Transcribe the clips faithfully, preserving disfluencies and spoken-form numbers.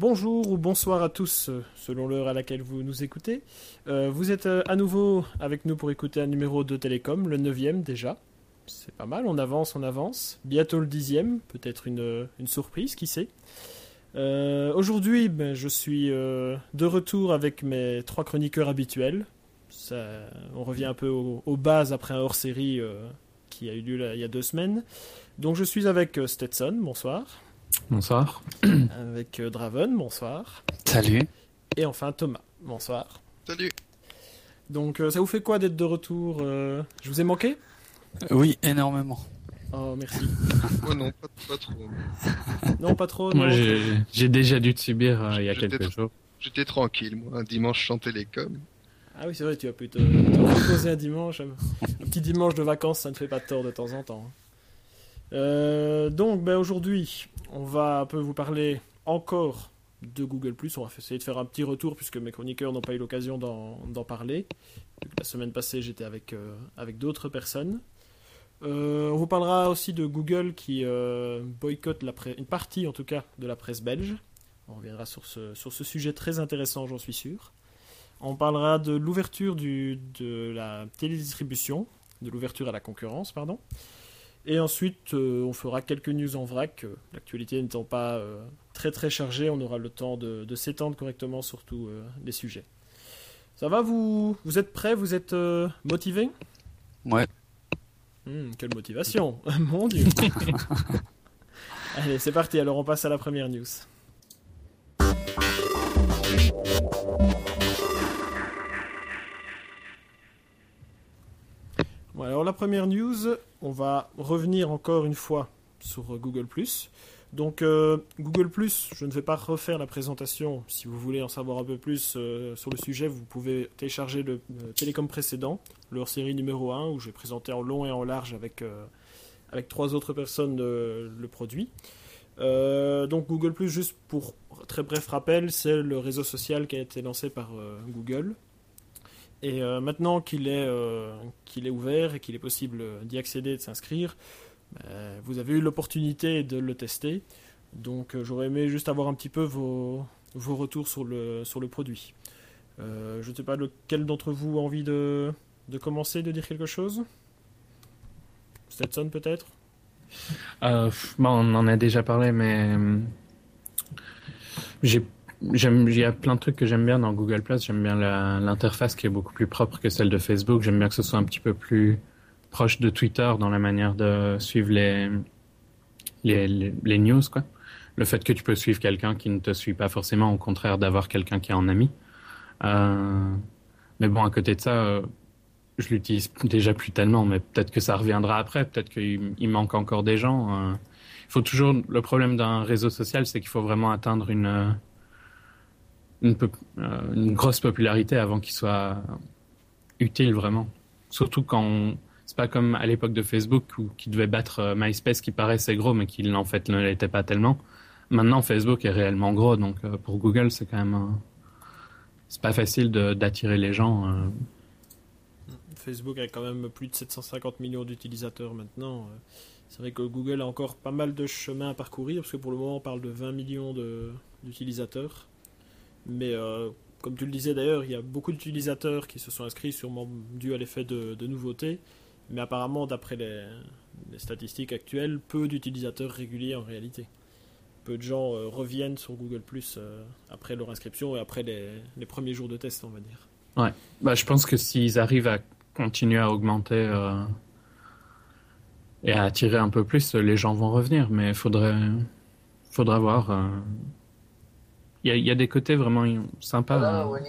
Bonjour ou bonsoir à tous, euh, selon l'heure à laquelle vous nous écoutez. Euh, vous êtes euh, à nouveau avec nous pour écouter un numéro de Télécom, le neuvième déjà. C'est pas mal, on avance, on avance. Bientôt le dixième, peut-être une, une surprise, qui sait. Euh, aujourd'hui, ben, je suis euh, de retour avec mes trois chroniqueurs habituels. Ça, on revient un peu au- aux bases après un hors-série euh, qui a eu lieu là, il y a deux semaines. Donc je suis avec euh, Stetson, bonsoir. Bonsoir. Avec euh, Draven, bonsoir. Salut. Et enfin Thomas, bonsoir. Salut. Donc euh, ça vous fait quoi d'être de retour euh, Je vous ai manqué Oui, énormément. Oh, merci. Oh non, pas, pas trop. Non, pas trop. Moi, non, j'ai, j'ai déjà dû te subir euh, il y a J'étais quelques tra- jours. J'étais tranquille, moi. Un dimanche sans télécom. Ah oui, c'est vrai, tu as pu te, te reposer un dimanche. Un petit dimanche de vacances, ça ne fait pas de tort de temps en temps. Euh, donc, ben, aujourd'hui, on va un peu vous parler encore de Google plus. On va essayer de faire un petit retour puisque mes chroniqueurs n'ont pas eu l'occasion d'en, d'en parler. La semaine passée, j'étais avec, euh, avec d'autres personnes. Euh, on vous parlera aussi de Google qui euh, boycotte la pre- une partie, en tout cas, de la presse belge. On reviendra sur ce, sur ce sujet très intéressant, j'en suis sûr. On parlera de l'ouverture du, de la télédistribution, de l'ouverture à la concurrence, pardon. Et ensuite, euh, on fera quelques news en vrac. Euh, L'actualité n'étant pas euh, très très chargée, on aura le temps de, de s'étendre correctement sur tous euh, les sujets. Ça va, vous, vous êtes prêts? Vous êtes euh, motivés? Ouais. Hmm, quelle motivation. Mon Dieu. Allez, c'est parti. Alors, on passe à la première news. Bon, alors, la première news, on va revenir encore une fois sur euh, Google plus. Donc, euh, Google plus, je ne vais pas refaire la présentation. Si vous voulez en savoir un peu plus euh, sur le sujet, vous pouvez télécharger le euh, Télécom précédent, le hors-série numéro un, où j'ai présenté en long et en large avec, euh, avec trois autres personnes euh, le produit. Euh, donc, Google plus, juste pour très bref rappel, c'est le réseau social qui a été lancé par euh, Google. Et euh, maintenant qu'il est, euh, qu'il est ouvert et qu'il est possible d'y accéder et de s'inscrire, euh, vous avez eu l'opportunité de le tester. Donc euh, j'aurais aimé juste avoir un petit peu vos, vos retours sur le, sur le produit. Euh, je ne sais pas lequel d'entre vous a envie de, de commencer, de dire quelque chose. Stetson peut-être. Euh, bon, on en a déjà parlé, mais euh, j'ai, j'aime, il y a plein de trucs que j'aime bien dans Google plus. J'aime bien la, l'interface qui est beaucoup plus propre que celle de Facebook. J'aime bien que ce soit un petit peu plus proche de Twitter dans la manière de suivre les, les, les, les news, quoi. Le fait que tu peux suivre quelqu'un qui ne te suit pas forcément, au contraire d'avoir quelqu'un qui est en ami. Euh, mais bon, à côté de ça, euh, je l'utilise déjà plus tellement, mais peut-être que ça reviendra après, peut-être qu'il il manque encore des gens. Euh, il faut toujours, le problème d'un réseau social, c'est qu'il faut vraiment atteindre une, une, peu, euh, une grosse popularité avant qu'il soit utile vraiment. Surtout quand on, c'est pas comme à l'époque de Facebook où qui devait battre euh, MySpace qui paraissait gros mais qui en fait ne l'était pas tellement. Maintenant Facebook est réellement gros, donc euh, pour Google c'est quand même euh, c'est pas facile de, d'attirer les gens. Euh. Facebook a quand même plus de sept cent cinquante millions d'utilisateurs maintenant. C'est vrai que Google a encore pas mal de chemin à parcourir, parce que pour le moment on parle de vingt millions de, d'utilisateurs. Mais euh, comme tu le disais d'ailleurs, il y a beaucoup d'utilisateurs qui se sont inscrits, sûrement dû à l'effet de, de nouveautés. Mais apparemment, d'après les, les statistiques actuelles, peu d'utilisateurs réguliers en réalité. Peu de gens euh, reviennent sur Google plus, euh, après leur inscription et après les, les premiers jours de test, on va dire. Ouais, bah, je pense que s'ils arrivent à continuer à augmenter euh, et à attirer un peu plus, les gens vont revenir. Mais il faudrait, faudra voir. Euh... Il y a, il y a des côtés vraiment sympas. Euh...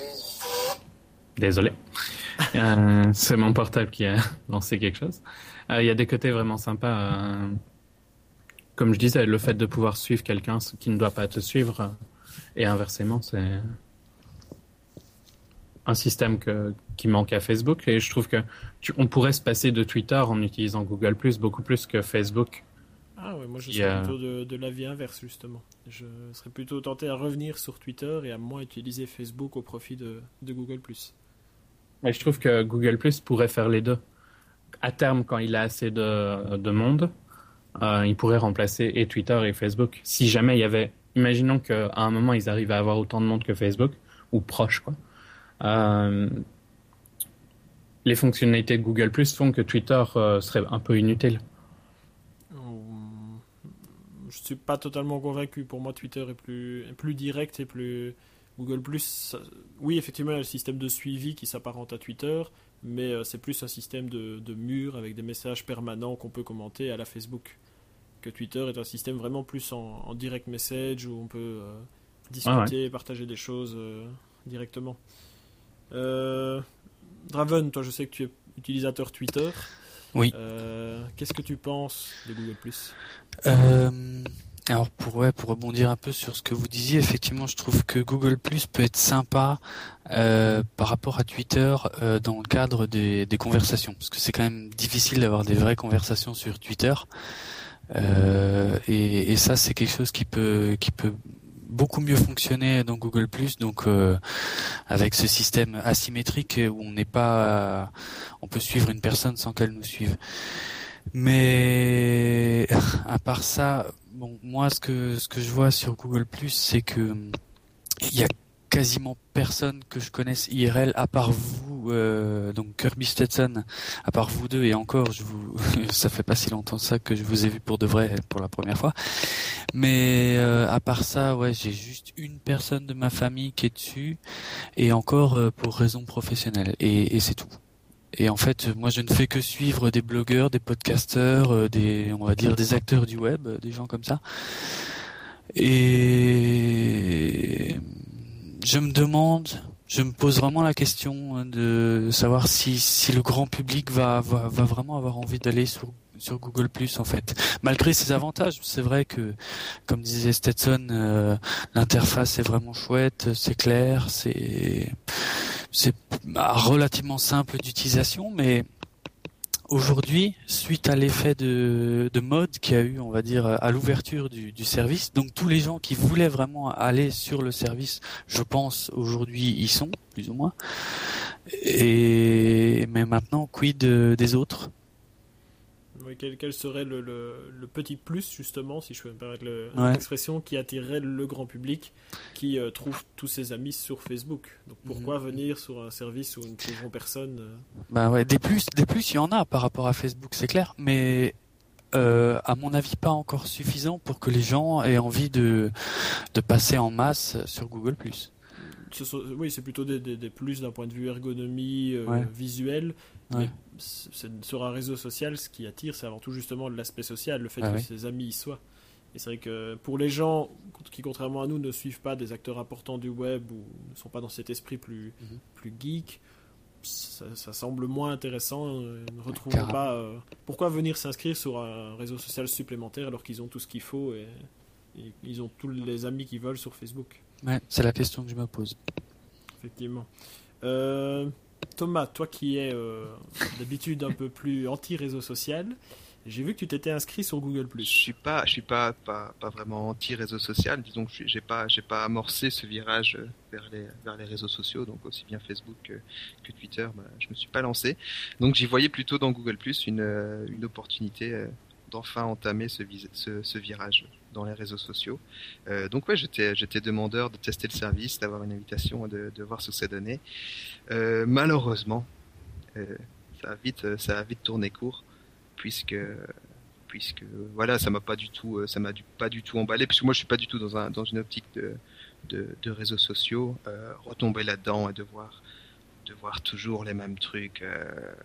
Désolé. euh, c'est mon portable qui a lancé quelque chose. Euh, il y a des côtés vraiment sympas. Euh... Comme je disais, le fait de pouvoir suivre quelqu'un qui ne doit pas te suivre, euh, et inversement, c'est un système que, qui manque à Facebook. Et je trouve que tu, on pourrait se passer de Twitter en utilisant Google plus, beaucoup plus que Facebook. Ah ouais, moi je qui, serais euh... plutôt de, de l'avis inverse justement. Je serais plutôt tenté à revenir sur Twitter et à moins utiliser Facebook au profit de, de Google plus. Mais je trouve que Google plus pourrait faire les deux. À terme, quand il a assez de, de monde, euh, il pourrait remplacer et Twitter et Facebook. Si jamais il y avait imaginons qu'à un moment ils arrivent à avoir autant de monde que Facebook, ou proche, quoi. Euh, les fonctionnalités de Google Plus font que Twitter euh, serait un peu inutile. Hum, Je suis pas totalement convaincu. Pour moi, Twitter est plus, est plus direct et plus. Google Plus, ça- oui, effectivement, il y a le système de suivi qui s'apparente à Twitter, mais euh, c'est plus un système de, de mur avec des messages permanents qu'on peut commenter à la Facebook. Que Twitter est un système vraiment plus en, en direct message où on peut euh, discuter, Ah ouais. partager des choses euh, directement. Euh, Draven, toi, je sais que tu es utilisateur Twitter. Oui. Euh, Qu'est-ce que tu penses de Google Plus? Euh, alors pour ouais, pour rebondir un peu sur ce que vous disiez, effectivement, je trouve que Google Plus peut être sympa euh, par rapport à Twitter euh, dans le cadre des, des conversations, parce que c'est quand même difficile d'avoir des vraies conversations sur Twitter. Euh, et, et ça, c'est quelque chose qui peut qui peut beaucoup mieux fonctionner dans Google Plus, donc euh, avec ce système asymétrique où on n'est pas, on peut suivre une personne sans qu'elle nous suive. Mais à part ça, bon, moi ce que ce que je vois sur Google Plus, c'est que il y a quasiment personne que je connaisse I R L à part vous, euh, donc Kirby Stetson, à part vous deux, et encore, je vous, ça fait pas si longtemps ça que je vous ai vu pour de vrai pour la première fois. Mais euh, à part ça, ouais, j'ai juste une personne de ma famille qui est dessus, et encore euh, pour raison professionnelle, et, et c'est tout. Et en fait, moi, je ne fais que suivre des blogueurs, des podcasteurs, euh, des, on va dire, des acteurs du web, euh, des gens comme ça. Et je me demande, je me pose vraiment la question de savoir si, si le grand public va, va, va vraiment avoir envie d'aller sur, sur Google Plus, en fait. Malgré ses avantages, c'est vrai que, comme disait Stetson, euh, l'interface est vraiment chouette, c'est clair, c'est, c'est bah, relativement simple d'utilisation, mais aujourd'hui, suite à l'effet de, de mode qu'il y a eu, on va dire, à l'ouverture du, du service, donc tous les gens qui voulaient vraiment aller sur le service, je pense, aujourd'hui, y sont, plus ou moins. Et mais maintenant, quid de- des autres? Oui, quel, quel serait le, le, le petit plus, justement, si je peux me permettre le- Ouais. l'expression, qui attirerait le grand public qui euh, trouve tous ses amis sur Facebook? Donc pourquoi Mhm. venir venir sur un service où nous ne trouverons personne euh, Bah ouais, des plus, des plus, il y en a par rapport à Facebook, c'est clair, mais euh, à mon avis, pas encore suffisant pour que les gens aient envie de de passer en masse sur Google Plus. ce sont- Oui, c'est plutôt des, des- des plus d'un point de vue ergonomie euh, Ouais. visuel, Ouais. mais c'est- c'est- sur un réseau social, ce qui attire, c'est avant tout justement l'aspect social, le fait Ah que oui. ses amis y soient. Et c'est vrai que pour les gens qui, contrairement à nous, ne suivent pas des acteurs importants du web ou ne sont pas dans cet esprit plus, Mhm. plus geek, ça, ça semble moins intéressant. euh, Ne retrouvent Carrément. pas. euh, Pourquoi venir s'inscrire sur un réseau social supplémentaire alors qu'ils ont tout ce qu'il faut et, et ils ont tous les amis qu'ils veulent sur Facebook? Ouais, c'est la question que je me pose. Effectivement. Euh, Thomas, toi qui es euh, d'habitude un peu plus anti-réseau social, j'ai vu que tu t'étais inscrit sur Google Je Plus. suis pas, je suis pas, pas, pas vraiment anti-réseau social. Disons que je suis- j'ai pas, j'ai pas amorcé ce virage euh, vers les, vers les réseaux sociaux, donc aussi bien Facebook que, que Twitter. Bah, je me suis pas lancé. Donc j'y voyais plutôt dans Google Plus une, euh, une opportunité euh, d'enfin entamer ce, vis- ce, ce virage dans les réseaux sociaux. Euh, donc ouais, j'étais, j'étais demandeur de tester le service, d'avoir une invitation, de, de voir ce que ça donnait. Euh, malheureusement, euh, ça a vite, ça a vite tourné court, puisque puisque voilà, ça m'a pas du tout, ça m'a du, pas du tout emballé, puisque moi je suis pas du tout dans un dans une optique de de, de réseaux sociaux, euh, retomber là-dedans et de voir de voir toujours les mêmes trucs, euh,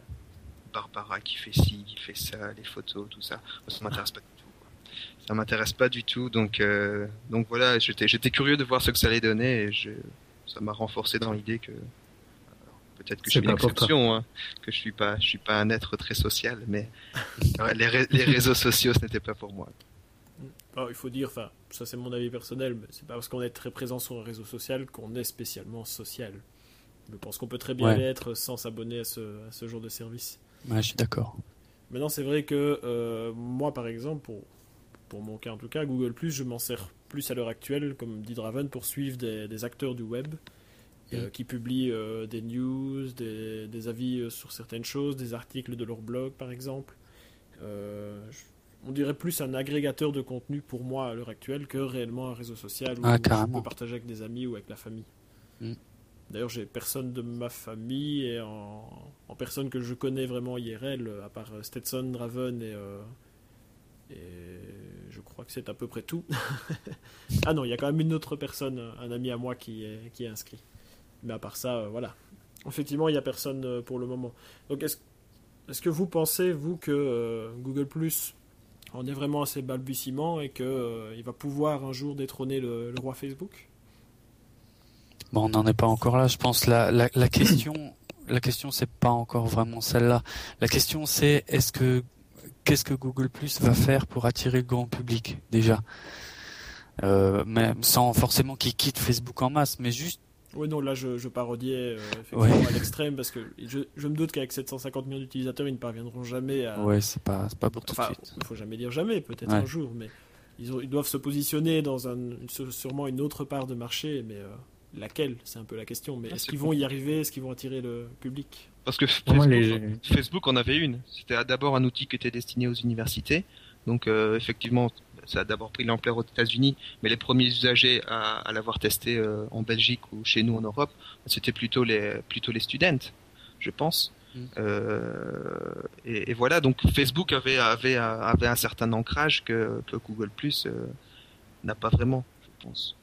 Barbara qui fait ci, qui fait ça, les photos, tout ça, ça m'intéresse pas du tout, quoi. Ça m'intéresse pas du tout, donc euh, donc voilà, j'étais j'étais curieux de voir ce que ça allait donner et je, ça m'a renforcé dans l'idée que peut-être que je C'est suis une pas pour toi. exception, hein, que je suis pas, je suis pas un être très social, mais ouais, les, ré- les réseaux sociaux, ce n'était pas pour moi. Alors, il faut dire, enfin, ça c'est mon avis personnel, mais c'est pas parce qu'on est très présent sur un réseau social qu'on est spécialement social. Je pense qu'on peut très bien Ouais. l'être sans s'abonner à ce, à ce genre de service. Ouais, je suis d'accord. Maintenant, c'est vrai que euh, moi, par exemple, pour, pour mon cas en tout cas, Google+, je m'en sers plus à l'heure actuelle, comme dit Draven, pour suivre des, des acteurs du web euh, Mm. qui publient euh, des news, des, des avis euh, sur certaines choses, des articles de leur blog, par exemple. Euh, je- on dirait plus un agrégateur de contenu pour moi à l'heure actuelle que réellement un réseau social où Ah, je carrément. peux partager avec des amis ou avec la famille. Mm. D'ailleurs, j'ai personne de ma famille et en, en personne que je connais vraiment I R L, à part Stetson, Draven et, euh, et je crois que c'est à peu près tout. Ah non, il y a quand même une autre personne, un ami à moi qui est, qui est inscrit. Mais à part ça, euh, voilà. Effectivement, il n'y a personne euh, pour le moment. Donc, est-ce, est-ce que vous pensez, vous, que euh, Google Plus en est vraiment à ses balbutiements et qu'il euh, va pouvoir un jour détrôner le, le roi Facebook ? Bon, on n'en est pas encore là. Je pense la la, la question, la question c'est pas encore vraiment celle-là. La question c'est est-ce que qu'est-ce que Google Plus va faire pour attirer le grand public déjà, euh, même sans forcément qu'il quitte Facebook en masse, mais juste. Oui, non, là je, je parodiais euh, effectivement Ouais. à l'extrême parce que je, je me doute qu'avec sept cent cinquante millions d'utilisateurs, ils ne parviendront jamais à. Ouais, c'est pas c'est pas pour tout de Enfin, suite. il faut jamais dire jamais, peut-être Ouais. un jour, mais ils, ont, ils doivent se positionner dans un, une- sûrement une autre part de marché, mais euh, laquelle, c'est un peu la question. Mais Ah, est-ce c'est qu'ils cool. vont y arriver? Est-ce qu'ils vont attirer le public? Parce que Pour moi, Facebook, les- Facebook en avait une. C'était d'abord un outil qui était destiné aux universités. Donc euh, effectivement, ça a d'abord pris l'ampleur aux États-Unis, mais les premiers usagers à, à l'avoir testé euh, en Belgique ou chez nous en Europe, c'était plutôt les plutôt les students, je pense. Mm. Euh, et, et voilà, donc Facebook avait avait avait un certain ancrage que que Google Plus euh, n'a pas vraiment, je pense.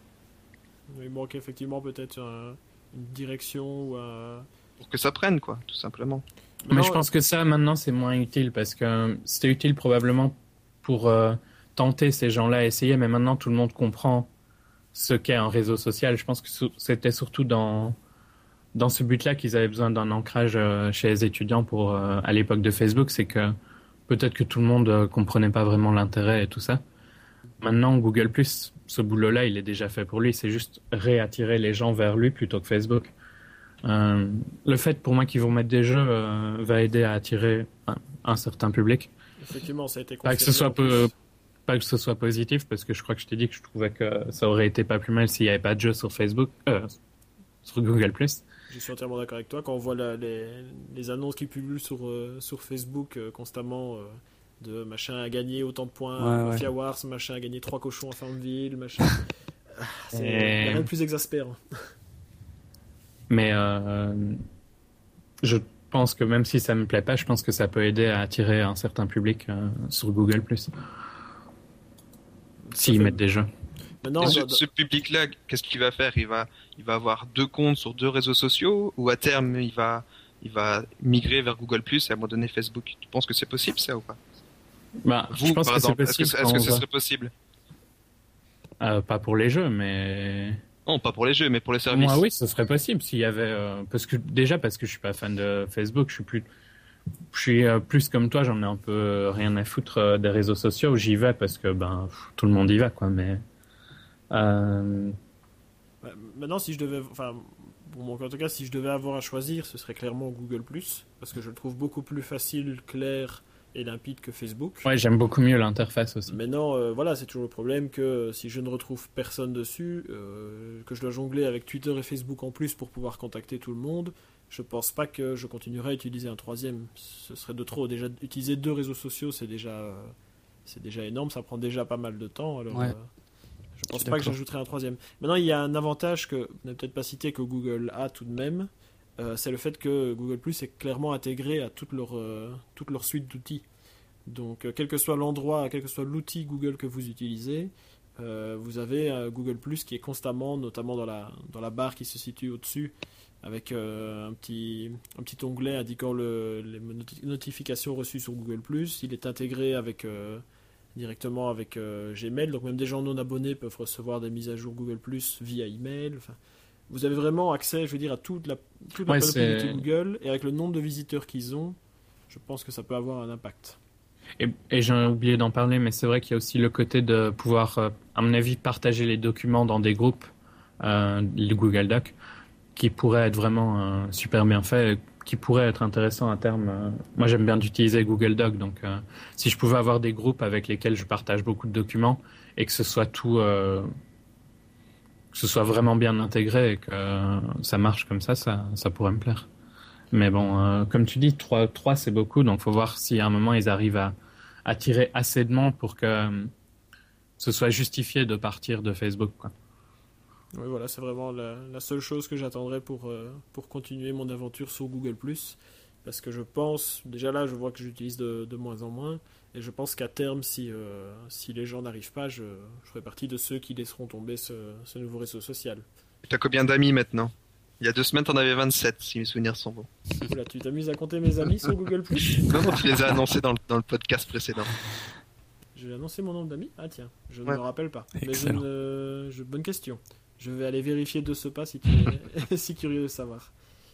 Il manque effectivement peut-être un- une direction ou un. Pour que ça prenne, quoi, tout simplement. Mais Non, je pense que ça, maintenant, c'est moins utile parce que c'était utile probablement pour euh, tenter ces gens-là à essayer, mais maintenant, tout le monde comprend ce qu'est un réseau social. Je pense que sou- c'était surtout dans, dans ce but-là qu'ils avaient besoin d'un ancrage euh, chez les étudiants pour, euh, à l'époque de Facebook. C'est que peut-être que tout le monde euh, comprenait pas vraiment l'intérêt et tout ça. Maintenant, Google+, ce boulot-là, il est déjà fait pour lui. C'est juste réattirer les gens vers lui plutôt que Facebook. Euh, le fait pour moi qu'ils vont mettre des jeux euh, va aider à attirer un, un certain public. Effectivement, ça a été Pas que ce confirmé soit en peu, plus. pas que ce soit positif, parce que je crois que je t'ai dit que je trouvais que ça aurait été pas plus mal s'il n'y avait pas de jeu sur Facebook, euh, sur Google+. Je suis entièrement d'accord avec toi. Quand on voit la- les, les annonces qui publient sur, euh, sur Facebook euh, constamment, euh, de machin à gagner autant de points, Ouais, à ouais. Mafia Wars, machin à gagner trois cochons à Farmville, machin. Ah, c'est- Il Et- n'y a rien de plus exaspérant. Mais euh, je pense que même si ça me plaît pas, je pense que ça peut aider à attirer un certain public euh, sur Google+. S'ils fait- mettent des jeux. Maintenant, Et ce, dans- ce public-là, qu'est-ce qu'il va faire? Il va, il va avoir deux comptes sur deux réseaux sociaux, ou à terme, il va, il va migrer vers Google Plus et abandonner Facebook. Tu penses que c'est possible, ça, ou pas? Bah, Vous, je pense par que c'est exemple, est-ce que, possible. est-ce quand que on ce voit- serait possible? Euh, pas pour les jeux, mais Non, pas pour les jeux, mais pour les services. moi, oui, ce serait possible s'il y avait. euh, parce que déjà, parce que je suis pas fan de Facebook, je suis plus. Je suis euh, plus comme toi, j'en ai un peu euh, rien à foutre euh, des réseaux sociaux. J'y vais parce que ben pff, tout le monde y va, quoi. Mais euh, bah, maintenant, si je devais, enfin, pour mon cas, en tout cas, si je devais avoir à choisir, ce serait clairement Google Plus, parce que je le trouve beaucoup plus facile, clair et limpide que Facebook. ouais, j'aime beaucoup mieux l'interface aussi. Maintenant, euh, voilà, c'est toujours le problème que euh, si je ne retrouve personne dessus, euh, que je dois jongler avec Twitter et Facebook en plus pour pouvoir contacter tout le monde, je pense pas que je continuerai à utiliser un troisième. Ce serait de trop. Déjà, utiliser deux réseaux sociaux, c'est déjà, euh, c'est déjà énorme, ça prend déjà pas mal de temps. Alors, Ouais. euh, je pense suis pas que d'accord. j'ajouterai un troisième. Maintenant, il y a un avantage que vous n'avez peut-être pas cité que Google a tout de même, euh, c'est le fait que Google Plus est clairement intégré à toute leur, euh, toute leur suite d'outils. Donc, euh, quel que soit l'endroit, quel que soit l'outil Google que vous utilisez, euh, vous avez euh, Google Plus qui est constamment, notamment dans la, dans la barre qui se situe au-dessus, avec euh, un, petit, un petit onglet indiquant le, les noti- notifications reçues sur Google Plus. Il est intégré avec, euh, directement avec euh, Gmail, donc même des gens non abonnés peuvent recevoir des mises à jour Google Plus via email. Enfin, vous avez vraiment accès, je veux dire, à toute la, toute la Ouais, panoplie c'est- d'outils Google, et avec le nombre de visiteurs qu'ils ont, je pense que ça peut avoir un impact. Et, et j'ai oublié d'en parler, mais c'est vrai qu'il y a aussi le côté de pouvoir, euh, à mon avis, partager les documents dans des groupes, euh, le Google Doc, qui pourrait être vraiment euh, super bien fait, qui pourrait être intéressant à terme. Euh, moi, j'aime bien d'utiliser Google Doc, donc euh, si je pouvais avoir des groupes avec lesquels je partage beaucoup de documents et que ce soit tout, euh, que ce soit vraiment bien intégré et que euh, ça marche comme ça, ça, ça pourrait me plaire. Mais bon, euh, comme tu dis, trois, trois c'est beaucoup, donc faut voir si à un moment ils arrivent à, attirer assez de monde pour que euh, ce soit justifié de partir de Facebook, quoi. Oui, voilà, c'est vraiment la, la seule chose que j'attendrais pour, euh, pour continuer mon aventure sur Google plus. Parce que je pense, déjà là, je vois que j'utilise de, de moins en moins. Et je pense qu'à terme, si, euh, si les gens n'arrivent pas, je, je ferai partie de ceux qui laisseront tomber ce, ce nouveau réseau social. T'as combien d'amis maintenant? Il y a deux semaines, t'en avais vingt-sept, si mes souvenirs sont bons. Oula, tu t'amuses à compter mes amis sur Google plus? Non, non, tu les as annoncés dans le, dans le podcast précédent. Je vais annoncer mon nombre d'amis? Ah tiens, je ne Ouais. me rappelle pas. Mais je Excellent. ne... je... Bonne question. Je vais aller vérifier de ce pas si tu es si curieux de savoir.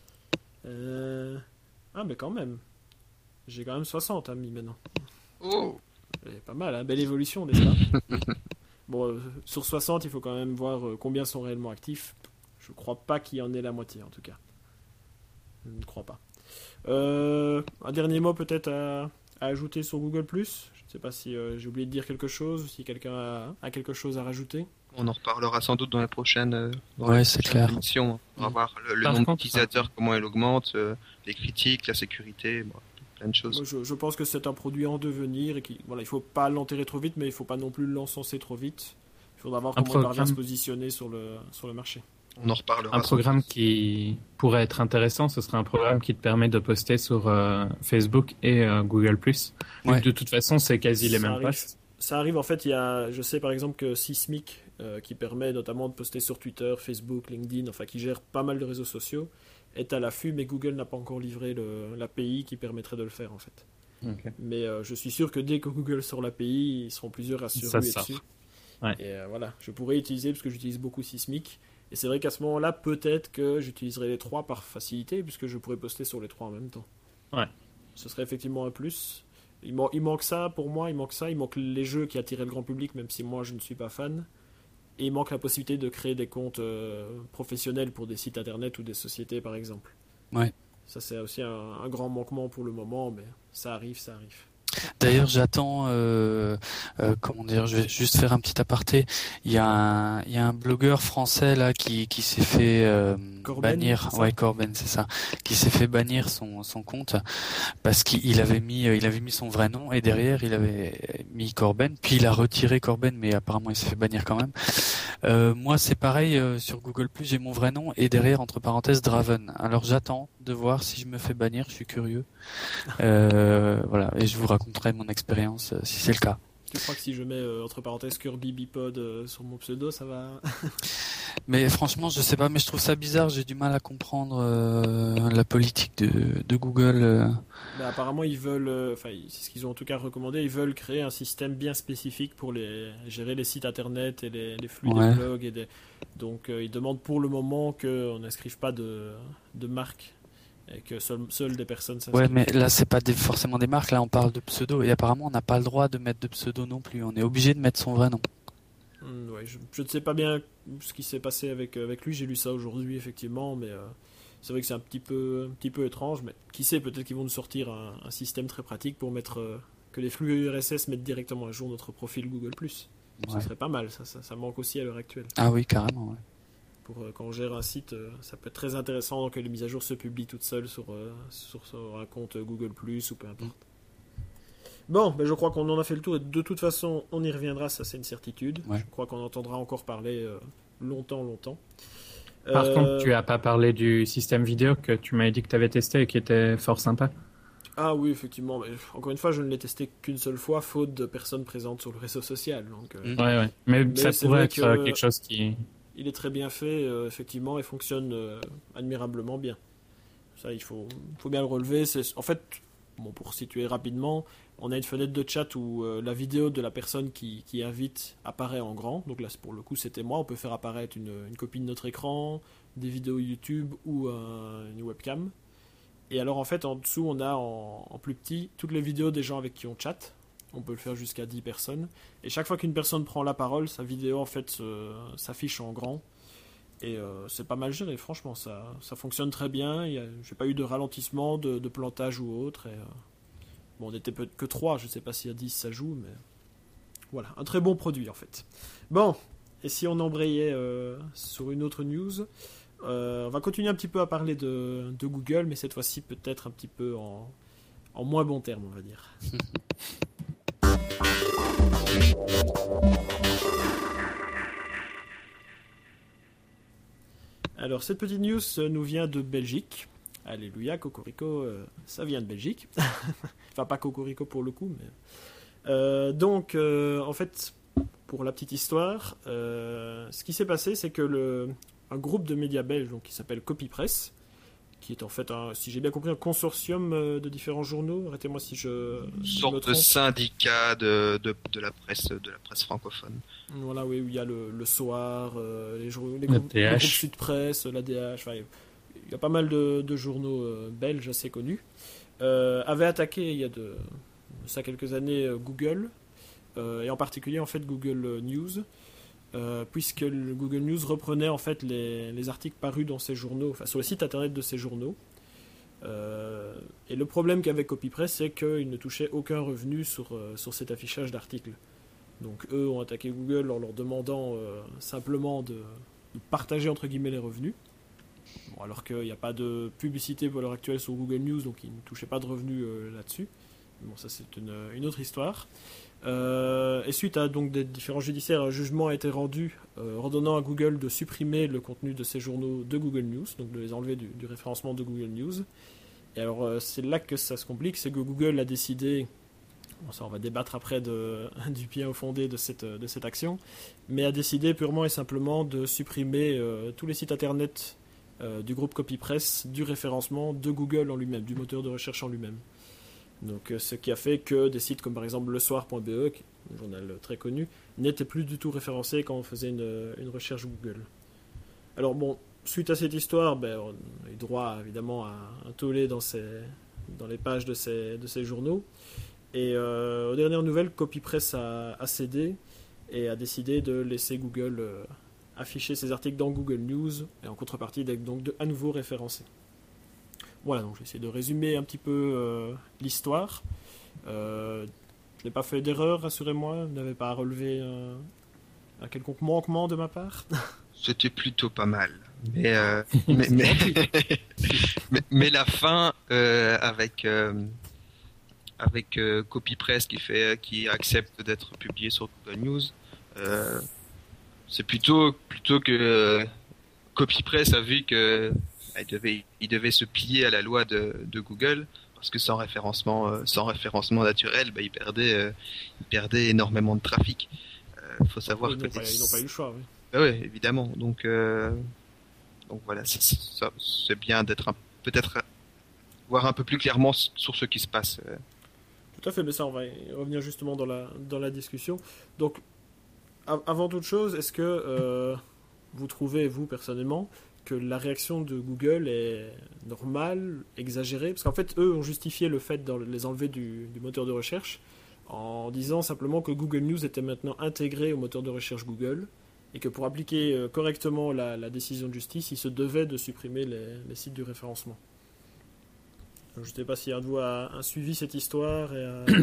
Euh... Ah, mais quand même. J'ai quand même soixante amis maintenant. Oh! C'est pas mal, hein, belle évolution, n'est-ce pas? Bon, euh, sur soixante, il faut quand même voir euh, combien sont réellement actifs. Je crois pas qu'il y en ait la moitié, en tout cas. Je ne crois pas. Euh, un dernier mot peut-être à, à ajouter sur Google plus. Je ne sais pas si euh, j'ai oublié de dire quelque chose, si quelqu'un a, a quelque chose à rajouter. On en reparlera sans doute dans la prochaine, euh, dans Ouais, la c'est prochaine clair. émission. On va Mm. voir le, le Par nombre contre, d'utilisateurs, comment il augmente, euh, les critiques, la sécurité, bon, plein de choses. Moi, je, je pense que c'est un produit en devenir et qu'il voilà, il faut pas l'enterrer trop vite, mais il faut pas non plus l'encenser trop vite. Il faudra voir Un comment il parvient à se programme- positionner sur le, sur le marché. On en reparlera. Un sans programme doute. qui pourrait être intéressant, ce serait un programme qui te permet de poster sur euh, Facebook et euh, Google plus. Ouais. De toute façon, c'est quasi les Ça mêmes arrive. posts. Ça arrive, en fait, il y a, je sais par exemple que Sismic, euh, qui permet notamment de poster sur Twitter, Facebook, LinkedIn, enfin qui gère pas mal de réseaux sociaux, est à l'affût, mais Google n'a pas encore livré le- l'A P I qui permettrait de le faire en fait. Ok. Mais euh, je suis sûr que dès que Google sort l'A P I, ils seront plusieurs à se Ça ruer sort. dessus. Ouais. Et euh, voilà, je pourrais utiliser, parce que j'utilise beaucoup Sismic, et c'est vrai qu'à ce moment-là, peut-être que j'utiliserai les trois par facilité, puisque je pourrais poster sur les trois en même temps. Ouais. Ce serait effectivement un plus. Il, man- il manque ça pour moi, il manque ça, il manque les jeux qui attiraient le grand public, même si moi je ne suis pas fan. Et il manque la possibilité de créer des comptes euh, professionnels pour des sites internet ou des sociétés par exemple. Ouais. Ça c'est aussi un, un grand manquement pour le moment, mais ça arrive, ça arrive. D'ailleurs, j'attends, euh, euh, comment dire, je vais juste faire un petit aparté. Il y a un, il y a un blogueur français là qui, qui s'est fait euh, Corben, bannir, c'est ça ouais Corben, c'est ça, qui s'est fait bannir son, son compte parce qu'il avait mis, il avait mis son vrai nom et derrière il avait mis Corben, puis il a retiré Corben, mais apparemment il s'est fait bannir quand même. Euh, moi, c'est pareil euh, sur Google plus, j'ai mon vrai nom et derrière entre parenthèses Draven. Alors j'attends de voir si je me fais bannir, je suis curieux. Euh, voilà, et je vous raconterai mon expérience euh, si c'est le cas. Tu crois que si je mets euh, entre parenthèses Kirby Bipod euh, sur mon pseudo, ça va? Mais franchement, je sais pas, mais je trouve ça bizarre. J'ai du mal à comprendre euh, la politique de, de Google. euh. Mais apparemment, ils veulent, euh, enfin, ils- c'est ce qu'ils ont en tout cas recommandé, ils veulent créer un système bien spécifique pour les, gérer les sites internet et les, les flux Ouais. des blogs. Et des, donc, euh, ils demandent pour le moment qu'on n'inscrive pas de, de marque et que seul- seules des personnes Ouais, s'inscrivent. mais là, c'est pas des, forcément des marques. Là, on parle de pseudo et apparemment, on n'a pas le droit de mettre de pseudo non plus. On est obligé de mettre son vrai nom. Hmm, ouais, je, je ne sais pas bien ce qui s'est passé avec, avec lui, j'ai lu ça aujourd'hui, effectivement, mais euh, c'est vrai que c'est un petit peu, un petit peu étrange, mais qui sait, peut-être qu'ils vont nous sortir un, un système très pratique pour mettre euh, que les flux R S S mettent directement à jour notre profil Google plus. Ouais. Ce serait pas mal, ça, ça, ça manque aussi à l'heure actuelle. Ah oui, carrément. Ouais. Pour, euh, quand on gère un site, euh, ça peut être très intéressant que les mises à jour se publient toutes seules sur, euh, sur, sur un compte Google plus ou peu importe. Bon, ben je crois qu'on en a fait le tour et de toute façon, on y reviendra, ça c'est une certitude. Ouais. Je crois qu'on entendra encore parler euh, longtemps, longtemps. Par Euh, contre, tu as pas parlé du système vidéo que tu m'avais dit que tu avais testé et qui était fort sympa. Ah oui, effectivement. Mais, encore une fois, je ne l'ai testé qu'une seule fois, faute de personnes présentes sur le réseau social. Donc, euh, Mm. Ouais, ouais. Mais, Mais ça c'est pourrait vrai être que- euh, quelque chose qui... il est très bien fait, euh, effectivement, et fonctionne euh, admirablement bien. Ça, il faut, faut bien le relever. C'est, en fait, bon, pour situer rapidement, on a une fenêtre de chat où euh, la vidéo de la personne qui, qui invite apparaît en grand. Donc là, c'est- pour le coup, c'était moi. On peut faire apparaître une, une copie de notre écran, des vidéos YouTube ou euh, une webcam. Et alors, en fait, en dessous, on a en, en plus petit toutes les vidéos des gens avec qui on chatte. On peut le faire jusqu'à dix personnes. Et chaque fois qu'une personne prend la parole, sa vidéo en fait se- s'affiche en grand. Et euh, c'est pas mal géré, franchement, ça, ça fonctionne très bien. Il y a- J'ai pas eu de ralentissement, de, de plantage ou autre. Et, euh, bon, on n'était peut que trois, je sais pas si à dix ça joue, mais voilà, un très bon produit en fait. Bon, et si on embrayait euh, sur une autre news, euh, on va continuer un petit peu à parler de, de Google, mais cette fois-ci peut-être un petit peu en, en moins bon terme, on va dire. Alors, cette petite news nous vient de Belgique. Alléluia, Cocorico, euh, ça vient de Belgique. Enfin, pas Cocorico pour le coup, mais... Euh, donc, euh, en fait, pour la petite histoire, euh, ce qui s'est passé, c'est que le, un groupe de médias belges donc, qui s'appelle Copypress, qui est en fait, un, si j'ai bien compris, un consortium de différents journaux. Arrêtez-moi si je Une si sorte je me trompe. de syndicat de, de, de la presse de la presse francophone. Voilà, oui, où il y a le, le soir, euh, les, journaux, les, Le groupes, D H. les groupes Sud Presse, l'A D H, enfin, il y a pas mal de, de journaux euh, belges assez connus. Euh, avait attaqué il y a de, de ça quelques années euh, Google, euh, et en particulier en fait Google News. Euh, puisque le Google News reprenait en fait les, les articles parus dans ces journaux, enfin sur le site internet de ces journaux. Euh, et le problème qu'avait Copypress, c'est qu'ils ne touchaient aucun revenu sur, euh, sur cet affichage d'articles. Donc eux ont attaqué Google en leur demandant euh, simplement de, de partager entre guillemets les revenus. Bon, alors qu'il n'y a pas de publicité pour l'heure actuelle sur Google News, donc ils ne touchaient pas de revenus euh, là-dessus. Bon, ça c'est une, une autre histoire. Euh, et suite à donc des différents judiciaires, un jugement a été rendu euh, ordonnant à Google de supprimer le contenu de ces journaux de Google News, donc de les enlever du, du référencement de Google News. Et alors euh, c'est là que ça se complique, c'est que Google a décidé, bon, ça on va débattre après de, du bien au fondé de cette, de cette action, mais a décidé purement et simplement de supprimer euh, tous les sites internet euh, du groupe Copypress du référencement de Google en lui-même, du moteur de recherche en lui-même. Donc, euh, ce qui a fait que des sites comme par exemple le soir point b e, qui est un journal très connu, n'étaient plus du tout référencés quand on faisait une, une recherche Google. Alors bon, suite à cette histoire, ben, on a eu droit évidemment à un tollé dans, ces, dans les pages de ces, de ces journaux. Et euh, aux dernières nouvelles, Copypress a, a cédé et a décidé de laisser Google euh, afficher ses articles dans Google News et en contrepartie d'être donc de, à nouveau référencés. Voilà, donc j'ai essayé de résumer un petit peu euh, l'histoire. Euh, je n'ai pas fait d'erreur, rassurez-moi. Vous n'avez pas relevé euh, un quelconque manquement de ma part. C'était plutôt pas mal. Mais, euh, mais, mais, mais, mais la fin, euh, avec, euh, avec euh, Copypress qui, fait, qui accepte d'être publié sur Google News, euh, c'est plutôt, plutôt que euh, Copypress a vu que Il devait, il devait se plier à la loi de, de Google parce que sans référencement, euh, sans référencement naturel, bah, il perdait, euh, il perdait énormément de trafic. Il euh, faut savoir ils que n'ont pas, ils n'ont pas eu le choix. Oui, bah ouais, évidemment. Donc, euh, donc voilà, c'est, ça, c'est bien d'être un, peut-être voir un peu plus clairement sur ce qui se passe. Tout à fait, mais ça, on va y revenir justement dans la dans la discussion. Donc, av- avant toute chose, est-ce que euh, vous trouvez, vous personnellement, que la réaction de Google est normale, exagérée? Parce qu'en fait, eux ont justifié le fait de les enlever du, du moteur de recherche en disant simplement que Google News était maintenant intégré au moteur de recherche Google et que pour appliquer correctement la, la décision de justice, ils se devaient de supprimer les, les sites du référencement. Donc, je ne sais pas si un de vous a, a suivi cette histoire. Et a...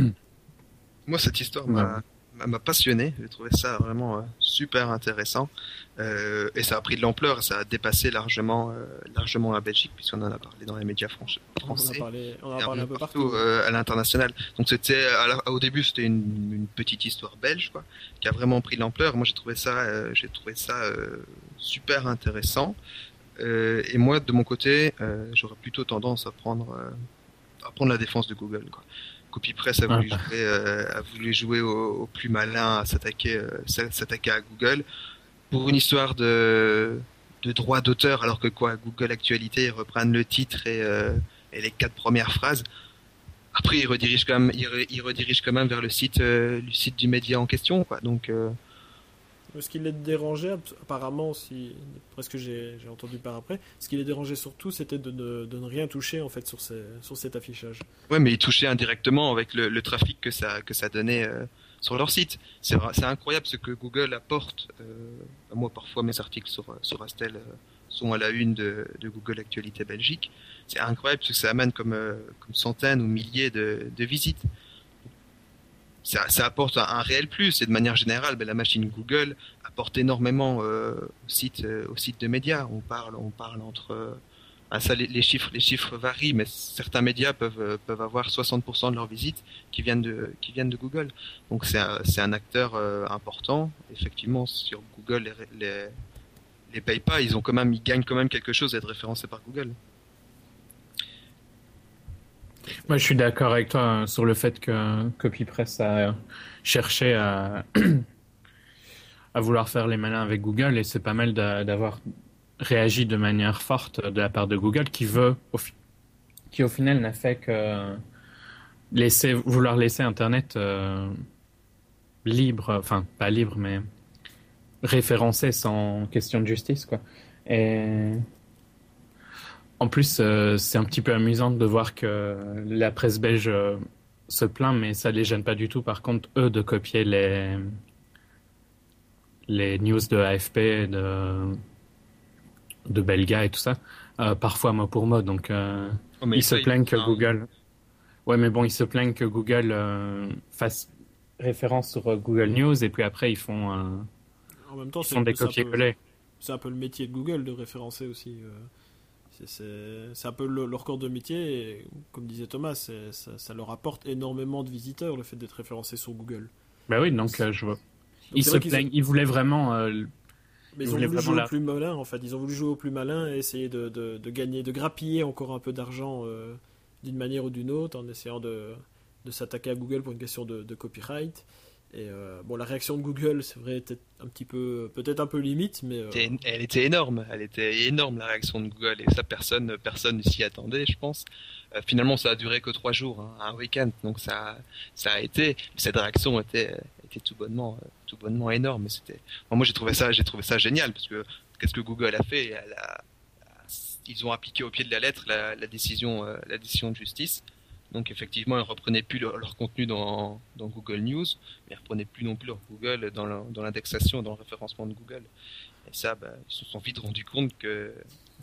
Moi, cette histoire m'a... m'a passionné, j'ai trouvé ça vraiment euh, super intéressant euh, et ça a pris de l'ampleur, ça a dépassé largement euh, largement la Belgique puisqu'on en a parlé dans les médias français, on en a parlé, on en a parlé un peu partout, partout euh, à l'international. Donc c'était à la, au début c'était une, une petite histoire belge quoi, qui a vraiment pris de l'ampleur. Moi j'ai trouvé ça euh, j'ai trouvé ça euh, super intéressant euh, et moi de mon côté euh, j'aurais plutôt tendance à prendre euh, à prendre la défense de Google quoi. Copypress a voulu ah, jouer, euh, a voulu jouer au, au plus malin, à s'attaquer, euh, s'attaquer à Google pour une histoire de, de droit d'auteur, alors que quoi, Google Actualité ils reprennent le titre et, euh, et les quatre premières phrases. Après, ils redirigent quand même, ils, re, ils redirigent quand même vers le site, euh, le site du média en question, quoi. Donc, euh... ce qui les dérangeait, apparemment, si, presque j'ai, j'ai entendu par après, ce qui les dérangeait surtout, c'était de ne, de ne rien toucher en fait sur, ces, sur cet affichage. Ouais, mais ils touchaient indirectement avec le, le trafic que ça, que ça donnait euh, sur leur site. C'est, c'est incroyable ce que Google apporte. Euh, moi, parfois, mes articles sur, sur Astel euh, sont à la une de, de Google Actualité Belgique. C'est incroyable ce que ça amène comme, euh, comme centaines ou milliers de, de visites. Ça, ça apporte un, un réel plus et de manière générale, ben, la machine Google apporte énormément euh, au site, euh, au site de médias. On parle, on parle entre Ah, ça, les, les chiffres, les chiffres varient, mais certains médias peuvent euh, peuvent avoir soixante pour cent de leurs visites qui viennent de qui viennent de Google. Donc c'est un, c'est un acteur euh, important. Effectivement, sur Google, les, les les paye pas, ils ont quand même, ils gagnent quand même quelque chose à être référencés par Google. Moi, je suis d'accord avec toi hein, sur le fait que CopyPress a cherché à à vouloir faire les malins avec Google, et c'est pas mal d'a- d'avoir réagi de manière forte de la part de Google, qui veut, au fi- qui au final n'a fait que laisser, vouloir laisser Internet euh, libre, enfin pas libre, mais référencé sans question de justice, quoi. Et en plus, euh, c'est un petit peu amusant de voir que la presse belge euh, se plaint, mais ça les gêne pas du tout. Par contre, eux, de copier les les news de A F P, de de Belga et tout ça, euh, parfois mot pour mot. Donc, euh, Oh, mais ils se ça, plaignent que enfin, Google. Ouais, mais bon, ils se plaignent que Google euh, fasse référence sur euh, Google News, et puis après ils font euh, En même temps, ils c'est font des c'est un peu, copier-coller. c'est un peu le métier de Google de référencer aussi. euh, C'est c'est- c'est un peu le- leur corps de métier. Et, comme disait Thomas, c'est- ça, ça leur apporte énormément de visiteurs le fait d'être référencé sur Google. Bah oui, donc euh, je vois. Donc, Ils c'est se vrai qu'ils- plaignent, ils voulaient vraiment. euh, Mais Ils ils ont voulaient voulu vraiment jouer la- au plus malin en fait. Ils ont voulu jouer au plus malin et essayer de, de, de gagner, de grappiller encore un peu d'argent euh, d'une manière ou d'une autre en essayant de, de s'attaquer à Google pour une question de, de copyright. Et euh, bon, la réaction de Google, c'est vrai, était un petit peu, peut-être un peu limite, mais euh, était- elle était énorme, elle était énorme la réaction de Google, et ça personne personne ne s'y attendait, je pense. Euh, finalement, ça a duré que trois jours, hein, un week-end, donc ça ça a été, cette réaction était était tout bonnement euh, tout bonnement énorme. Et c'était, moi, moi, j'ai trouvé ça j'ai trouvé ça génial, parce que qu'est-ce que Google a fait? Elle a- Ils ont appliqué au pied de la lettre la, la décision euh, la décision de justice. Donc effectivement, ils reprenaient plus leur, leur contenu dans, dans Google News, mais ils reprenaient plus non plus leur Google dans le- dans l'indexation, dans le référencement de Google. Et ça, bah, ils se sont vite rendus compte que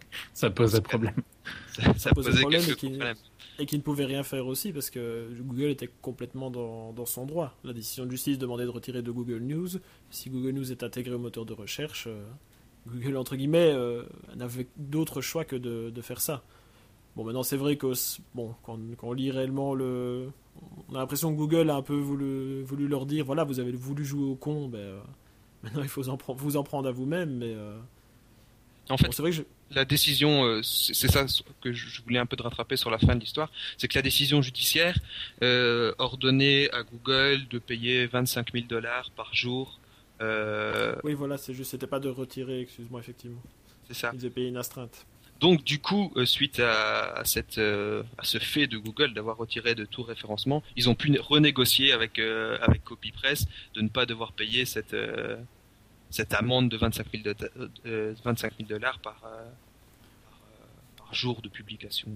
Ça posait problème. ça, ça posait posait problème quelques et qui- problèmes. et qui ne pouvait rien faire aussi parce que Google était complètement dans, dans son droit. La décision de justice demandait de retirer de Google News. Si Google News est intégré au moteur de recherche, euh, Google, entre guillemets, euh, n'avait d'autre choix que de, de faire ça. Bon, maintenant, c'est vrai que bon, quand, quand on lit réellement le... On a l'impression que Google a un peu voulu, voulu leur dire, voilà, vous avez voulu jouer au con, ben, euh, maintenant il faut vous en, prendre, vous en prendre à vous-même, mais... Euh, En fait, bon, c'est vrai que je... la décision, euh, c'est c'est ça que je voulais un peu de rattraper sur la fin de l'histoire, c'est que la décision judiciaire euh, ordonnait à Google de payer vingt-cinq mille dollars par jour. Euh, Oui, voilà, c'est juste, c'était pas de retirer, excuse-moi, effectivement. c'est ça. Ils avaient payé une astreinte. Donc du coup, euh, suite à, à cette euh, à ce fait de Google d'avoir retiré de tout référencement, ils ont pu né- renégocier avec euh, avec CopyPress de ne pas devoir payer cette euh, cette amende de vingt-cinq mille de- euh, vingt-cinq mille dollars par, euh, par euh, par jour de publication.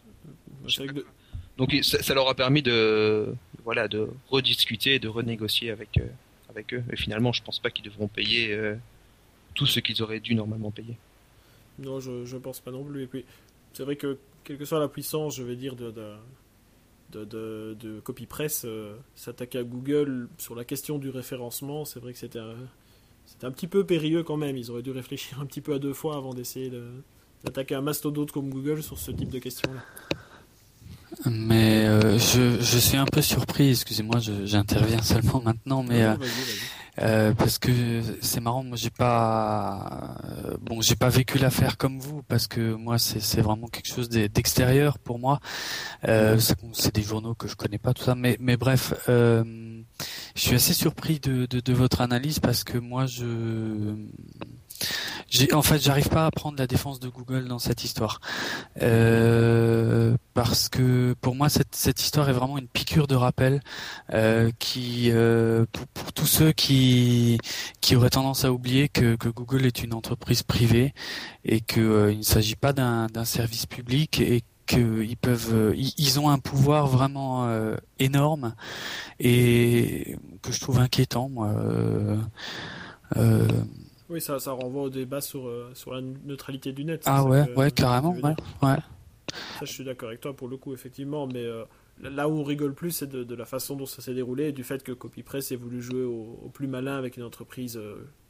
C'est vrai que de- Donc ça, ça leur a permis de voilà de rediscuter, de renégocier avec euh, avec eux. Et finalement, je pense pas qu'ils devront payer euh, tout ce qu'ils auraient dû normalement payer. Non, je, je pense pas non plus. Et puis, c'est vrai que, quelle que soit la puissance, je vais dire, de, de, de, de, de CopyPress, euh, s'attaquer à Google sur la question du référencement, c'est vrai que c'était un, c'était un petit peu périlleux quand même. Ils auraient dû réfléchir un petit peu à deux fois avant d'essayer de, d'attaquer un mastodonte comme Google sur ce type de questions-là. Mais euh, je, je suis un peu surpris, excusez-moi, je- j'interviens seulement maintenant, mais euh, Vas-y, vas-y. euh, parce que c'est marrant, moi j'ai pas, euh, bon, j'ai pas vécu l'affaire comme vous, parce que moi c'est c'est vraiment quelque chose d'e- d'extérieur pour moi. Euh, c'est c'est des journaux que je connais pas, tout ça, mais mais bref, euh, je suis assez surpris de, de de votre analyse parce que moi je j'ai, en fait, j'arrive pas à prendre la défense de Google dans cette histoire, euh, parce que pour moi cette cette histoire est vraiment une piqûre de rappel euh, qui euh, pour, pour tous ceux qui qui auraient tendance à oublier que que Google est une entreprise privée et que euh, il ne s'agit pas d'un d'un service public et qu'ils peuvent, euh, ils, ils ont un pouvoir vraiment euh, énorme et que je trouve inquiétant, moi. Euh, euh, Oui, ça, ça renvoie au débat sur, euh, sur la neutralité du net. c'est ah ça ouais, que- ouais, que tu carrément, veux ouais, dire. ouais. Ça, je suis d'accord avec toi pour le coup, effectivement, mais euh, là où on rigole plus, c'est de, de la façon dont ça s'est déroulé et du fait que CopyPress ait voulu jouer au, au plus malin avec une entreprise euh,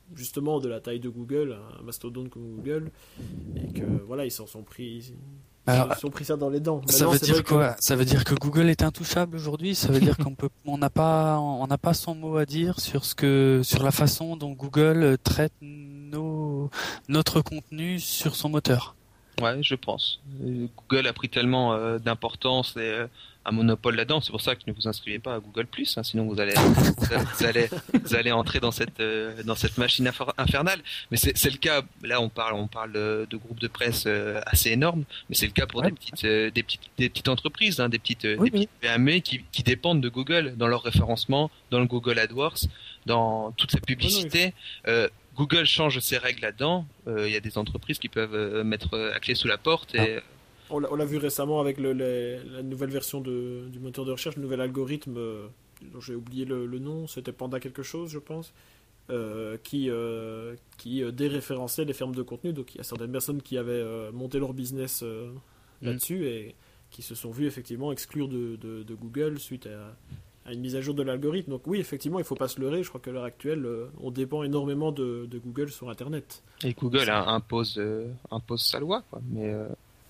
justement de la taille de Google, un mastodonte comme Google, et que voilà, ils s'en sont pris, ils Alors, se sont pris ça dans les dents. ça Maintenant, veut c'est dire vrai que- quoi? Ça veut dire que Google est intouchable aujourd'hui? Ça veut dire qu'on peut, on n'a pas, on n'a pas son mot à dire sur ce que, sur la façon dont Google traite nos, notre contenu sur son moteur. Ouais, je pense. Euh, Google a pris tellement euh, d'importance et euh, un monopole là-dedans. C'est pour ça que ne vous inscrivez pas à Google Plus, hein, sinon vous allez, vous allez, vous allez, vous allez entrer dans cette, euh, dans cette machine infer- infernale. Mais c'est, c'est le cas. Là, on parle, on parle de, de groupes de presse euh, assez énormes, mais c'est le cas pour Ouais. des petites, euh, des petites, des petites entreprises, hein, des petites, euh, Oui, des oui. petites P M E qui, qui dépendent de Google dans leur référencement, dans le Google AdWords, dans toute cette publicité. Euh, Google change ses règles là-dedans. Il euh, y a des entreprises qui peuvent euh, mettre euh, la clé sous la porte et On l'a, on l'a vu récemment avec le, les- la nouvelle version de, du moteur de recherche, le nouvel algorithme, euh, dont j'ai oublié le, le nom, c'était Panda quelque chose, je pense, euh, qui, euh, qui euh, déréférençait les fermes de contenu. Donc il y a certaines personnes qui avaient euh, monté leur business euh, là-dessus et qui se sont vues effectivement exclure de, de, de Google suite à, à une mise à jour de l'algorithme. Donc oui, effectivement, il ne faut pas se leurrer. Je crois qu'à l'heure actuelle, euh, on dépend énormément de, de Google sur Internet. Et Google hein, impose, euh, impose sa loi, quoi. Mais euh,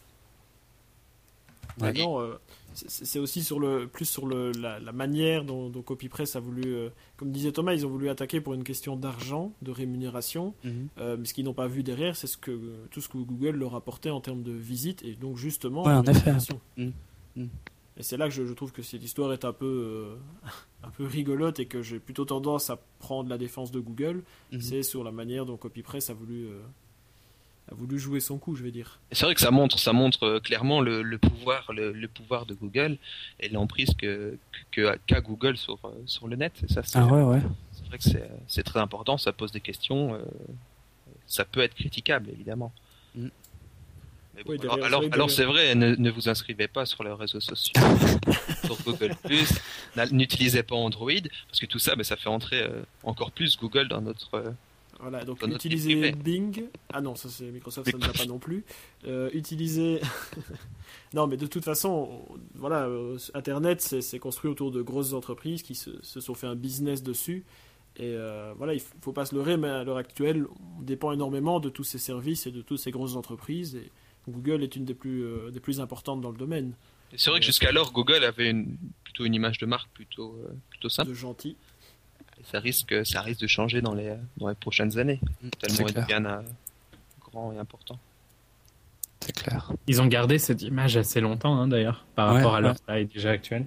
Ouais. Maintenant, euh, c'est c'est aussi sur le, plus sur le, la, la manière dont, dont CopyPress a voulu, euh, comme disait Thomas, ils ont voulu attaquer pour une question d'argent, de rémunération, Mhm. euh, mais ce qu'ils n'ont pas vu derrière, c'est ce que, tout ce que Google leur apportait en termes de visites et donc justement Ouais, en de effet. rémunération. Mhm. Mhm. Et c'est là que je, je trouve que cette histoire est un peu, euh, un peu rigolote et que j'ai plutôt tendance à prendre la défense de Google, Mhm. c'est sur la manière dont CopyPress a voulu, euh, a voulu jouer son coup, je vais dire. et c'est vrai que ça montre, ça montre euh, clairement le, le pouvoir, le, le pouvoir de Google et l'emprise que, que qu'a Google sur euh, sur le net. Et ça, c'est, Ah ouais, ouais. c'est vrai que c'est, c'est très important. Ça pose des questions. Euh, ça peut être critiquable, évidemment. Mm. Mais bon, Oui, alors, derrière, alors, c'est vrai que alors derrière- c'est vrai, ne, ne vous inscrivez pas sur les réseaux sociaux, sur Google Plus. N'utilisez pas Android parce que tout ça, ben, ça fait entrer euh, encore plus Google dans notre euh, Voilà, donc Dans notre vie utiliser privée. Bing. Ah non, ça c'est Microsoft, ça ne va pas non plus. Euh, utiliser. Non, mais de toute façon, on- voilà, euh, Internet, c'est c'est construit autour de grosses entreprises qui se, se sont fait un business dessus. Et euh, voilà, il ne faut pas se leurrer, mais à l'heure actuelle, on dépend énormément de tous ces services et de toutes ces grosses entreprises. Et Google est une des plus, euh, des plus importantes dans le domaine, Et c'est vrai que jusqu'alors, Google avait une, plutôt une image de marque plutôt, euh, plutôt simple. de gentil. Et ça risque, ça risque de changer dans les, dans les prochaines années. Mm, Tellement c'est il clair. devient euh, grand et important. C'est clair. Ils ont gardé cette image assez longtemps, hein, d'ailleurs, par Ouais, rapport à leur ouais. taille déjà actuelle.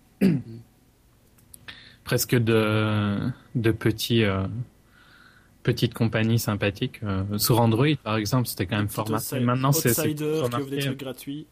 Presque de, de petits, euh, petites compagnies sympathiques. Euh, sur Android, par exemple, c'était quand même fort marqué. Outside- Maintenant, c'est c'est Outsider trop qui offre des marqué. trucs gratuits.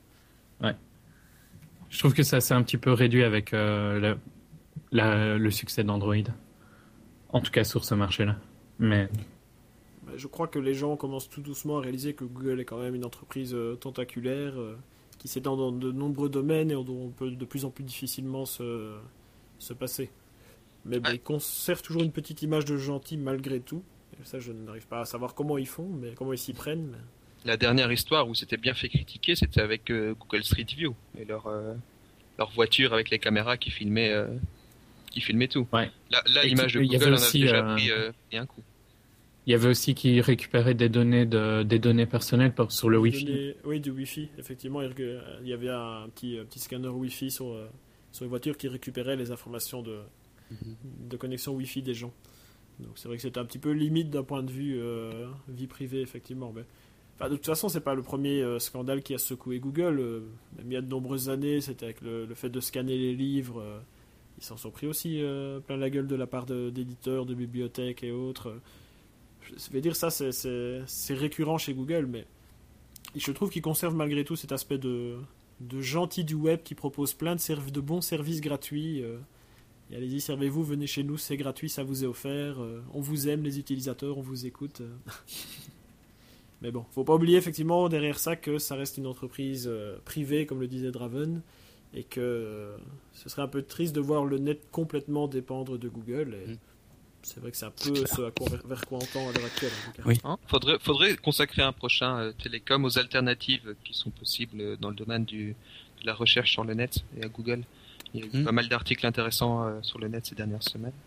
Je trouve que ça s'est un petit peu réduit avec euh, le, la- le succès d'Android. En tout cas, sur ce marché-là. Mais Bah, Je crois que les gens commencent tout doucement à réaliser que Google est quand même une entreprise euh, tentaculaire euh, qui s'étend dans de nombreux domaines et dont on peut de plus en plus difficilement se, se passer. Mais bon, Ouais. ils conservent toujours une petite image de gentil malgré tout. Et ça, je n'arrive pas à savoir comment ils font, mais comment ils s'y prennent. mais- La dernière histoire où c'était bien fait critiquer, c'était avec euh, Google Street View et leur, euh, leur voiture avec les caméras qui filmaient, euh, qui filmaient tout. Ouais. Là, là Et l'image qui- de il y Google avait en a aussi, déjà euh, pris, euh, pris un coup. il y avait aussi qui récupéraient des données, de, des données personnelles pour- sur le Ils Wi-Fi. donnaient- Oui, du Wi-Fi. Effectivement, il ré- il y avait un petit, un petit scanner Wi-Fi sur, euh, sur les voitures qui récupérait les informations de, de connexion Wi-Fi des gens. Donc c'est vrai que c'était un petit peu limite d'un point de vue euh, vie privée, effectivement. Mais... Enfin, de toute façon, c'est pas le premier euh, scandale qui a secoué Google. Euh, même il y a de nombreuses années, c'était avec le, le fait de scanner les livres. euh, ils s'en sont pris aussi euh, plein la gueule de la part de- d'éditeurs, de bibliothèques et autres. Je vais dire ça, c'est- c'est c'est récurrent chez Google, mais je trouve qu'ils conservent malgré tout cet aspect de, de gentil du web qui propose plein de, serv- de bons services gratuits. euh, et allez-y, servez-vous, venez chez nous, c'est gratuit, ça vous est offert. euh, on vous aime, les utilisateurs, on vous écoute. euh. Mais bon, faut pas oublier effectivement derrière ça que ça reste une entreprise euh, privée, comme le disait Draven, et que euh, ce serait un peu triste de voir le net complètement dépendre de Google. Et Mm. c'est vrai que c'est un peu ce à quoi, vers quoi on tend à l'heure actuelle. En tout cas. Oui. Hein faudrait, faudrait consacrer un prochain euh, télécom aux alternatives qui sont possibles euh, dans le domaine du, de la recherche sur le net et à Google. Il y a eu Mm. pas mal d'articles intéressants euh, sur le net ces dernières semaines.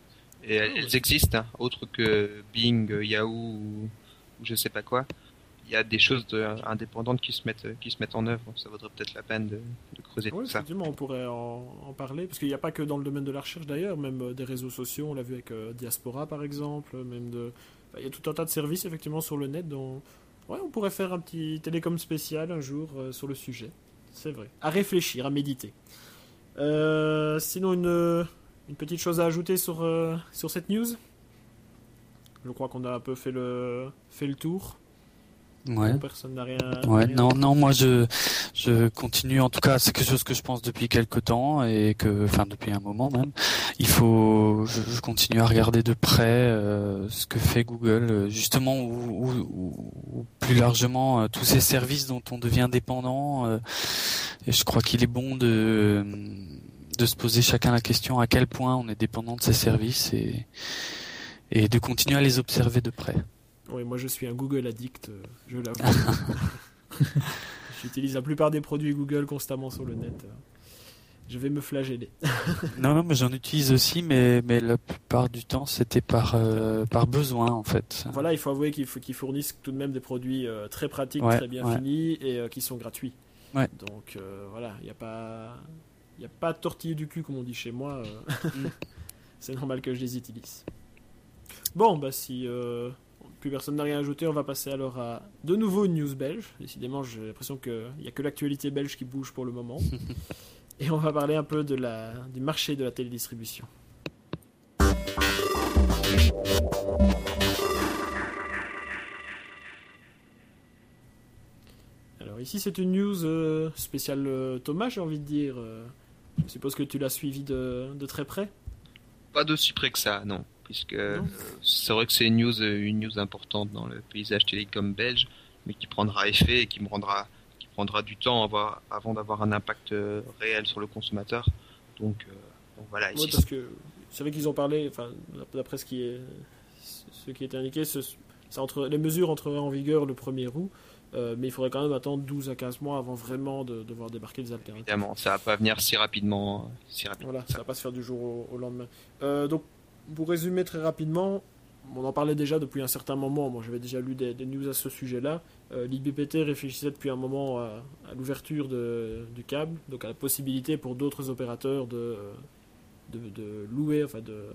Et elles, elles existent, hein, autres que Bing, Yahoo ou, ou je sais pas quoi. Il y a des choses de, indépendantes qui se mettent qui se mettent en œuvre. Ça vaudrait peut-être la peine de, de creuser Oui, tout ça. effectivement, on pourrait en, en parler, parce qu'il n'y a pas que dans le domaine de la recherche d'ailleurs, même euh, des réseaux sociaux, on l'a vu avec euh, Diaspora par exemple, même de... Enfin, il y a tout un tas de services effectivement sur le net dont... Ouais, on pourrait faire un petit télécom spécial un jour euh, sur le sujet. C'est vrai. À réfléchir, à méditer. Euh, sinon, une, une petite chose à ajouter sur, euh, sur cette news. Je crois qu'on a un peu fait le, fait le tour. Ouais. Non, personne n'a rien. Ouais, rien non, non, moi je, je continue. En tout cas, c'est quelque chose que je pense depuis quelque temps et que, enfin, depuis un moment même. Il faut, je, je continue à regarder de près euh, ce que fait Google, justement, ou, ou, ou plus largement euh, tous ces services dont on devient dépendant. Euh, et je crois qu'il est bon de, de se poser chacun la question à quel point on est dépendant de ces services et, et de continuer à les observer de près. Oui, moi je suis un Google addict, euh, je l'avoue. J'utilise la plupart des produits Google constamment sur le net. Je vais me flageller. Non, non, mais j'en utilise aussi, mais, mais la plupart du temps, c'était par, euh, par besoin, en fait. Voilà, il faut avouer qu'ils, faut, qu'ils fournissent tout de même des produits euh, très pratiques, ouais, très bien ouais. finis et euh, qui sont gratuits. Ouais. Donc euh, voilà, il n'y a pas... Il n'y a pas de tortiller du cul, comme on dit chez moi. Euh... C'est normal que je les utilise. Bon, bah si... Euh... plus personne n'a rien ajouté, on va passer alors à de nouveau une news belge. Décidément, j'ai l'impression qu'il n'y a que l'actualité belge qui bouge pour le moment. Et on va parler un peu de la, du marché de la télédistribution. Alors ici, c'est une news euh, spéciale euh, Thomas, j'ai envie de dire. Euh, je suppose que tu l'as suivi de, de très près. Pas d'aussi près que ça, non. Puisque euh, Non. c'est vrai que c'est une news, une news importante dans le paysage télécom belge, mais qui prendra effet et qui me rendra, qui prendra du temps avant, avant d'avoir un impact euh, réel sur le consommateur. Donc, euh, donc voilà. Ouais, Ici, parce que c'est vrai qu'ils ont parlé, enfin, d'après ce qui est, ce qui est indiqué, ce, ça entre, les mesures entreraient en vigueur le premier août, euh, mais il faudrait quand même attendre douze à quinze mois avant vraiment de, de voir débarquer des alternatives. évidemment, ça va pas venir si rapidement, si rapidement. Voilà, ça va pas se faire du jour au, au lendemain. Euh, donc, pour résumer très rapidement, on en parlait déjà depuis un certain moment. Moi, j'avais déjà lu des, des news à ce sujet-là. Euh, L'I B P T réfléchissait depuis un moment à, à l'ouverture de, du câble, donc à la possibilité pour d'autres opérateurs de, de, de louer, enfin de,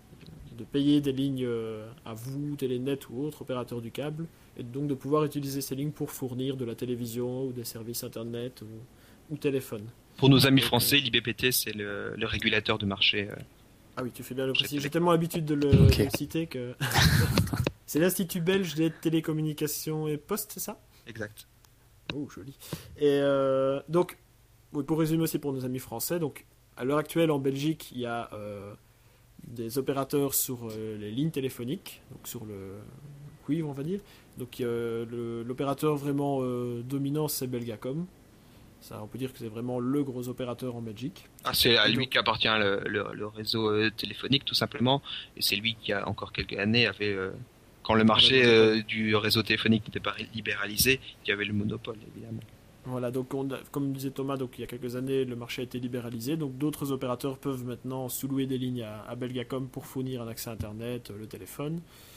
de payer des lignes à vous, Télénet ou autres opérateurs du câble, et donc de pouvoir utiliser ces lignes pour fournir de la télévision ou des services internet ou, ou téléphone. Pour nos amis Donc, français, euh, l'I B P T, c'est le, le régulateur du marché. euh, Ah oui, tu fais bien le préciser. J'ai J'ai tellement l'habitude de le, Ok. de le citer que... C'est l'Institut belge des télécommunications et postes, c'est ça? Exact. Oh, joli. Et euh, donc, oui, pour résumer aussi pour nos amis français, donc à l'heure actuelle en Belgique, il y a euh, des opérateurs sur euh, les lignes téléphoniques, donc sur le cuivre, on va dire. Donc euh, le- l'opérateur vraiment euh, dominant, c'est Belgacom. Ça, on peut dire que c'est vraiment le gros opérateur en Belgique. Ah, c'est à Et lui donc- qu'appartient le, le, le réseau euh, téléphonique, tout simplement. Et c'est lui qui, a encore quelques années, avait, euh, quand le marché euh, du réseau téléphonique n'était pas libéralisé, qui avait le monopole, évidemment. Voilà, donc on a- comme disait Thomas, donc il y a quelques années, le marché a été libéralisé, donc d'autres opérateurs peuvent maintenant sous-louer des lignes à, à Belgacom pour fournir un accès Internet, euh, le téléphone.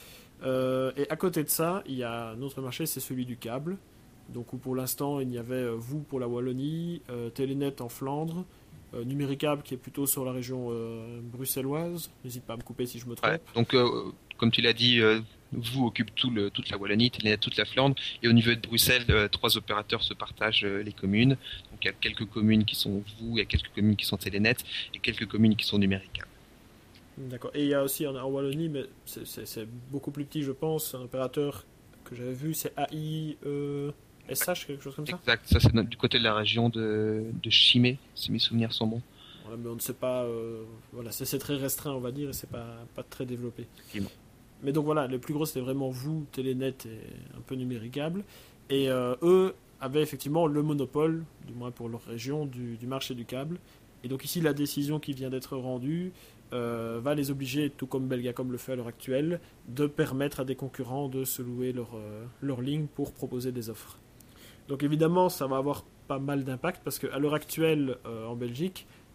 Euh, et à côté de ça, il y a un autre marché, c'est celui du câble. Donc où pour l'instant, il y avait euh, vous pour la Wallonie, euh, Telenet en Flandre, euh, Numéricable qui est plutôt sur la région euh, bruxelloise. N'hésite pas à me couper si je me trompe. Ouais. Donc, euh, comme tu l'as dit, euh, vous occupe tout le, toute la Wallonie, Télénet toute la Flandre, et au niveau de Bruxelles, euh, trois opérateurs se partagent euh, les communes. Donc il y a quelques communes qui sont vous, il y a quelques communes qui sont Télénet, et quelques communes qui sont Numéricables. D'accord. Et il y a aussi en, en Wallonie, mais c'est- c'est c'est beaucoup plus petit, je pense, un opérateur que j'avais vu, c'est A I E S H, quelque chose comme ça. Exact, ça c'est no- du côté de la région de, de Chimay, si mes souvenirs sont bons. Ouais, mais on ne sait pas. euh, voilà, c'est c'est très restreint, on va dire, et c'est pas, pas très développé. Effectivement. Mais donc voilà, les plus gros c'était vraiment vous, Télénet et un peu Numéricable. Et euh, eux avaient effectivement le monopole, du moins pour leur région, du, du marché du câble. Et donc ici, la décision qui vient d'être rendue euh, va les obliger, tout comme Belgacom le fait à l'heure actuelle, de permettre à des concurrents de se louer leur, euh, leur ligne pour proposer des offres. Donc évidemment, ça va avoir pas mal d'impact parce qu'à l'heure actuelle, euh, en Belgique,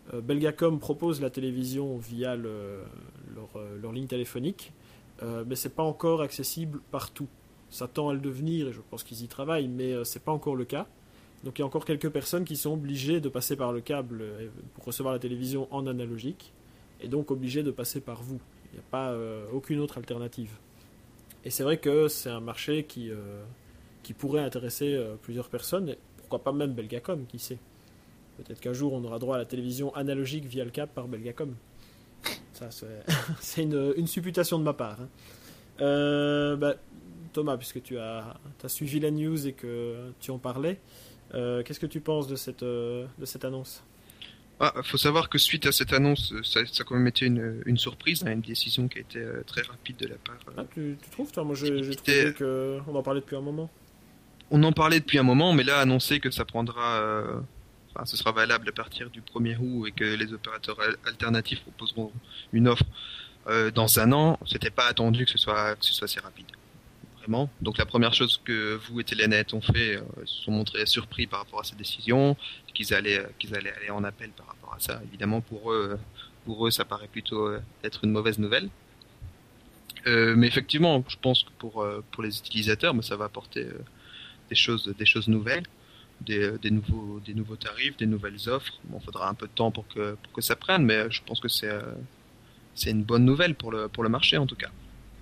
Euh, Belgacom propose la télévision via le, leur, leur ligne téléphonique, euh, mais c'est pas encore accessible partout. Ça tend à le devenir et je pense qu'ils y travaillent, mais euh, c'est pas encore le cas. Donc il y a encore quelques personnes qui sont obligées de passer par le câble pour recevoir la télévision en analogique, et donc obligées de passer par vous. Il n'y a pas euh, aucune autre alternative. Et c'est vrai que c'est un marché qui, euh, qui pourrait intéresser euh, plusieurs personnes, et pourquoi pas même Belgacom, qui sait. Peut-être qu'un jour on aura droit à la télévision analogique via le câble par Belgacom. Ça, c'est, c'est une, une supputation de ma part. Hein. Euh, bah, Thomas, puisque tu as, as suivi la news et que tu en parlais, euh, qu'est-ce que tu penses de cette, euh, de cette annonce ? Ah, faut savoir que suite à cette annonce, ça, ça a quand même été une, une surprise, hein, une décision qui a été euh, très rapide de la part. Euh, ah, tu, tu trouves, toi ? Moi, j'ai, j'ai trouvé qu'on en parlait depuis un moment. On en parlait depuis un moment, mais là, annoncer que ça prendra, euh, enfin, ce sera valable à partir du premier août et que les opérateurs alternatifs proposeront une offre euh, dans un an, c'était pas attendu que ce soit, que ce soit assez rapide. Vraiment. Donc la première chose que vous et Telenet ont fait, euh, se sont montrés surpris par rapport à cette décision, qu'ils allaient, qu'ils allaient aller en appel par rapport à ça. Évidemment, pour eux, pour eux, ça paraît plutôt être une mauvaise nouvelle. Euh, mais effectivement, je pense que pour pour les utilisateurs, mais ça va apporter euh, des choses, des choses nouvelles, des, des nouveaux, des nouveaux tarifs, des nouvelles offres. Bon, faudra un peu de temps pour que pour que ça prenne, mais je pense que c'est euh, c'est une bonne nouvelle pour le pour le marché en tout cas.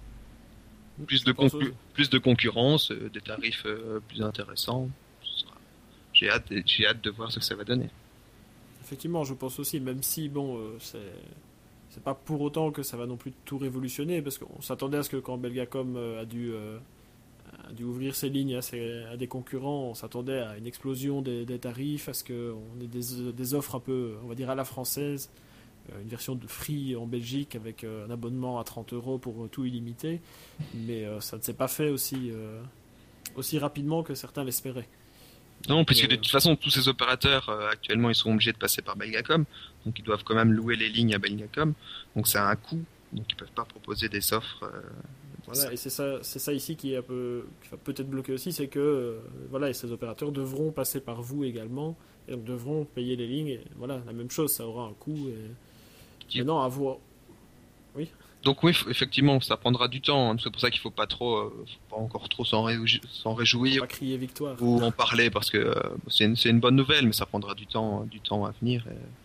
Plus de, concu- plus de concurrence, euh, des tarifs euh, plus intéressants. J'ai hâte, j'ai hâte de voir ce que ça va donner. Effectivement, je pense aussi, même si bon, euh, c'est, c'est pas pour autant que ça va non plus tout révolutionner, parce qu'on s'attendait à ce que quand Belgacom euh, a dû euh, a dû ouvrir ses lignes à, ses, à des concurrents, on s'attendait à une explosion des, des tarifs, à ce qu'on ait des, des offres un peu, on va dire à la française. Une version de Free en Belgique avec euh, un abonnement à trente euros pour euh, tout illimité, mais euh, ça ne s'est pas fait aussi, euh, aussi rapidement que certains l'espéraient. Non, puisque euh... de toute façon, tous ces opérateurs, euh, actuellement, ils sont obligés de passer par Belgacom, donc ils doivent quand même louer les lignes à Belgacom, donc ça a un coût, donc ils peuvent pas proposer des offres. Euh, voilà, ça. Et c'est ça, c'est ça ici qui est un peu, qui va peut-être bloquer aussi, c'est que euh, voilà, et ces opérateurs devront passer par vous également, et donc devront payer les lignes, et voilà, la même chose, ça aura un coût. Et... Mais non, à voir. Oui. Donc oui, effectivement, ça prendra du temps. C'est pour ça qu'il faut pas trop, euh, faut pas encore trop s'en, réjou- s'en réjouir. Faut pas crier victoire. Ou en parler parce que euh, c'est, une, c'est une bonne nouvelle, mais ça prendra du temps, du temps à venir.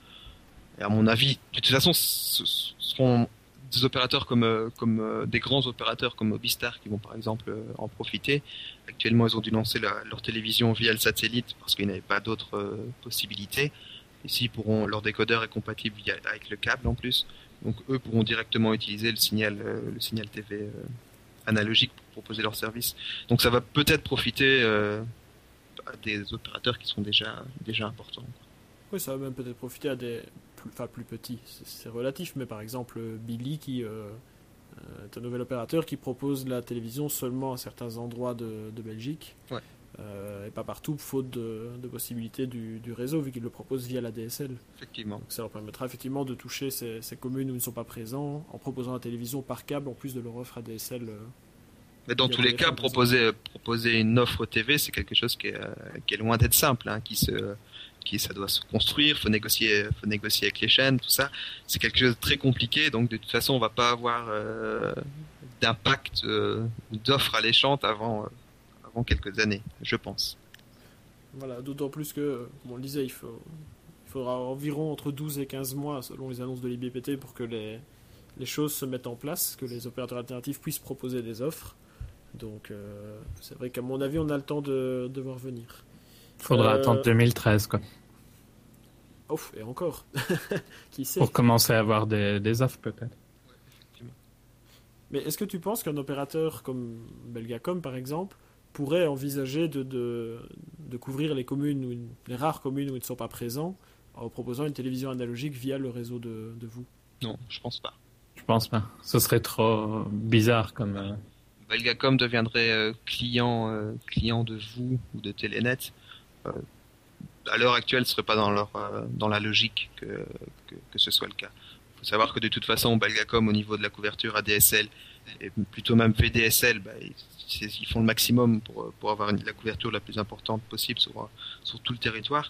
Et, et à mon avis, de toute façon, ce seront des opérateurs comme, euh, comme euh, des grands opérateurs comme Movistar qui vont par exemple euh, en profiter. Actuellement, ils ont dû lancer la, leur télévision via le satellite parce qu'ils n'avaient pas d'autres euh, possibilités. Ici, pourront, leur décodeur est compatible via, avec le câble en plus, donc eux pourront directement utiliser le signal, euh, le signal T V euh, analogique pour proposer leur service. Donc ça va peut-être profiter euh, à des opérateurs qui sont déjà, déjà importants. Oui, ça va même peut-être profiter à des, plus, enfin plus petits, c'est, c'est relatif, mais par exemple Billy qui euh, est un nouvel opérateur qui propose la télévision seulement à certains endroits de, de Belgique. Ouais. Euh, et pas partout, faute de, de possibilités du, du réseau, vu qu'ils le proposent via l'A D S L. Effectivement. Donc ça leur permettra effectivement de toucher ces, ces communes où ils ne sont pas présents, en proposant la télévision par câble, en plus de leur offre A D S L. Euh, Mais dans tous les cas, proposer, proposer une offre T V, c'est quelque chose qui est, euh, qui est loin d'être simple, hein, qui se, qui, ça doit se construire, faut négocier, faut négocier avec les chaînes, tout ça. C'est quelque chose de très compliqué, donc de toute façon, on va pas avoir euh, d'impact euh, d'offres alléchantes avant... Euh, avant quelques années, je pense. Voilà, d'autant plus que, comme on le disait, il, faut, il faudra environ entre douze et quinze mois, selon les annonces de l'I B P T, pour que les, les choses se mettent en place, que les opérateurs alternatifs puissent proposer des offres. Donc, euh, c'est vrai qu'à mon avis, on a le temps de, de voir venir. Il faudra euh... attendre deux mille treize, quoi. Ouf, et encore. Qui sait ? Pour commencer à avoir des, des offres, peut-être. Mais est-ce que tu penses qu'un opérateur comme Belgacom, par exemple, pourrait envisager de, de, de couvrir les communes, où, les rares communes où ils ne sont pas présents, en proposant une télévision analogique via le réseau de, de vous ? Non, je pense pas. Je pense pas. Ce serait trop bizarre comme... Euh... Belgacom deviendrait euh, client, euh, client de vous ou de Telenet. Euh, à l'heure actuelle, ce serait pas dans, leur, euh, dans la logique que, que, que ce soit le cas. Il faut savoir que de toute façon, Belgacom, au niveau de la couverture A D S L, et plutôt même V D S L, bah, ils, ils font le maximum pour, pour avoir une, la couverture la plus importante possible sur, sur tout le territoire.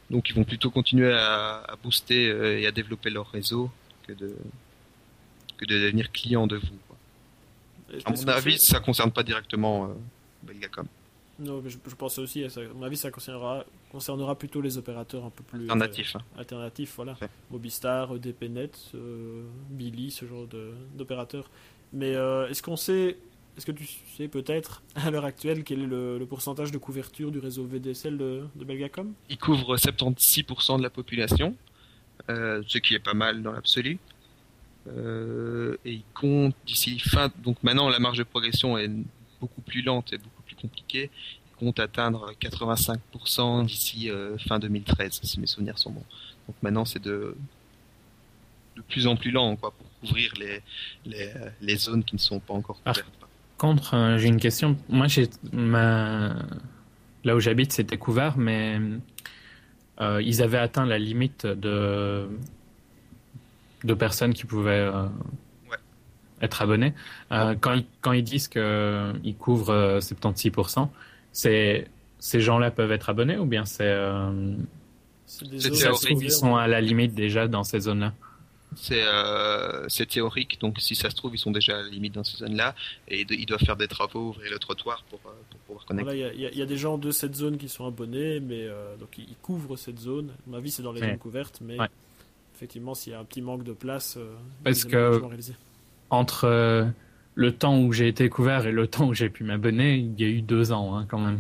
Donc ils vont plutôt continuer à, à booster euh, et à développer leur réseau que de que de devenir client de vous, quoi. À mon avis, ça concerne pas directement euh, Belgacom. Non, mais je, je pense aussi, ça, à mon avis, ça concernera, concernera plutôt les opérateurs un peu plus alternatifs. Euh, hein. Alternatifs, voilà. Ouais. Mobistar, E D P Net, euh, Billy, ce genre de, d'opérateurs. Mais euh, est-ce qu'on sait, est-ce que tu sais peut-être à l'heure actuelle quel est le, le pourcentage de couverture du réseau V D S L de, de Belgacom ? Il couvre soixante-seize pour cent de la population, euh, ce qui est pas mal dans l'absolu. Euh, et il compte d'ici fin. Donc maintenant, la marge de progression est beaucoup plus lente et beaucoup plus compliquée. Il compte atteindre quatre-vingt-cinq pour cent d'ici euh, fin deux mille treize, si mes souvenirs sont bons. Donc maintenant, c'est de de plus en plus lent, quoi, pour couvrir les les, les zones qui ne sont pas encore couvertes. Par contre, euh, j'ai une question. Moi, j'ai ma là où j'habite, c'était couvert, mais euh, ils avaient atteint la limite de de personnes qui pouvaient euh, ouais. être abonnés. Euh, Ouais. quand, ils, quand ils disent qu'ils couvrent euh, soixante-dix pour cent, c'est, ces gens-là peuvent être abonnés ou bien c'est, euh, C'est des C'est zones ça se trouve, couvertes. ils sont à la limite déjà dans ces zones-là? C'est euh, c'est théorique, donc si ça se trouve, ils sont déjà à la limite dans ces zones-là, et de, ils doivent faire des travaux, ouvrir le trottoir pour, euh, pour pouvoir connecter. Voilà, il y, y, y a des gens de cette zone qui sont abonnés, mais euh, donc ils, ils couvrent cette zone. À mon avis, c'est dans les Ouais. zones couvertes, mais Ouais. effectivement, s'il y a un petit manque de place, euh, Parce les que- aménagements réalisés. Entre euh, le temps où j'ai été couvert et le temps où j'ai pu m'abonner, il y a eu deux ans hein, quand même.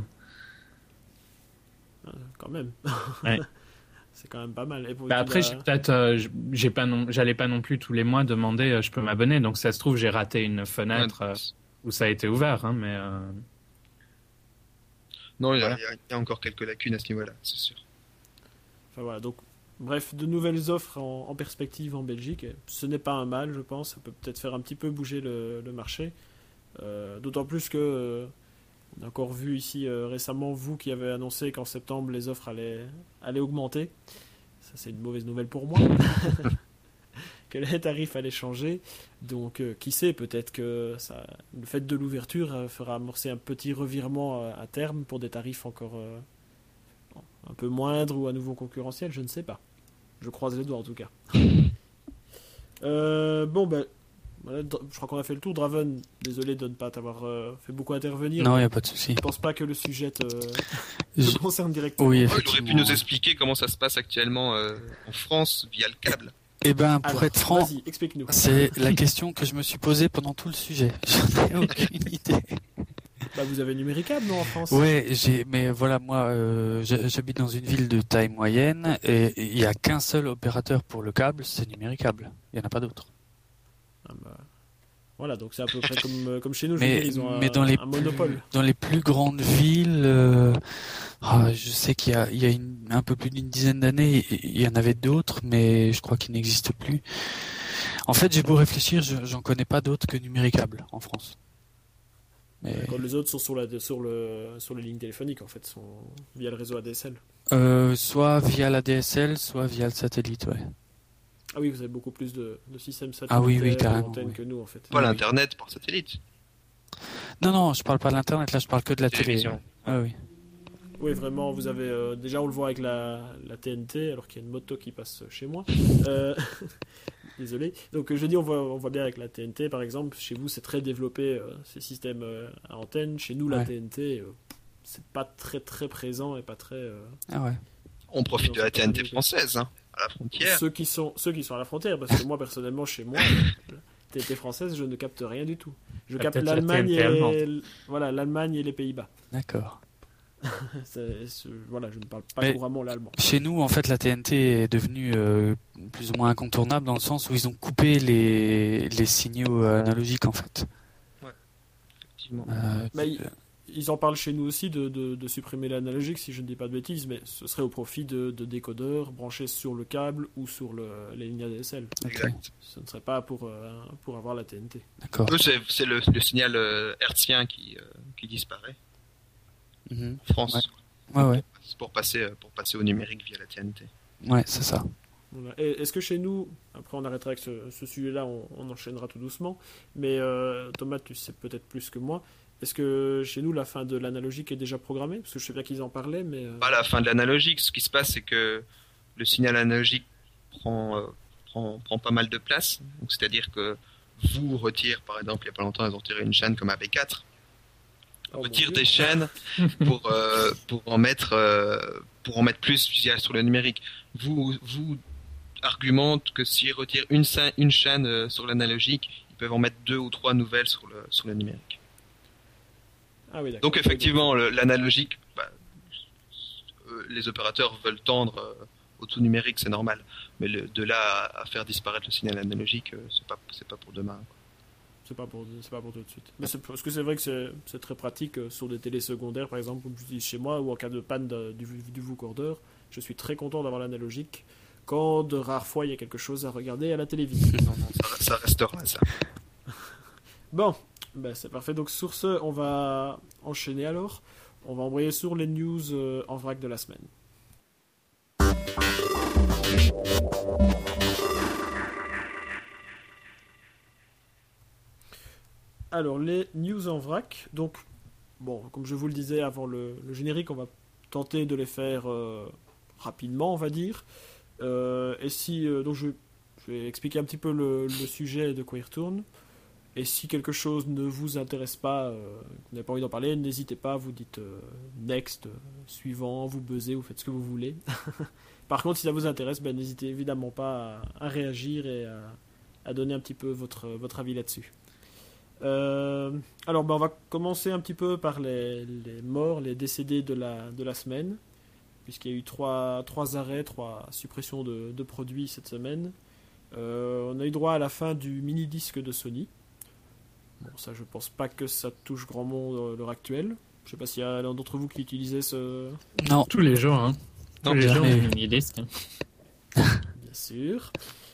Euh, quand même. Ouais. C'est quand même pas mal. Et pour Bah tu après, dois- j'ai peut-être, euh, j'ai pas non, j'allais pas non plus tous les mois demander, euh, je peux m'abonner. Donc ça se trouve, j'ai raté une fenêtre Ouais. euh, où ça a été ouvert, hein, mais euh, Non, il y, a- Voilà. il y a- il y a encore quelques lacunes à ce niveau-là, c'est sûr. Enfin, voilà, donc, bref, de nouvelles offres en, en perspective en Belgique. Et ce n'est pas un mal, je pense. Ça peut peut-être faire un petit peu bouger le, le marché. Euh, d'autant plus que euh, on a encore vu ici euh, récemment vous qui avez annoncé qu'en septembre les offres allaient, allaient augmenter. Ça, c'est une mauvaise nouvelle pour moi. Que les tarifs allaient changer. Donc, euh, qui sait, peut-être que ça, le fait de l'ouverture euh, fera amorcer un petit revirement euh, à terme pour des tarifs encore euh, un peu moindres ou à nouveau concurrentiels, je ne sais pas. Je croise les doigts en tout cas. Euh, bon, ben, voilà, Dra- je crois qu'on a fait le tour. Draven, désolé de ne pas t'avoir euh, fait beaucoup intervenir. Non, il n'y a pas de souci. Je pense pas que le sujet te, Je- te concerne directement. Oui, Ouais, il aurait pu effectivement. nous expliquer comment ça se passe actuellement euh, en France via le câble. Eh ben, pour Alors, être franc, vas-y, explique-nous. c'est la question que je me suis posée pendant tout le sujet. J'en ai aucune idée. Bah, vous avez Numéricable, non, en France? Ouais, j'ai, mais voilà, moi, euh, j'ha- j'habite dans une ville de taille moyenne et il y a qu'un seul opérateur pour le câble, c'est Numéricable. Il y en a pas d'autres. Ah bah, voilà, donc c'est à peu près comme, euh, comme chez nous. Je Mais, veux dire, ils ont mais un, dans les un monopole. plus, dans les plus grandes villes, euh, ah, je sais qu'il y a, il y a une, un peu plus d'une dizaine d'années, il y en avait d'autres, mais je crois qu'ils n'existent plus. En fait, j'ai beau réfléchir, je, j'en connais pas d'autres que Numéricable en France. Mais, Quand les autres sont sur, la, sur, le, sur les lignes téléphoniques, en fait, sont via le réseau A D S L. euh, soit via la D S L, soit via le satellite, ouais. Ah oui, vous avez beaucoup plus de, de systèmes Ah oui, oui, satellitaires, carrément, d'antennes oui. que nous, en fait. Pas Oui, l'internet par satellite. Non, non, je parle pas de l'internet, là, je parle que de la télé. Télévision. Ah oui. Oui, vraiment, vous avez... euh, déjà, on le voit avec la, la T N T, alors qu'il y a une moto qui passe chez moi. Euh, Désolé. Donc, euh, je dis, on voit, on voit bien avec la T N T, par exemple. Chez vous, c'est très développé, euh, ces systèmes euh, à antenne. Chez nous, la Ouais. T N T, euh, c'est pas très, très présent et pas très... euh, Ah ouais. On profite Non, de la c'est T N T pas française, hein, à la frontière. Ceux qui, sont, ceux qui sont à la frontière, parce que moi, personnellement, chez moi, la T N T française, je ne capte rien du tout. Je Ah, capte peut-être la l'Allemagne T N T et, allemande. voilà, l'Allemagne et les Pays-Bas. D'accord. C'est- c'est- voilà, je ne parle pas Mais- couramment l'allemand. Chez nous, en fait, la T N T est devenue euh, plus ou moins incontournable dans le sens où ils ont coupé les, les signaux euh, analogiques, en fait. Effectivement. Euh, Mais ils, ils en parlent chez nous aussi de, de, de supprimer l'analogique, si je ne dis pas de bêtises, mais ce serait au profit de, de décodeurs branchés sur le câble ou sur le, les lignes A D S L. ok, Exact. Ce ne serait pas pour, euh, pour avoir la T N T. d'accord. Eux, c'est c'est le, le signal euh, hertzien qui, euh, qui disparaît Mhm. en France. Ouais, ouais, C'est pour passer, euh, pour passer au numérique via la T N T. ouais, c'est ça. Voilà. Et est-ce que chez nous, après on arrêtera avec ce, ce sujet-là, on, on enchaînera tout doucement, mais euh, Thomas, tu sais peut-être plus que moi, Est-ce que chez nous, la fin de l'analogique est déjà programmée? Parce que je sais bien qu'ils en parlaient, mais... euh, Pas la fin de l'analogique. Ce qui se passe, c'est que le signal analogique prend, euh, prend, prend pas mal de place. Donc, c'est-à-dire que vous retire, par exemple, il y a pas longtemps, ils ont retiré une chaîne comme A P quatre. oh mon Retire Dieu. des chaînes pour, euh, pour, en mettre, euh, pour en mettre plus via- sur le numérique. Vous, vous argumente que s'ils retirent une, sa- une chaîne euh, sur l'analogique, ils peuvent en mettre deux ou trois nouvelles sur le, sur le numérique. Ah oui, d'accord. Donc effectivement, le- l'analogique, bah, euh, les opérateurs veulent tendre euh, au tout numérique, c'est normal. Mais le- de là à, à faire disparaître le signal analogique, euh, c'est pas, c'est pas pour demain. quoi. C'est pas pour, c'est pas pour tout de suite. Mais c'est, parce que c'est vrai que c'est, c'est très pratique euh, sur des télés secondaires, par exemple, comme j'utilise chez moi, ou en cas de panne de- du, du vocordeur. Je suis très content d'avoir l'analogique quand de rares fois il y a quelque chose à regarder à la télévision. Non, non, ça, ça restera ça. Bon, ben c'est parfait. Donc sur ce, on va enchaîner alors. On va envoyer sur les news euh, en vrac de la semaine. Alors, les news en vrac. Donc, bon, comme je vous le disais avant le, le générique, on va tenter de les faire euh, rapidement, on va dire. Euh, et si, euh, donc je, je vais expliquer un petit peu le, le sujet et de quoi il retourne. Et si quelque chose ne vous intéresse pas, euh, vous n'avez pas envie d'en parler, n'hésitez pas, vous dites euh, next, euh, suivant, vous buzzez, vous faites ce que vous voulez. Par contre, si ça vous intéresse, ben, n'hésitez évidemment pas à, à réagir et à, à donner un petit peu votre, votre avis là-dessus. Euh, alors, ben, on va commencer un petit peu par les, les morts, les décédés de la, de la semaine, puisqu'il y a eu trois, trois arrêts, trois suppressions de, de produits cette semaine. Euh, on a eu droit à la fin du mini-disque de Sony. Bon, ça, je pense pas que ça touche grand monde à l'heure actuelle. Je sais pas s'il y a l'un d'entre vous qui utilisait ce... Non. Tous les jours, hein. Tous Non, les jours, jamais. on mini-disque. hein. Bien sûr.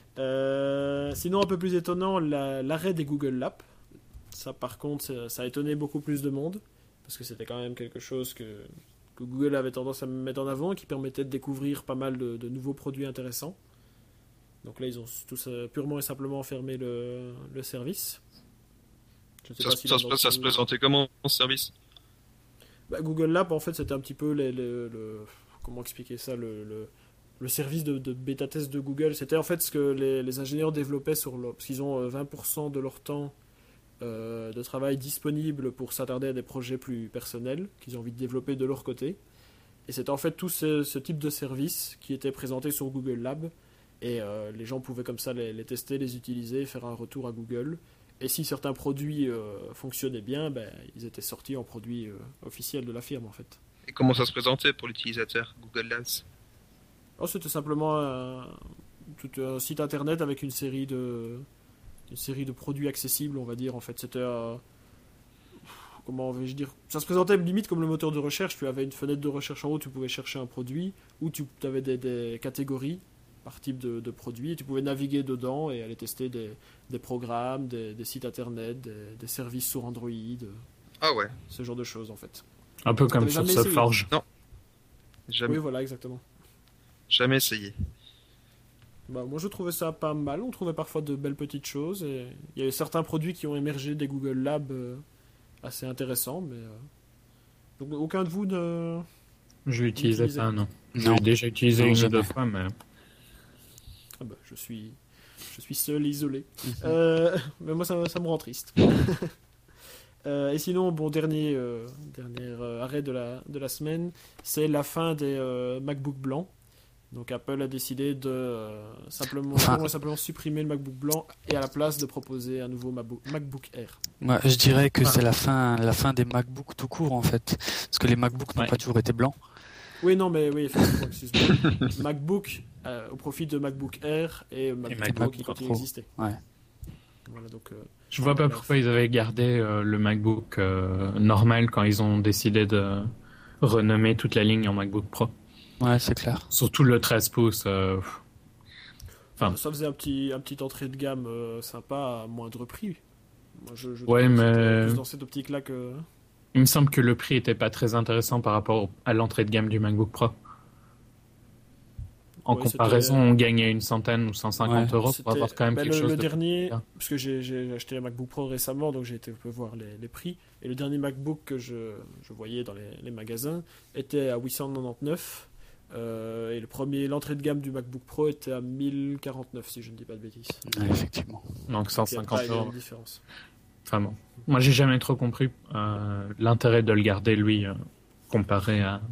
Euh, sinon, un peu plus étonnant, la- l'arrêt des Google Labs. Ça, par contre, ça, ça a étonné beaucoup plus de monde, parce que c'était quand même quelque chose que, que Google avait tendance à mettre en avant, qui permettait de découvrir pas mal de, de nouveaux produits intéressants. Donc là, ils ont tous euh, purement et simplement fermé le, le service. Je ne sais Ça, pas se- si ça, l'un se- d'entre ça se vous- présentait comment ce service? Bah, Google Lab, en fait, c'était un petit peu les, les- le, comment expliquer ça, le, le, le service de, de bêta test de Google. C'était en fait ce que les, les ingénieurs développaient sur leur, parce qu'ils ont euh, vingt pour cent de leur temps euh, de travail disponible pour s'attarder à des projets plus personnels qu'ils ont envie de développer de leur côté. Et c'était en fait tout ce, ce type de service qui était présenté sur Google Lab. Et euh, les gens pouvaient comme ça les, les tester, les utiliser, faire un retour à Google. Et si certains produits euh, fonctionnaient bien, ben, ils étaient sortis en produits euh, officiels de la firme en fait. Et comment ça se présentait pour l'utilisateur Google Labs? Oh, c'était simplement un, tout un site internet avec une série de une série de produits accessibles, on va dire. En fait, c'était euh, comment vais-je dire, ça se présentait limite comme le moteur de recherche. Tu avais une fenêtre de recherche en haut, tu pouvais chercher un produit, ou tu avais des, des catégories par type de, de produit, et tu pouvais naviguer dedans et aller tester des, des programmes, des, des sites internet, des, des services sur Android, Ah ouais, ce genre de choses en fait. Un peu comme T'avais sur jamais essayé? SoftForge. jamais, Oui, voilà, exactement. jamais essayé. Bah, moi je trouvais ça pas mal, on trouvait parfois de belles petites choses, et il y a eu certains produits qui ont émergé des Google Labs euh, assez intéressants, mais... euh, Donc aucun de vous ne... Je l'utilisais Utilisé. pas, non. Non. J'ai déjà utilisé Non, une ou jamais. deux fois, mais Ah bah, je suis... Je suis seul et isolé. Euh, mais moi ça, ça me rend triste. Euh, et sinon, bon, dernier, euh, dernier euh, arrêt de la, de la semaine, c'est la fin des euh, MacBook blancs. Donc Apple a décidé de euh, simplement, Enfin- purement et simplement supprimer le MacBook blanc et à la place de proposer un nouveau MacBook, MacBook Air. Moi, je dirais que Ah. c'est la fin, la fin des MacBooks tout court en fait, parce que les MacBooks n'ont Ouais. pas toujours été blancs. Oui, non, mais oui, effectivement, excuse-moi. MacBook euh, au profit de MacBook Air et MacBook, MacBook Pro qui continue Pro. d'exister. Ouais. Voilà, donc, euh, je vois pas Bref. pourquoi ils avaient gardé euh, le MacBook euh, normal quand ils ont décidé de renommer toute la ligne en MacBook Pro. Ouais, c'est clair. Surtout le treize pouces. euh, Enfin. ça faisait un petit, un petit entrée de gamme euh, sympa à moindre prix. Moi, je, je Ouais, trouve que mais- c'était plus dans cette optique-là que... Il me semble que le prix était pas très intéressant par rapport à l'entrée de gamme du MacBook Pro. en Oui, comparaison, c'était- on gagnait une centaine ou cent cinquante Ouais, euros pour C'était- avoir quand même bah, quelque le, chose le de... dernier, bien. parce que j'ai j'ai acheté un MacBook Pro récemment, donc j'ai été un peu voir les, les prix. Et le dernier MacBook que je, je voyais dans les, les magasins était à huit cent quatre-vingt-dix-neuf. Euh, et le premier, l'entrée de gamme du MacBook Pro était à mille quarante-neuf, si je ne dis pas de bêtises. Ouais, effectivement. Donc cent Et après, cinquante il y a euros. une différence. Enfin bon. Moi, j'ai jamais trop compris euh, l'intérêt de le garder, lui, euh, comparé à,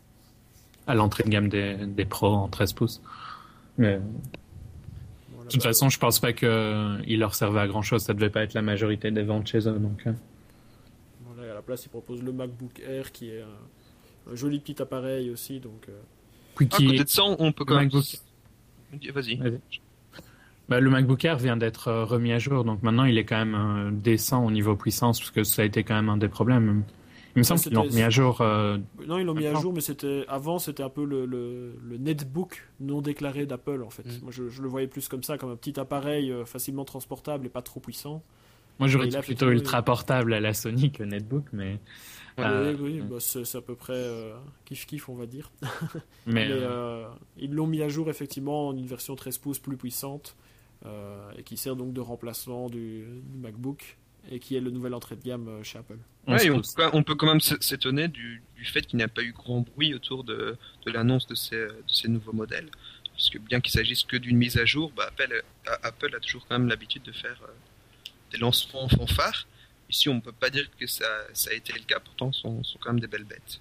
à l'entrée de gamme des, des pros en treize pouces. Mais Voilà, de toute bah, façon, je pense pas qu'il leur servait à grand chose. Ça devait pas être la majorité des ventes chez eux. Donc, euh. voilà, et à la place, ils proposent le MacBook Air, qui est un, un joli petit appareil aussi. Donc, euh, Puis À qui- côté de ça, on peut quand même. MacBook. Vas-y. Vas-y. Bah, le MacBook Air vient d'être euh, remis à jour, donc maintenant il est quand même euh, décent au niveau puissance, parce que ça a été quand même un des problèmes. Il me semble qu'ils l'ont c'était- remis à jour. euh, non, ils l'ont mis à Maintenant. jour, mais c'était avant, c'était un peu le, le, le netbook non déclaré d'Apple en fait. Mm. Moi, je, je le voyais plus comme ça, comme un petit appareil euh, facilement transportable et pas trop puissant. Moi j'aurais Et dit là, plutôt effectivement, ultra portable à la Sony que netbook, mais. euh, oui, oui, bah, c'est c'est à peu près euh, kiff kiff, on va dire. mais, Mais euh, euh, ils l'ont mis à jour effectivement en une version treize pouces plus puissante euh, et qui sert donc de remplacement du, du MacBook et qui est le nouvel entrée de gamme euh, chez Apple. on Ouais, se et on, pousse. peut, on peut quand même s- s'étonner du, du fait qu'il n'y a pas eu grand bruit autour de, de l'annonce de ces, de ces nouveaux modèles. Parce que bien qu'il s'agisse que d'une mise à jour, bah, Apple, a, Apple a toujours quand même l'habitude de faire euh, des lancements en fanfare. Ici, on ne peut pas dire que ça, ça a été le cas, pourtant, ce sont, sont quand même des belles bêtes.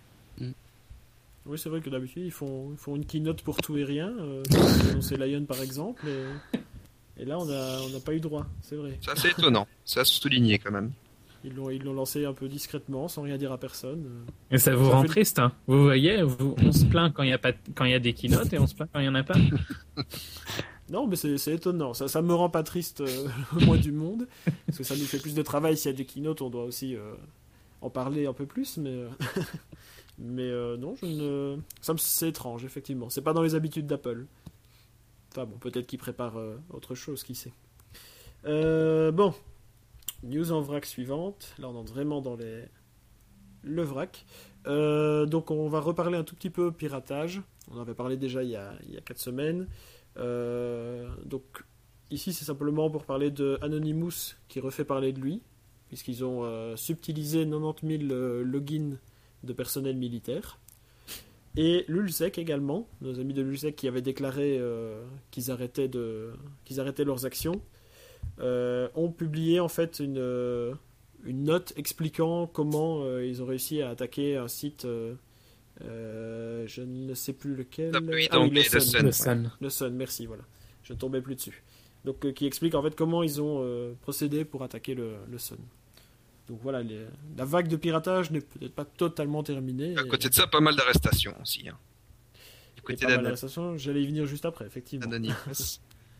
Oui, c'est vrai que d'habitude ils font, ils font une keynote pour tout et rien. Euh, ils ont annoncé Lion par exemple. Et, et là, on n'a on n'a pas eu droit, c'est vrai. C'est assez étonnant, c'est à souligner quand même. Ils l'ont ils l'ont lancé un peu discrètement, sans rien dire à personne. Euh, Et ça vous Ça rend fait- triste, hein. Vous voyez, vous- on se plaint quand il y a pas, quand il y a des keynotes et on se plaint quand il y en a pas. Non, mais c'est c'est étonnant. Ça, ça me rend pas triste euh, le moins du monde, parce que ça nous fait plus de travail. S'il y a des keynotes, on doit aussi euh, en parler un peu plus. Mais, euh, mais euh, non, je ne... ça me c'est étrange, effectivement. C'est pas dans les habitudes d'Apple. Enfin bon, peut-être qu'ils préparent euh, autre chose, qui sait. Euh, bon, news en vrac suivante. Là, on entre vraiment dans les le vrac. Euh, donc, on va reparler un tout petit peu piratage. On en avait parlé déjà il y a il y a quatre semaines. Euh, donc ici c'est simplement pour parler de Anonymous qui refait parler de lui puisqu'ils ont euh, subtilisé quatre-vingt-dix mille euh, logins de personnel militaire et l'Ulsec également, nos amis de l'Ulsec qui avaient déclaré euh, qu'ils arrêtaient de qu'ils arrêtaient leurs actions euh, ont publié en fait une, euh, une note expliquant comment euh, ils ont réussi à attaquer un site euh, euh, je ne sais plus lequel. La pluie Ah oui, d'anglais, le le Sun. Sun. Le Sun. Le Sun, merci, voilà. Je ne tombais plus dessus. Donc, euh, qui explique en fait comment ils ont euh, procédé pour attaquer le, le Sun. Donc voilà, les- la vague de piratage n'est peut-être pas totalement terminée. À côté de ça, pas mal d'arrestations aussi. Hein. Du et côté pas mal d'An- d'arrestations, j'allais y venir juste après, effectivement. d'Anonymous.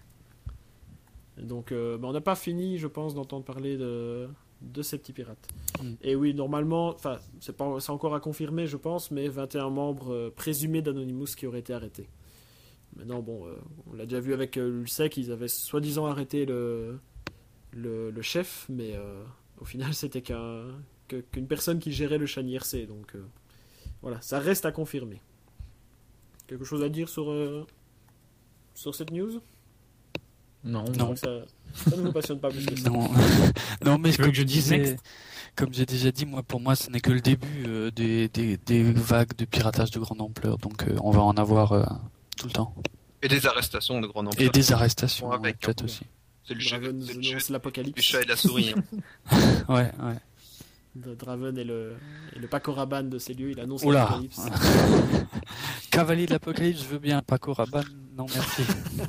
Donc, euh, bah, on n'a pas fini, je pense, d'entendre parler de, de ces petits pirates. Mm. Et oui, normalement, enfin, c'est pas, c'est encore à confirmer, je pense, mais vingt et un membres euh, présumés d'Anonymous qui auraient été arrêtés. Maintenant, bon, euh, on l'a déjà vu avec euh, l'Ulsec, ils avaient soi-disant arrêté le, le, le chef, mais euh, au final, c'était qu'un, que- qu'une personne qui gérait le chan I R C. Donc, euh, voilà, ça reste à confirmer. Quelque chose à dire sur, euh, sur cette news? Non. Je Non. crois que ça, ça ne vous passionne pas plus que ça. Non, non, mais Tu veux comme que je je dise disais, next comme j'ai déjà dit, moi, pour moi, ce n'est que le début euh, des, des, des vagues de piratage de grande ampleur. Donc, euh, on va en avoir euh, tout le temps. Et des arrestations de grande Et ampleur. des arrestations, Bon, avec, ouais, peut-être hein. aussi. C'est le jeu, Draven c'est le nous jeu annonce du l'apocalypse. chat et la souris. hein. Ouais, ouais. De Draven et le, et le Paco Rabanne de ces lieux, il annonce Oula. l'apocalypse. Cavalier de l'Apocalypse, je veux bien. Paco Rabanne, non merci.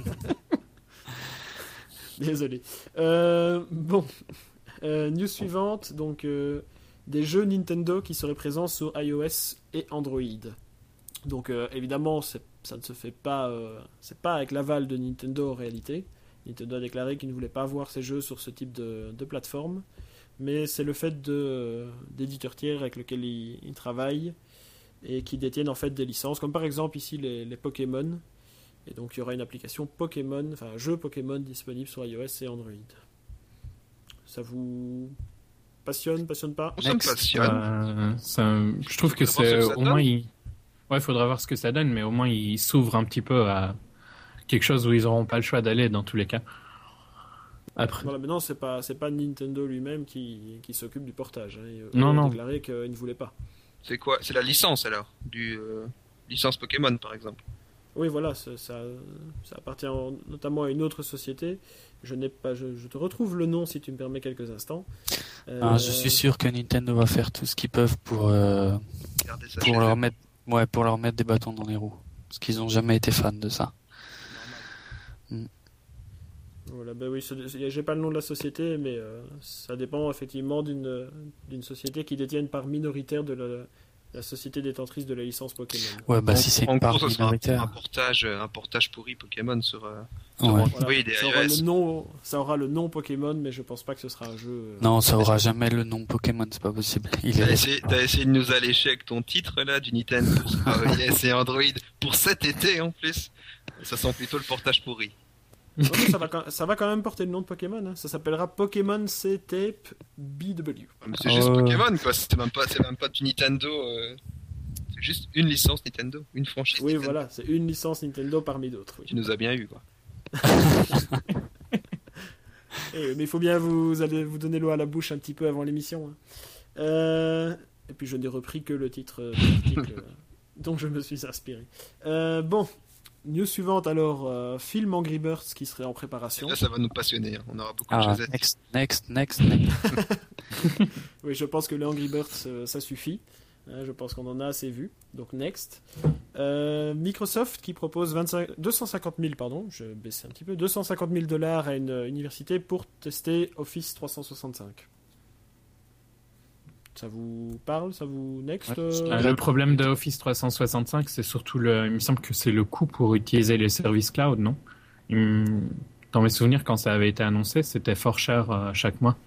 Désolé. Euh, bon, Euh, news suivante, donc euh, des jeux Nintendo qui seraient présents sur iOS et Android. Donc euh, évidemment, c'est- ça ne se fait pas, euh, c'est pas avec l'aval de Nintendo en réalité. Nintendo a déclaré qu'il ne voulait pas avoir ces jeux sur ce type de, de plateforme, mais c'est le fait de, euh, d'éditeurs tiers avec lesquels ils, ils travaillent et qui détiennent en fait des licences, comme par exemple ici les, les Pokémon. Et donc il y aura une application Pokémon, enfin un jeu Pokémon disponible sur iOS et Android. Ça vous passionne, passionne pas? On s'en Next. passionne. Euh, ça- je trouve que Tu veux voir ce c'est que ça au moins donne il... Ouais, il faudra voir ce que ça donne, mais au moins ils s'ouvrent un petit peu à quelque chose où ils n'auront pas le choix d'aller dans tous les cas. Après. Voilà, mais non, c'est pas, c'est pas Nintendo lui-même qui, qui s'occupe du portage. Hein. Il non, a non. déclaré qu'il ne voulait pas. C'est quoi? C'est la licence alors, du euh, licence Pokémon par exemple. Oui, voilà, ça, ça, ça appartient notamment à une autre société. Je n'ai pas, je, je te retrouve le nom si tu me permets quelques instants. Euh... Ah, je suis sûr que Nintendo va faire tout ce qu'ils peuvent pour euh, pour leur mettre, ouais, pour leur mettre des bâtons dans les roues, parce qu'ils n'ont jamais été fans de ça. Mm. Voilà, ben oui, j'ai pas le nom de la société, mais euh, ça dépend effectivement d'une d'une société qui détient une part minoritaire de la la société détentrice de la licence Pokémon. Ouais, bah en, si c'est une part gros, minoritaire. Un portage, un portage pourri Pokémon sur, euh, sur ouais. Android voilà. et ça, aura le nom, ça aura le nom Pokémon, mais je pense pas que ce sera un jeu. Euh... Non, ça aura jamais le nom Pokémon, c'est pas possible. Il t'as, est... essayé, t'as essayé de nous allécher avec ton titre là du Nintendo pour iOS et Android pour cet été en plus. Ça sent plutôt le portage pourri. Non, mais ça, va quand, ça va quand même porter le nom de Pokémon. Hein. Ça s'appellera Pokémon C-Tape B W. Mais c'est juste euh... Pokémon quoi. C'est même pas, c'est même pas du Nintendo. Euh... C'est juste une licence Nintendo, une franchise. Oui, Nintendo. Voilà, c'est une licence Nintendo parmi d'autres. Oui. Tu nous as bien eu quoi. Et, mais il faut bien vous, allez vous donner l'eau à la bouche un petit peu avant l'émission. Hein. Euh, et puis je n'ai repris que le titre de l'article dont je me suis inspiré. Euh, bon. News suivante alors, euh, film Angry Birds qui serait en préparation. Là, ça va nous passionner, hein. On aura beaucoup ah, de choses à dire. Next, next, next, next. Oui, je pense que les Angry Birds, euh, ça suffit. Hein, je pense qu'on en a assez vu. Donc, next. Euh, Microsoft qui propose vingt-cinq, deux cent cinquante mille, pardon, je baisse un petit peu, deux cent cinquante mille dollars à une euh, université pour tester Office trois cent soixante-cinq. Ça vous parle, ça vous next euh... Le problème de Office trois cent soixante-cinq, c'est surtout le. Il me semble que c'est le coût pour utiliser les services cloud, non? me... Dans mes souvenirs, quand ça avait été annoncé, c'était fort cher euh, chaque mois.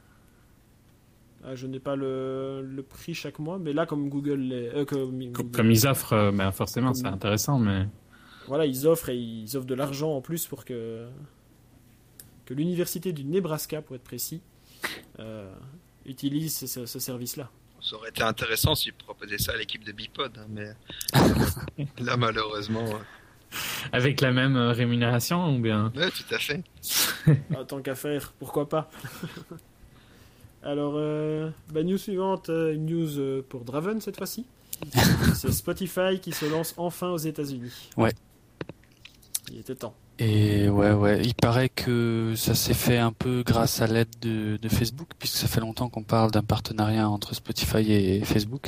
Ah, je n'ai pas le... le prix chaque mois, mais là, comme Google, les... euh, comme... comme, comme ils offrent, euh, ben forcément, comme... c'est intéressant, mais. Voilà, ils offrent et ils offrent de l'argent en plus pour que que l'université du Nebraska, pour être précis. Euh... utilise ce, ce service-là. Ça aurait été intéressant s'ils proposaient ça à l'équipe de Bipod, hein, mais là malheureusement. Ouais. Avec la même euh, rémunération ou bien? Oui, tout à fait. Ah, tant qu'à faire, pourquoi pas. Alors, euh, bah, news suivante, euh, une news euh, pour Draven cette fois-ci. C'est Spotify qui se lance enfin aux États-Unis. Ouais. Il était temps. Et ouais, ouais, il paraît que ça s'est fait un peu grâce à l'aide de, de Facebook, puisque ça fait longtemps qu'on parle d'un partenariat entre Spotify et Facebook.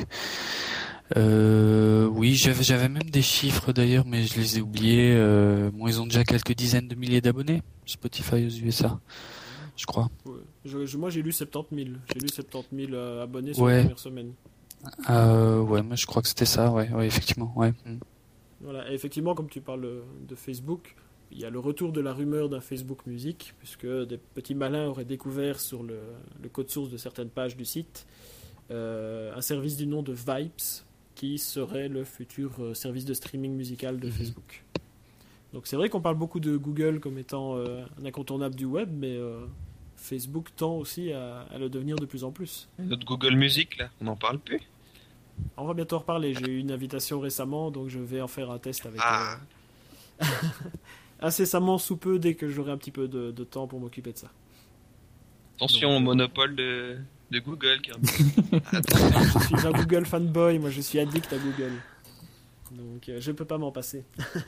Euh, oui, j'avais, j'avais même des chiffres d'ailleurs, mais je les ai oubliés. Euh, bon, ils ont déjà quelques dizaines de milliers d'abonnés, Spotify aux U S A, je crois. Ouais. Je, je, moi, j'ai lu soixante-dix mille. J'ai lu soixante-dix mille euh, abonnés sur ouais. la première semaine. Euh, ouais, mais je crois que c'était ça, ouais, ouais, effectivement, ouais. Voilà, et effectivement, comme tu parles de Facebook, il y a le retour de la rumeur d'un Facebook Music, puisque des petits malins auraient découvert sur le, le code source de certaines pages du site euh, un service du nom de Vibes, qui serait le futur euh, service de streaming musical de mmh. Facebook. Donc c'est vrai qu'on parle beaucoup de Google comme étant euh, un incontournable du web, mais euh, Facebook tend aussi à, à le devenir de plus en plus. Notre Google Music, là, on n'en parle plus. On va bientôt en reparler. J'ai eu une invitation récemment, donc je vais en faire un test avec ah. euh... incessamment sous peu, dès que j'aurai un petit peu de, de temps pour m'occuper de ça. Attention donc, au monopole de, de Google. Je suis un Google fanboy, moi je suis addict à Google. Donc euh, je peux pas m'en passer.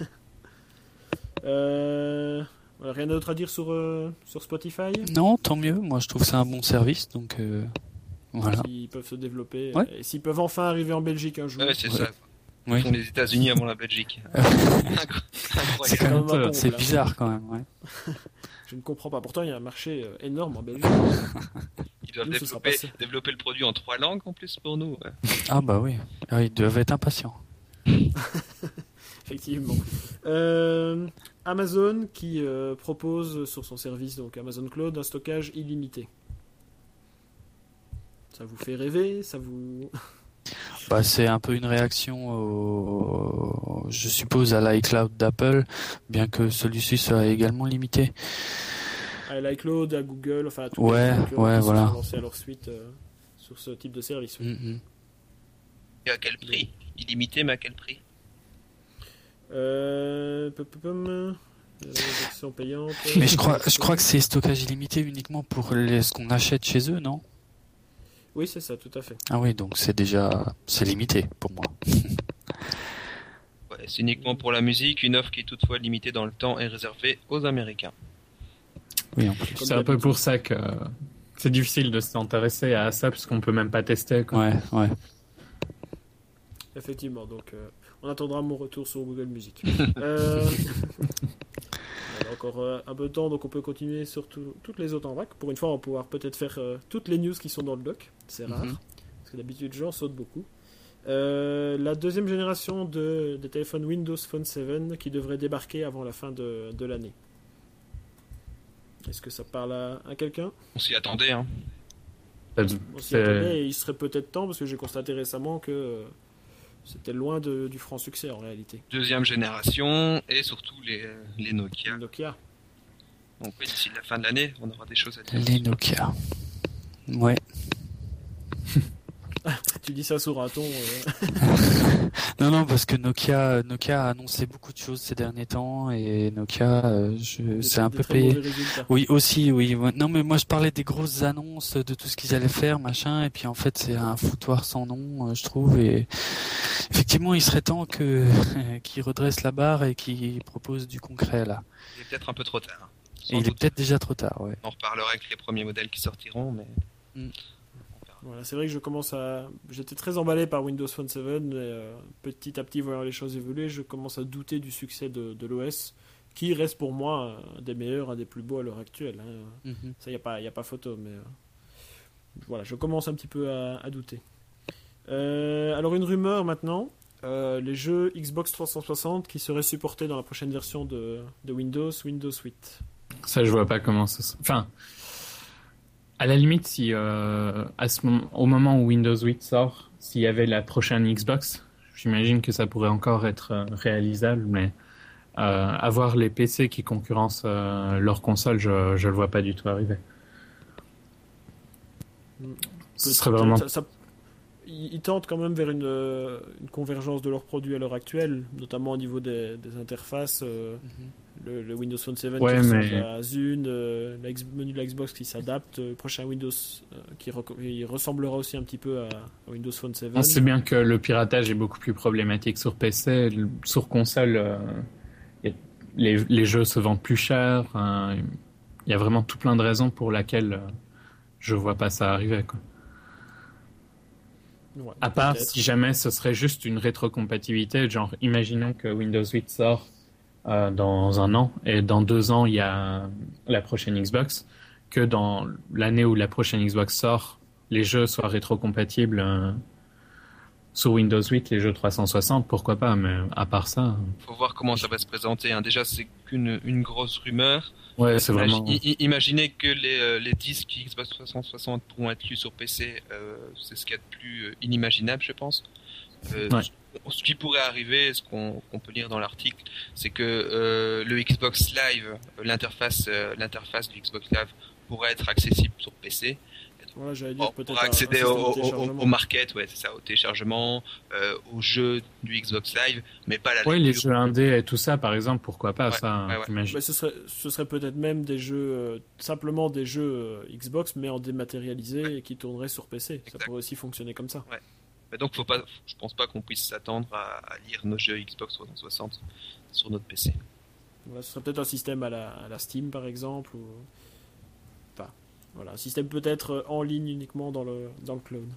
euh... Rien d'autre à dire sur, euh, sur Spotify? Non, tant mieux. Moi je trouve que c'est un bon service, donc euh, voilà. Ils peuvent se développer. Ouais. Et s'ils peuvent enfin arriver en Belgique un jour. Ouais, c'est ouais. ça. Ils oui. font les États-Unis avant la Belgique. c'est quand même peu, c'est bizarre quand même. Ouais. Je ne comprends pas. Pourtant, il y a un marché énorme en Belgique. Ils doivent nous, développer, développer le produit en trois langues en plus pour nous. Ouais. Ah bah oui. Ah, ils doivent être impatients. Effectivement. Euh, Amazon qui euh, propose sur son service, donc Amazon Cloud, un stockage illimité. Ça vous fait rêver? Ça vous... Bah, c'est un peu une réaction, au, je suppose, à l'iCloud d'Apple, bien que celui-ci soit également limité. À l'iCloud, à Google, enfin à tous ouais, les ouais, qui voilà. se sont lancés à leur suite euh, sur ce type de service. Oui. Mm-hmm. Et à quel prix? illimité, mais à quel prix? Euh, pom, pom, pom, euh, version payante. Mais je crois, je crois que c'est stockage illimité uniquement pour les, ce qu'on achète chez eux, non? Oui, c'est ça, tout à fait. Ah oui, donc c'est déjà, c'est limité pour moi. Ouais, c'est uniquement pour la musique, une offre qui est toutefois limitée dans le temps et réservée aux Américains. Oui, en plus. C'est un peu pour ça que c'est difficile de s'intéresser à ça parce qu'on peut même pas tester. Quoi. Ouais, ouais. Effectivement, donc euh, on attendra mon retour sur Google Music. euh... On a encore euh, un peu de temps, donc on peut continuer sur tout, toutes les autres en vrac. Pour une fois, on va pouvoir peut-être faire euh, toutes les news qui sont dans le doc. C'est rare, Mhm. parce que d'habitude, j'en saute beaucoup. Euh, la deuxième génération de, de téléphone Windows Phone sept qui devrait débarquer avant la fin de, de l'année. Est-ce que ça parle à, à quelqu'un? On s'y attendait, hein. On s'y C'est- attendait et il serait peut-être temps, parce que j'ai constaté récemment que euh, c'était loin de, du franc succès en réalité. Deuxième génération et surtout les, les Nokia. Nokia. Donc oui, d'ici la fin de l'année, on aura des choses à dire. Les Nokia. Ouais. Tu dis ça sur un ton. euh, Non, non, parce que Nokia, Nokia a annoncé beaucoup de choses ces derniers temps et Nokia, euh, je, des- c'est un des peu très payé. mauvais résultats. Oui, aussi, oui. Ouais. Non, mais moi je parlais des grosses annonces de tout ce qu'ils allaient faire, machin, et puis en fait c'est un foutoir sans nom, euh, je trouve. Et effectivement, il serait temps que qu'ils redressent la barre et qu'ils proposent du concret là. Il est peut-être un peu trop tard. hein. Sans Et il est doute. peut-être déjà trop tard, ouais. On reparlera avec les premiers modèles qui sortiront, mais Voilà, c'est vrai que je commence à. J'étais très emballé par Windows Phone sept, mais euh, petit à petit, voyant les choses évoluer, je commence à douter du succès de, de l'O S, qui reste pour moi un des meilleurs, un des plus beaux à l'heure actuelle. hein. Mhm. Ça, il n'y a, pas- y a pas photo, mais. euh, Voilà, je commence un petit peu à, à douter. Euh, alors, une rumeur maintenant euh, les jeux Xbox trois cent soixante qui seraient supportés dans la prochaine version de, de Windows, Windows huit. Ça, je vois pas comment ça se... Enfin, à la limite, si euh, à ce moment, au moment où Windows huit sort, s'il y avait la prochaine Xbox, j'imagine que ça pourrait encore être euh, réalisable, mais euh, avoir les P C qui concurrencent euh, leur console, je je le vois pas du tout arriver. Ce serait vraiment... Ça- ça- ils ils tentent quand même vers une, euh, une convergence de leurs produits à l'heure actuelle, notamment au niveau des, des interfaces. euh, Mhm. le, le Windows Phone sept Ouais, qui ressemble mais- à Zune, euh, le menu de la Xbox qui s'adapte, euh, le prochain Windows euh, qui reco- il ressemblera aussi un petit peu à, à Windows Phone sept. On sait bien que le piratage est beaucoup plus problématique sur P C. Le- Sur console, euh, y a- les, les jeux se vendent plus cher. hein. Il y a vraiment tout plein de raisons pour lesquelles euh, je vois pas ça arriver. Quoi. Ouais, À part peut-être. si jamais ce serait juste une rétrocompatibilité, genre imaginons que Windows huit sort euh, dans un an et dans deux ans il y a la prochaine Xbox, que dans l'année où la prochaine Xbox sort, les jeux soient rétrocompatibles euh, sur Windows huit, les jeux trois cent soixante, pourquoi pas, mais à part ça, faut voir comment ça va se présenter. hein. Déjà, c'est qu'une une grosse rumeur. ouais, c'est Imagi- vraiment... i- i- Imaginez que les, euh, les disques Xbox trois cent soixante pourront être lus sur P C, euh, c'est ce qu'il y a de plus euh, inimaginable, je pense. Euh, Ouais. ce- Ce qui pourrait arriver, ce qu'on qu'on peut lire dans l'article, c'est que euh, le Xbox Live, euh, l'interface, euh, l'interface du Xbox Live pourrait être accessible sur P C. Voilà, j'allais dire On peut-être pourra un- un accéder système au, de au, au, téléchargement. au market, ouais, c'est ça, au téléchargement, euh, aux jeux du Xbox Live, mais pas la Ouais, les lecture. jeux indés et tout ça, par exemple, pourquoi pas, Ouais, ça, ouais, ouais. j'imagine. Mais ce serait, ce serait peut-être même des jeux, euh, simplement des jeux euh, Xbox, mais en dématérialisé et qui tourneraient sur P C. Ça Exact. pourrait aussi fonctionner comme ça. Mais donc, faut pas, je pense pas qu'on puisse s'attendre à, à lire nos jeux Xbox trois cent soixante sur notre P C. Voilà, ce serait peut-être un système à la, à la Steam, par exemple. Ou... Enfin, voilà, un système peut-être en ligne uniquement dans le, dans le cloud.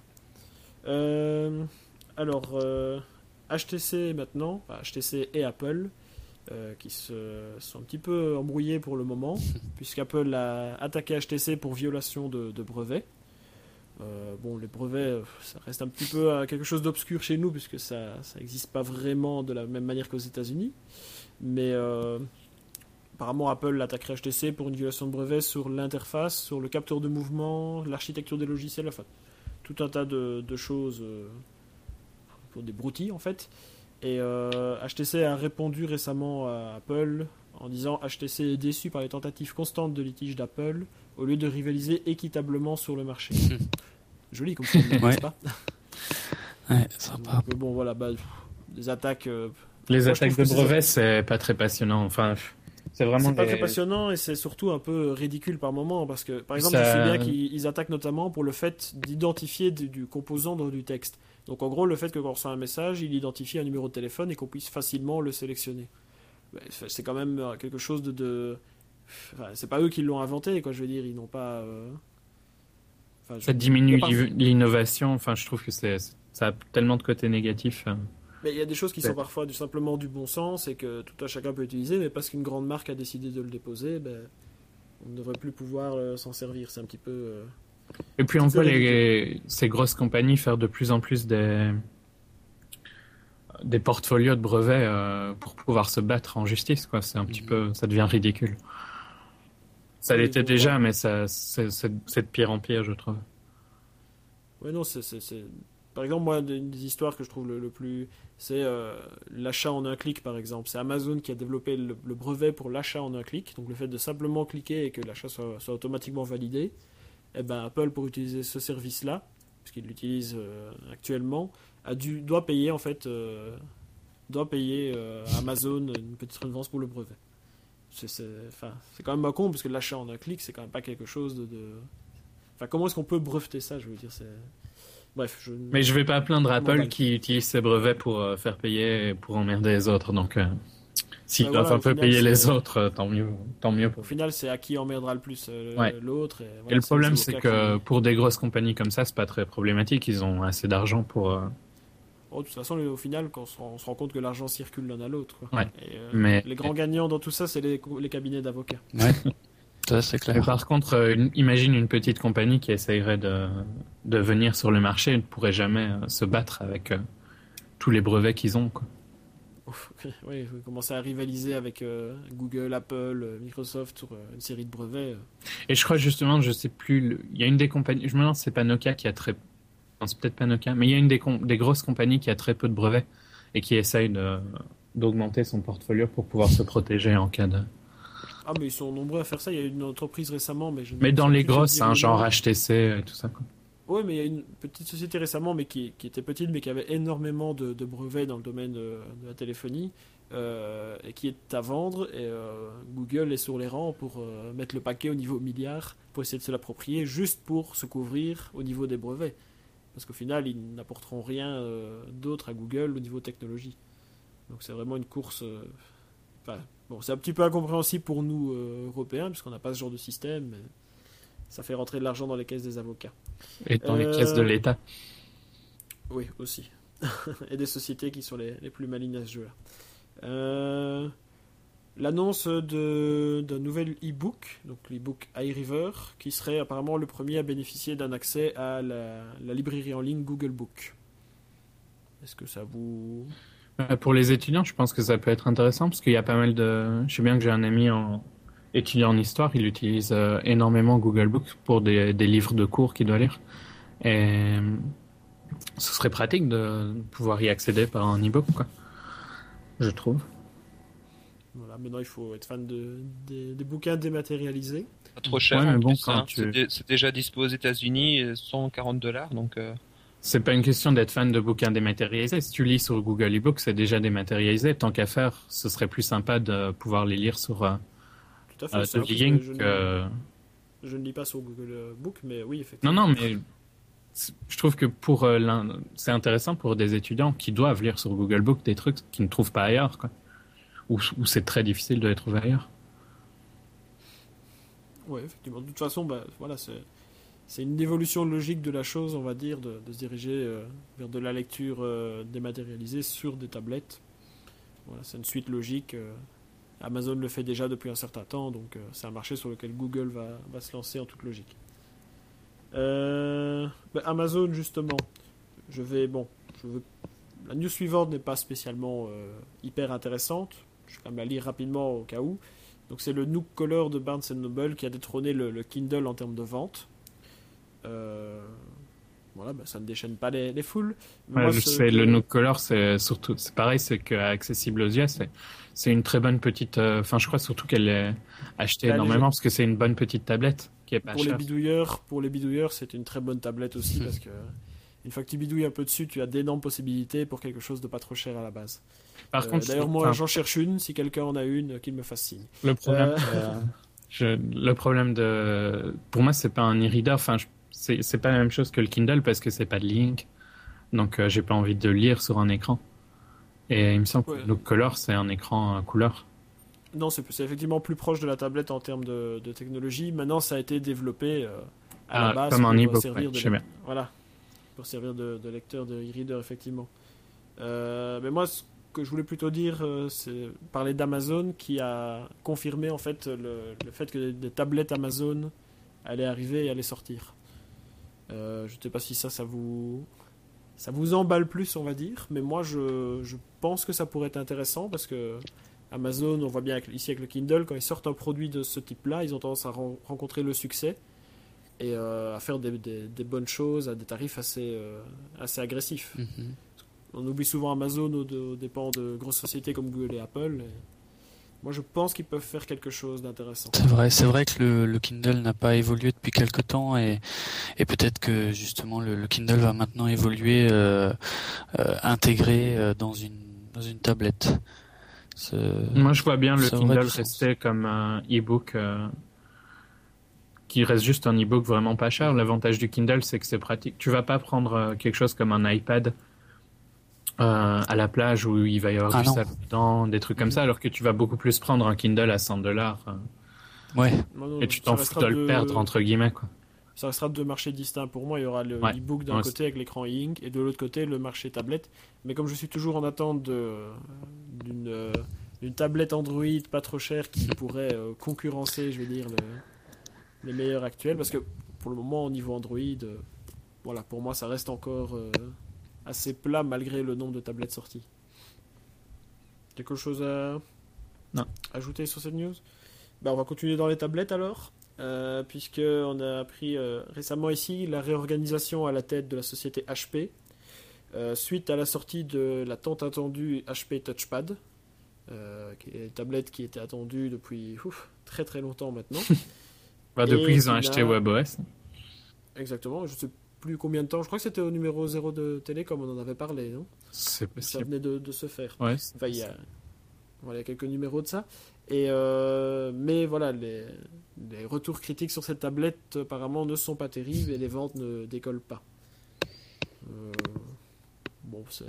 Euh, alors, euh, H T C maintenant, enfin, H T C et Apple, euh, qui se sont un petit peu embrouillés pour le moment, puisqu'Apple a attaqué H T C pour violation de, de brevets. Euh, bon, les brevets, ça reste un petit peu euh, quelque chose d'obscur chez nous, puisque ça n'existe pas vraiment de la même manière qu'aux États-Unis. Mais euh, apparemment, Apple attaquerait H T C pour une violation de brevet sur l'interface, sur le capteur de mouvement, l'architecture des logiciels, enfin, tout un tas de, de choses euh, pour des broutilles en fait. Et euh, H T C a répondu récemment à Apple en disant H T C est déçu par les tentatives constantes de litige d'Apple au lieu de rivaliser équitablement sur le marché. Joli comme ça, Ouais. n'est-ce pas? Ouais, sympa. Donc, bon, voilà, bah, des attaques. Euh, les moi, attaques de brevets, c'est... c'est pas très passionnant. Enfin, c'est vraiment. C'est les... pas très passionnant et c'est surtout un peu ridicule par moment parce que, par exemple, Ça... je sais bien qu'ils attaquent notamment pour le fait d'identifier du, du composant dans du texte. Donc, en gros, le fait que quand on reçoit un message, il identifie un numéro de téléphone et qu'on puisse facilement le sélectionner. C'est quand même quelque chose de. de... Enfin, c'est pas eux qui l'ont inventé, quoi. Je veux dire, ils n'ont pas. Euh... Enfin, je... Ça diminue pas... l'innovation. Enfin, je trouve que c'est, ça a tellement de côtés négatifs. Mais il y a des choses qui sont parfois du, simplement du bon sens et que tout un chacun peut utiliser, mais parce qu'une grande marque a décidé de le déposer, ben, on ne devrait plus pouvoir euh, s'en servir. C'est un petit peu. Euh, et puis on voit les, ces grosses compagnies faire de plus en plus des, des portfolios de brevets euh, pour pouvoir se battre en justice, quoi. C'est un petit mmh. peu, ça devient ridicule. Ça oui, l'était déjà, voir. mais ça, c'est, c'est, c'est de pire en pire, je trouve. Oui, non, c'est, c'est, c'est... Par exemple, moi, une des histoires que je trouve le, le plus... C'est euh, l'achat en un clic, par exemple. C'est Amazon qui a développé le, le brevet pour l'achat en un clic. Donc, le fait de simplement cliquer et que l'achat soit, soit automatiquement validé. Et ben, Apple, pour utiliser ce service-là, puisqu'il l'utilise euh, actuellement, a dû, doit payer, en fait, euh, doit payer euh, à Amazon une petite redevance pour le brevet. C'est, c'est, enfin, c'est quand même pas con, parce que l'achat en un clic, c'est quand même pas quelque chose de... de... Enfin, comment est-ce qu'on peut breveter ça, je veux dire, c'est... Bref, je... Mais je vais pas plaindre Apple qui utilise ses brevets pour euh, faire payer et pour emmerder les autres. Donc, euh, s'ils doivent voilà, un peu final, payer c'est... les autres, euh, tant mieux, tant mieux. Au final, c'est à qui emmerdera le plus euh, ouais. l'autre. Et, voilà, et le c'est problème, c'est que qui... pour des grosses compagnies comme ça, c'est pas très problématique. Ils ont assez d'argent pour. Euh... Oh, de toute façon, au final, quand on se rend, on se rend compte que l'argent circule l'un à l'autre. Quoi. Ouais. Et, euh, mais... Les grands gagnants dans tout ça, c'est les, les cabinets d'avocats. Ouais. Ça, c'est clair. Mais par contre, euh, une, imagine une petite compagnie qui essayerait de, de venir sur le marché et ne pourrait jamais euh, se battre avec euh, tous les brevets qu'ils ont. Quoi. Ouf, okay. Oui, vous commencez à rivaliser avec euh, Google, Apple, Microsoft sur euh, une série de brevets. Euh. Et je crois justement, je sais plus, le... il y a une des compagnies, je me demande si c'est pas Nokia qui a très... Non, c'est peut-être pas Nokia, mais il y a une des, com... des grosses compagnies qui a très peu de brevets et qui essaye de... d'augmenter son portfolio pour pouvoir se protéger en cas de... Ah, mais ils sont nombreux à faire ça. Il y a une entreprise récemment, mais je ne Mais dans les grosses, hein, genre H T C et tout ça, quoi. Oui, mais il y a une petite société récemment, mais qui, qui était petite, mais qui avait énormément de, de brevets dans le domaine de, de la téléphonie, euh, et qui est à vendre. Et euh, Google est sur les rangs pour euh, mettre le paquet au niveau milliard, pour essayer de se l'approprier, juste pour se couvrir au niveau des brevets. Parce qu'au final, ils n'apporteront rien euh, d'autre à Google au niveau technologie. Donc c'est vraiment une course... Euh, enfin, bon, c'est un petit peu incompréhensible pour nous, euh, Européens, puisqu'on n'a pas ce genre de système, mais ça fait rentrer de l'argent dans les caisses des avocats. Et dans euh... les caisses de l'État. Oui, aussi. Et des sociétés qui sont les, les plus malines à ce jeu-là. Euh... L'annonce de, d'un nouvel e-book, donc l'e-book iRiver, qui serait apparemment le premier à bénéficier d'un accès à la, la librairie en ligne Google Book. Est-ce que ça vous... Pour les étudiants, je pense que ça peut être intéressant, parce qu'il y a pas mal de... Je sais bien que j'ai un ami en... étudiant en histoire, il utilise euh, énormément Google Books pour des, des livres de cours qu'il doit lire. Et ce serait pratique de pouvoir y accéder par un e-book, quoi. Je trouve. Voilà, maintenant il faut être fan de, de, des bouquins dématérialisés. Pas trop cher, ouais, mais bon, plus, quand hein. tu... c'est, dé- c'est déjà dispo aux États-Unis, cent quarante dollars, donc... Euh... C'est pas une question d'être fan de bouquins dématérialisés. Si tu lis sur Google eBook, c'est déjà dématérialisé. Tant qu'à faire, ce serait plus sympa de pouvoir les lire sur euh, Tout à fait, euh, c'est de Link. Je, euh... ne, je ne lis pas sur Google Book, mais oui, effectivement. Non, non, mais je trouve que pour euh, l'un... c'est intéressant pour des étudiants qui doivent lire sur Google Book des trucs qu'ils ne trouvent pas ailleurs, quoi. Ou, ou c'est très difficile de les trouver ailleurs. Oui, effectivement. De toute façon, bah, voilà, c'est... C'est une évolution logique de la chose, on va dire, de, de se diriger euh, vers de la lecture euh, dématérialisée sur des tablettes. Voilà, c'est une suite logique. Euh, Amazon le fait déjà depuis un certain temps, donc euh, c'est un marché sur lequel Google va, va se lancer en toute logique. Euh, bah Amazon, justement, je vais... Bon, je veux, la news suivante n'est pas spécialement euh, hyper intéressante. Je vais quand même la lire rapidement au cas où. Donc c'est le Nook Color de Barnes and Noble qui a détrôné le, le Kindle en termes de vente. Euh, voilà, bah, ça ne déchaîne pas les, les foules. Ouais, Moi, c'est que... Le Nook Color, c'est surtout, c'est pareil, c'est qu'accessible aux yeux, c'est, c'est une très bonne petite. Enfin, euh, je crois surtout qu'elle est achetée bah, énormément les... parce que c'est une bonne petite tablette qui est pas pour chère. Les bidouilleurs, pour les bidouilleurs, c'est une très bonne tablette aussi parce que Une fois que tu bidouilles un peu dessus, tu as d'énormes possibilités pour quelque chose de pas trop cher à la base. Par Euh, contre, D'ailleurs, je- moi, enfin, j'en cherche une. Si quelqu'un en a une, qu'il me fasse signe. le problème, Euh, euh, je- le problème de, pour moi, c'est pas un e-reader. Enfin, je- c'est c'est pas la même chose que le Kindle parce que c'est pas de link. Donc, euh, j'ai pas envie de lire sur un écran. Et il me semble que Ouais. le Look Color, c'est un écran euh, couleur. Non, c'est c'est effectivement plus proche de la tablette en termes de, de technologie. Maintenant, ça a été développé euh, à Ah, la base comme un pour euh, e-book, servir ouais, de je sais bien. voilà, pour servir de, de lecteur de e-reader effectivement. Euh, mais moi, ce que je voulais plutôt dire, euh, c'est parler d'Amazon qui a confirmé en fait le, le fait que des, des tablettes Amazon allaient arriver et allaient sortir. Euh, je ne sais pas si ça, ça vous ça vous emballe plus, on va dire, mais moi, je, je pense que ça pourrait être intéressant parce que Amazon, on voit bien avec- ici avec le Kindle, quand ils sortent un produit de ce type-là, ils ont tendance à ren- rencontrer le succès et euh, à faire des, des- des bonnes choses à des tarifs assez, euh, assez agressifs. Mhm. On oublie souvent Amazon aux, aux dépens de grosses sociétés comme Google et Apple. Et moi, je pense qu'ils peuvent faire quelque chose d'intéressant. C'est vrai, c'est vrai que le, le Kindle n'a pas évolué depuis quelque temps et, et peut-être que justement le, le Kindle va maintenant évoluer euh, euh, intégré euh, dans une dans une tablette. C'est- Moi, je vois bien le ça aurait Kindle du sens. rester comme un e-book euh, qui reste juste un e-book vraiment pas cher. L'avantage du Kindle, c'est que c'est pratique. Tu vas pas prendre euh, quelque chose comme un iPad euh, à la plage où il va y avoir Ah du non. sable dedans, des trucs comme Mhm. ça, alors que tu vas beaucoup plus prendre un Kindle à cent dollars Ouais, Moi, non, et tu ça t'en fous restera de le deux- perdre, entre guillemets, quoi. Ça restera deux marchés distincts pour moi. Il y aura le Ouais. e-book d'un Ouais, côté avec l'écran e-ink et de l'autre côté le marché tablette. Mais comme je suis toujours en attente de- d'une euh, d'une tablette Android pas trop chère qui pourrait euh, concurrencer, je vais dire, le- les meilleurs actuels, parce que pour le moment au niveau Android, euh, voilà, pour moi ça reste encore euh, assez plat malgré le nombre de tablettes sorties. Quelque chose à Non. ajouter sur cette news? Bah, on va continuer dans les tablettes alors. Euh, puisque on a appris euh, récemment ici la réorganisation à la tête de la société H P euh, suite à la sortie de la tant attendue H P Touchpad, euh, qui est une tablette qui était attendue depuis ouf, très très longtemps maintenant. Bah, Et depuis qu'ils ont qui acheté n'a- WebOS. Exactement, je sais plus combien de temps, je crois que c'était au numéro zéro de télé comme on en avait parlé, non? C'est Ça possible. venait de, de se faire. Ouais, c'est Enfin, il y a, voilà, il y a quelques numéros de ça. Et euh, mais voilà, les, les retours critiques sur cette tablette apparemment ne sont pas terribles et les ventes ne décollent pas. Euh, bon, c'est.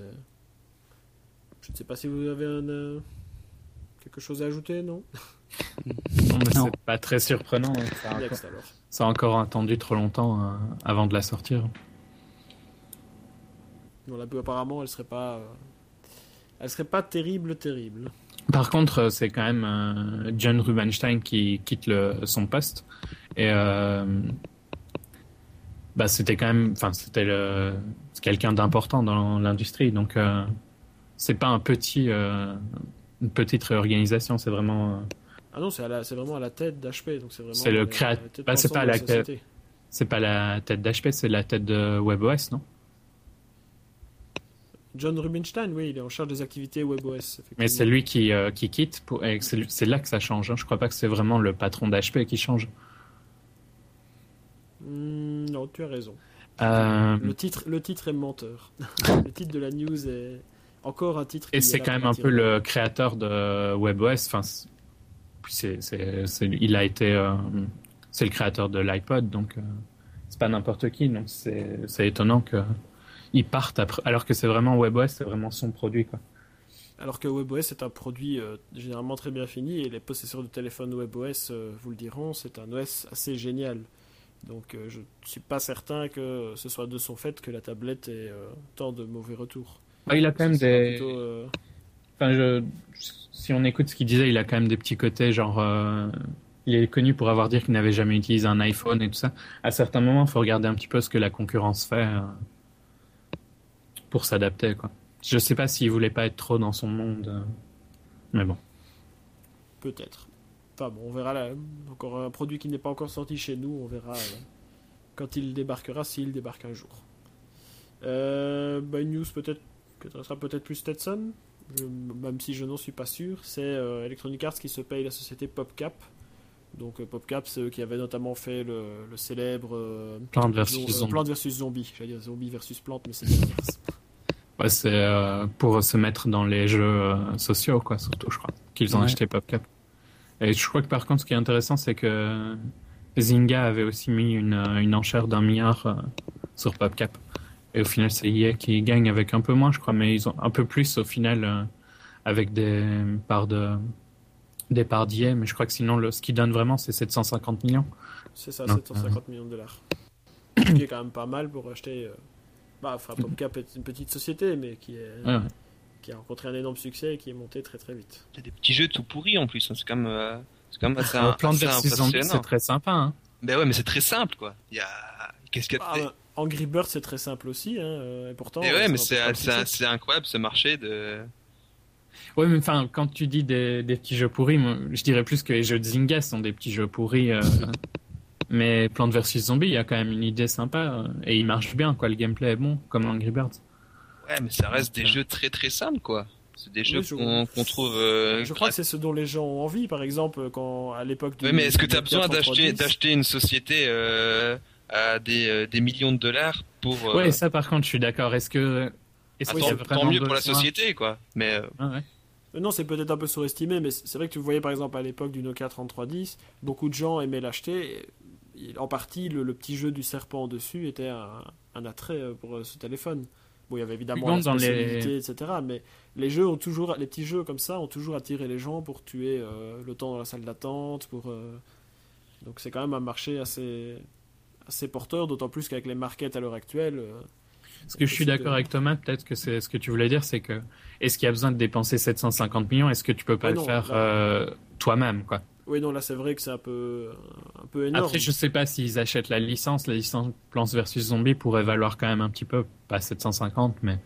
Je ne sais pas si vous avez un, euh, quelque chose à ajouter, non? Non, mais Non. c'est pas très surprenant. hein. Ça, a encore, Next alors. ça a encore attendu trop longtemps euh, avant de la sortir. Bon, là, apparemment, elle serait pas. euh, Elle serait pas terrible, terrible. Par contre, euh, c'est quand même euh, John Rubinstein qui quitte le, son poste. Et euh, bah, c'était quand même, enfin, c'était le, c'est quelqu'un d'important dans l'industrie. Donc, euh, c'est pas un petit, euh, une petite réorganisation. C'est vraiment, euh, Ah non, c'est, à la- c'est vraiment à la tête d'H P, donc c'est vraiment. C'est le euh, créat- la tête bah, c'est pensante pas de la société. c'est pas la tête d'H P, c'est la tête de WebOS, non? John Rubinstein, oui, il est en charge des activités WebOS. Effectivement. Mais c'est lui qui, euh, qui quitte. Pour, et c'est, c'est là que ça change. Hein. Je crois pas que c'est vraiment le patron d'H P qui change. Hmm, non, tu as raison. Euh, Le titre, le titre est menteur. Le titre de la news est encore un titre. et qui c'est est là quand même pour un attirer. peu le créateur de WebOS. Enfin, c'est, puis c'est, c'est, c'est- il a été, euh, c'est le créateur de l'iPod, donc euh, c'est pas n'importe qui. Donc c'est, c'est étonnant que il parte après, alors que c'est vraiment WebOS, c'est vraiment son produit, quoi. Alors que WebOS est un produit euh, généralement très bien fini et les possesseurs de téléphones WebOS euh, vous le diront, c'est un O S assez génial. Donc euh, je ne suis pas certain que ce soit de son fait que la tablette ait euh, tant de mauvais retours. Ah, il a quand même Ce sera des. plutôt, euh, Enfin, je, si on écoute ce qu'il disait, il a quand même des petits côtés, genre, euh, il est connu pour avoir dit qu'il n'avait jamais utilisé un iPhone et tout ça. À certains moments, il faut regarder un petit peu ce que la concurrence fait euh, pour s'adapter, quoi. Je sais pas s'il voulait pas être trop dans son monde, euh, mais bon. Peut-être. Enfin bon, on verra là. Encore un produit qui n'est pas encore sorti chez nous, on verra euh, quand il débarquera, s'il débarque un jour. Euh, bah, une news peut-être que ça sera peut-être plus Stetson, je- même si je n'en suis pas sûr. C'est euh, Electronic Arts qui se paye la société PopCap Donc euh, PopCap, c'est eux qui avaient notamment fait le, le célèbre euh, Plante versus zo- euh, zombie. Plante versus Zombie. J'allais dire Zombie versus Plante, mais c'est l'inverse. Ouais, c'est euh, pour se mettre dans les jeux euh, sociaux, quoi, surtout, je crois, qu'ils ont Ouais. acheté PopCap. Et je crois que par contre, ce qui est intéressant, c'est que Zynga avait aussi mis une, euh, une enchère d'un milliard euh, sur PopCap. Et au final, c'est E A qui gagne avec un peu moins, je crois, mais ils ont un peu plus au final euh, avec des parts de des parts d'E A. Mais je crois que sinon, le, ce qui donne vraiment, c'est sept cent cinquante millions. C'est ça, Non. sept cent cinquante millions de dollars. Ce qui est quand même pas mal pour acheter. Euh... Bah, enfin, PopCap est une petite société, mais qui, est... Ouais, ouais. qui a rencontré un énorme succès et qui est monté très très vite. Il y a des petits jeux tout pourris en plus, hein. C'est quand même, euh, c'est quand même assez, Euh, Plante assez versus Zombie, c'est impressionnant. très sympa. Hein. Ben ouais, mais c'est très simple quoi. Il y a, qu'est-ce qu'il y a de... Ah, Angry Birds, c'est très simple aussi, hein, euh, et pourtant. Et ouais, ça mais n'empêche c'est, pas le c'est, succès. c'est incroyable ce marché de. Ouais, mais enfin, quand tu dis des, des petits jeux pourris, moi, je dirais plus que les jeux de Zynga sont des petits jeux pourris. Euh, mais Plante versus Zombie, il y a quand même une idée sympa euh, et il marche bien, quoi. Le gameplay est bon, comme Angry Birds. Ouais, mais ça reste des Ouais. jeux très très simples quoi. C'est des jeux Oui, je- qu'on, qu'on trouve. Euh, Je crois que c'est ce dont les gens ont envie, par exemple, quand à l'époque du. Ouais, mais est-ce que du tu as besoin quatre en trois d'acheter, dix, d'acheter une société euh, à des, euh, des millions de dollars pour. Euh... Ouais, ça par contre, je suis d'accord. Est-ce que. Est-ce attends, qu'il y a c'est vraiment tant mieux pour la besoin société quoi. Mais euh, Ah ouais. Euh, Non, c'est peut-être un peu surestimé, mais c'est c'est vrai que tu voyais par exemple à l'époque du Nokia trente-trois dix, beaucoup de gens aimaient l'acheter. et- et En partie, le, le petit jeu du serpent dessus était un, un attrait euh, pour euh, ce téléphone. Bon, il y avait évidemment Bon, la dans les- spécialité, et cetera. Mais les jeux ont toujours, les petits jeux comme ça ont toujours attiré les gens pour tuer euh, le temps dans la salle d'attente. Pour euh, donc c'est quand même un marché assez assez porteur, d'autant plus qu'avec les markets à l'heure actuelle. euh, Ce que je suis possible de- d'accord avec Thomas, peut-être que c'est ce que tu voulais dire, c'est que est-ce qu'il y a besoin de dépenser sept cent cinquante millions? Est-ce que tu peux pas Ouais, le non, faire là- euh, toi-même, quoi? Oui, non, là c'est vrai que c'est un peu un peu énorme. Après, je sais pas s'ils achètent la licence. La licence Plants versus Zombie pourrait valoir quand même un petit peu, pas sept cent cinquante, mais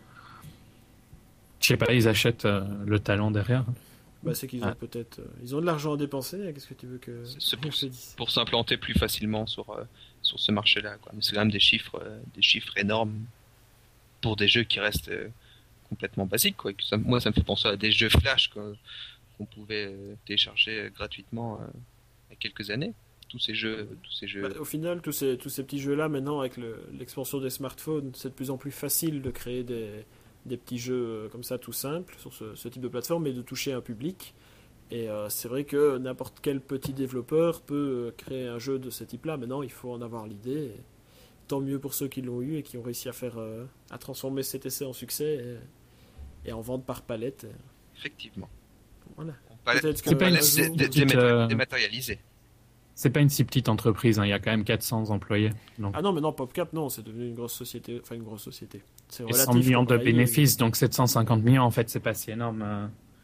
je sais pas, ils achètent euh, le talent derrière. Bah, c'est qu'ils ont Ouais. peut-être. euh, Ils ont de l'argent à dépenser, qu'est-ce que tu veux que C'est pour- que je te dise pour s'implanter plus facilement sur euh, sur ce marché-là quoi. Mais c'est quand même des chiffres euh, des chiffres énormes pour des jeux qui restent euh, complètement basiques quoi. Ça- moi, ça me fait penser à des jeux Flash quoi, qu'on pouvait euh, télécharger euh, gratuitement euh, il y a quelques années. Tous ces jeux, tous ces jeux. Bah, Au final, tous ces, tous ces petits jeux-là, maintenant, avec le- l'expansion des smartphones, c'est de plus en plus facile de créer des, des petits jeux euh, comme ça, tout simples, sur ce, ce type de plateforme, et de toucher un public. Et euh, c'est vrai que n'importe quel petit développeur peut euh, créer un jeu de ce type-là. Maintenant, il faut en avoir l'idée. et Tant mieux pour ceux qui l'ont eu et qui ont réussi à faire, euh, à transformer cet essai en succès et, et en vente par palette. et Effectivement. Voilà. On palette- Peut-être C'est pas une qu'un palette jour- dé- dé- petite, dématé- euh, dématérialisée. C'est pas une si petite entreprise, hein. Il y a quand même quatre cents employés. Donc, Ah non, mais non, PopCap, non, c'est devenu une grosse société. Enfin, une grosse société. C'est et relatif. cent millions de comparé, mais- bénéfices, donc sept cent cinquante millions, en fait, c'est pas si énorme. euh,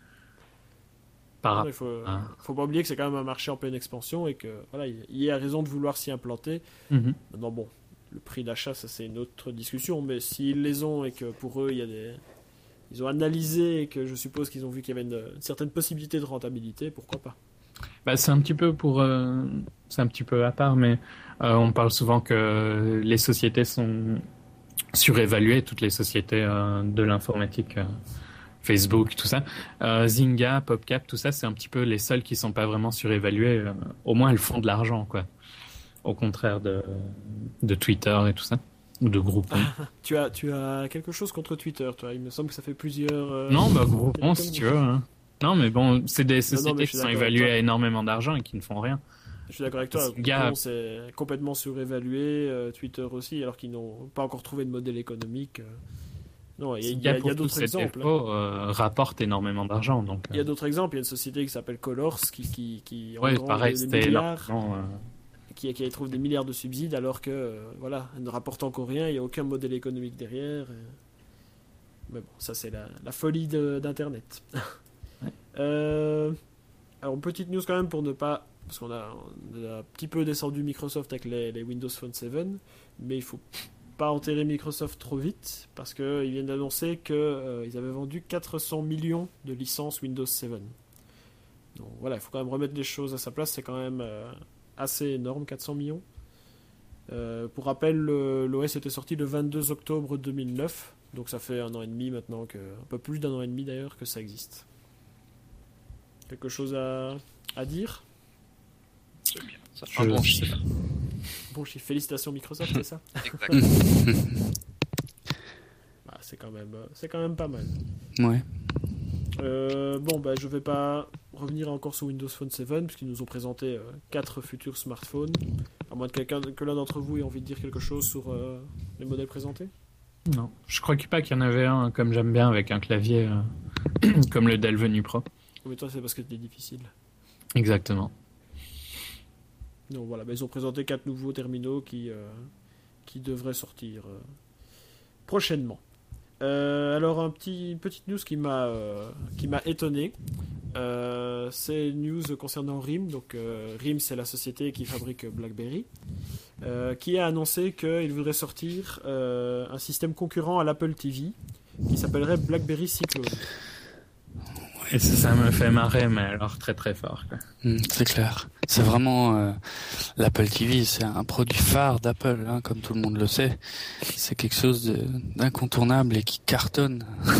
par Non, rapport. il faut, Ah. faut pas oublier que c'est quand même un marché en pleine expansion et que voilà, il y a raison de vouloir s'y implanter. Mhm. Maintenant, bon, le prix d'achat, ça c'est une autre discussion, mais s'ils les ont et que pour eux, il y a des. Ils ont analysé et que je suppose qu'ils ont vu qu'il y avait une, une certaine possibilité de rentabilité, pourquoi pas. Bah, c'est un petit peu pour, euh, c'est un petit peu à part, mais euh, on parle souvent que les sociétés sont surévaluées, toutes les sociétés euh, de l'informatique, euh, Facebook, tout ça. Euh, Zynga, PopCap, tout ça, c'est un petit peu les seuls qui sont pas vraiment surévalués. euh, au moins, elles font de l'argent, quoi. Au contraire de, de Twitter et tout ça, ou de Groupon. Tu as, tu as quelque chose contre Twitter, toi. Il me semble que ça fait plusieurs. euh, Non, bah Groupon, comme- si tu veux. Hein. Non, mais bon, c'est des sociétés mais je qui suis sont d'accord avec évaluées toi. à énormément d'argent et qui ne font rien. Je suis d'accord avec toi. Zynga- Groupon, c'est complètement surévalué. euh, Twitter aussi, alors qu'ils n'ont pas encore trouvé de modèle économique. euh. Non, il y a, il y a- Zynga, il y a pour tous d'autres ces exemples. hein. défauts, euh, rapporte énormément d'argent. Donc, Il y a euh, d'autres exemples. Il y a une société qui s'appelle Colors qui, qui, qui ouais, engrange pareil, des c'était milliards, énormément. euh, qui, qui trouve des milliards de subsides alors que euh, voilà, elle ne rapporte encore rien. Il n'y a aucun modèle économique derrière. et- Mais bon, ça c'est la, la folie de- d'Internet. Ouais. Euh, alors petite news quand même pour ne pas, parce qu'on a, on a un petit peu descendu Microsoft avec les, les Windows Phone sept, mais il faut pas enterrer Microsoft trop vite parce qu'ils viennent d'annoncer qu'ils euh, avaient vendu quatre cents millions de licences Windows sept. Donc voilà, il faut quand même remettre les choses à sa place, c'est quand même euh, assez énorme, quatre cents millions. Euh, pour rappel, l'O S était sorti le vingt-deux octobre deux mille neuf, donc ça fait un an et demi maintenant, que, un peu plus d'un an et demi d'ailleurs, que ça existe. Quelque chose à, à dire? Ça fait un bon chiffre. Bon chiffre. Félicitations Microsoft, c'est ça? Exact. Bah, c'est quand même, c'est quand même pas mal. Ouais. Euh, bon, bah, je vais pas revenir encore sur Windows Phone sept, puisqu'ils nous ont présenté euh, quatre futurs smartphones. À moins de quelqu'un, que l'un d'entre vous ait envie de dire quelque chose sur euh, les modèles présentés. Non, je crois pas qu'il y en avait un comme j'aime bien avec un clavier euh, comme le Dell Venue Pro. Mais toi, c'est parce que c'était difficile. Exactement. Donc voilà, bah, ils ont présenté quatre nouveaux terminaux qui, euh, qui devraient sortir euh, prochainement. Euh, alors, un petit petite news qui m'a euh, qui m'a étonné. Euh, c'est une news concernant R I M. Donc, euh, R I M, c'est la société qui fabrique BlackBerry, euh, qui a annoncé qu'il voudrait sortir euh, un système concurrent à l'Apple T V qui s'appellerait BlackBerry Cyclone. Et ça, ça me fait marrer, mais alors très très fort, quoi. Mmh, c'est clair. C'est vraiment euh, l'Apple T V, c'est un produit phare d'Apple, hein, comme tout le monde le sait. C'est quelque chose de, d'incontournable et qui cartonne.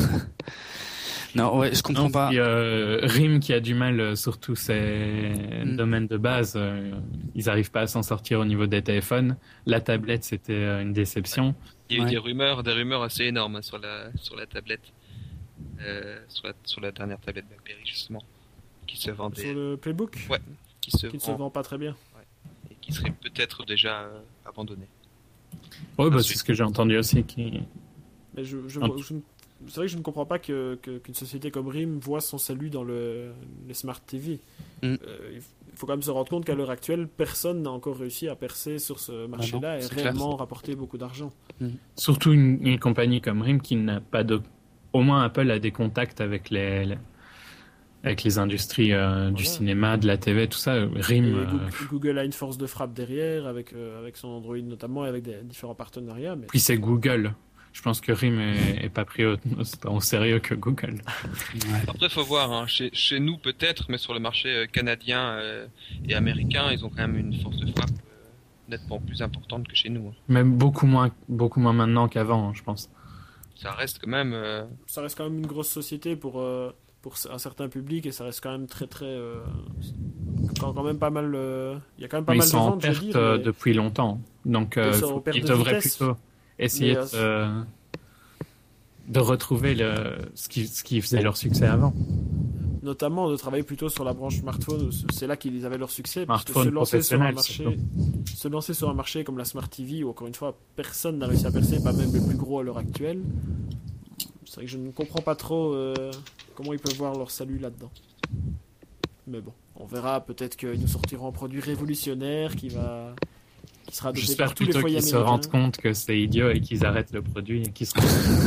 Non, ouais, je comprends non, pas. Puis, euh, R I M qui a du mal euh, sur tous ces Mm. domaines de base, euh, ils n'arrivent pas à s'en sortir au niveau des téléphones. La tablette, c'était euh, une déception. Il y a eu Ouais. des rumeurs, des rumeurs assez énormes hein, sur la sur la tablette, euh, sur la sur la dernière tablette BlackBerry justement, qui se vendait, Sur le Playbook, Ouais. qui se qui ne se vend vend pas très bien. et qui serait peut-être déjà euh, abandonnée. Oui, bah, Ensuite. c'est ce que j'ai entendu aussi. Qui... Mais je, je, Ah. je ne- c'est vrai que je ne comprends pas que, que- qu'une société comme R I M voit son salut dans le, les Smart T V. Mm. Euh, il faut quand même se rendre compte qu'à l'heure actuelle, personne n'a encore réussi à percer sur ce marché-là et c'est clair, réellement ça. rapporter beaucoup d'argent. Surtout une, une compagnie comme R I M qui n'a pas de... Au moins Apple a des contacts avec les, les- avec les industries euh, du Voilà. cinéma, de la T V, tout ça. R I Et M... euh, Google, Google a une force de frappe derrière, avec, euh, avec son Android notamment, et avec des différents partenariats. Mais Puis c'est Google. Je pense que R I M est, est pas pris au, au sérieux que Google. Ouais. Après, faut voir. Hein, chez chez nous peut-être, mais sur le marché euh, canadien euh, et américain, ils ont quand même une force de frappe euh, nettement plus importante que chez nous. Hein. Même beaucoup moins, beaucoup moins maintenant qu'avant, je pense. Ça reste quand même. Euh, ça reste quand même une grosse société pour, euh, pour un certain public, et ça reste quand même très très... euh, quand, quand même pas mal... euh, Il y a quand même pas Mais ils mal de sont en ventes, je veux perte dire. euh, mais- depuis longtemps. Donc, euh, Ils sont en faut- perte ils de devraient vitesse. plutôt essayer Mais, de, euh, de retrouver le, ce, qui, ce qui faisait leur succès avant. Notamment de travailler plutôt sur la branche smartphone, c'est là qu'ils avaient leur succès. Parce que Smartphone se lancer sur un professionnel, marché, se lancer sur un marché comme la Smart T V, où encore une fois, personne n'a réussi à percer, pas même les plus gros à l'heure actuelle. C'est vrai que je ne comprends pas trop euh, comment ils peuvent voir leur salut là-dedans. Mais bon, on verra. Peut-être qu'ils nous sortiront un produit révolutionnaire qui va, qui sera adopté J'espère par tous les plutôt foyers qu'ils se américains. rendent compte que c'est idiot et qu'ils arrêtent le produit et qu'ils se...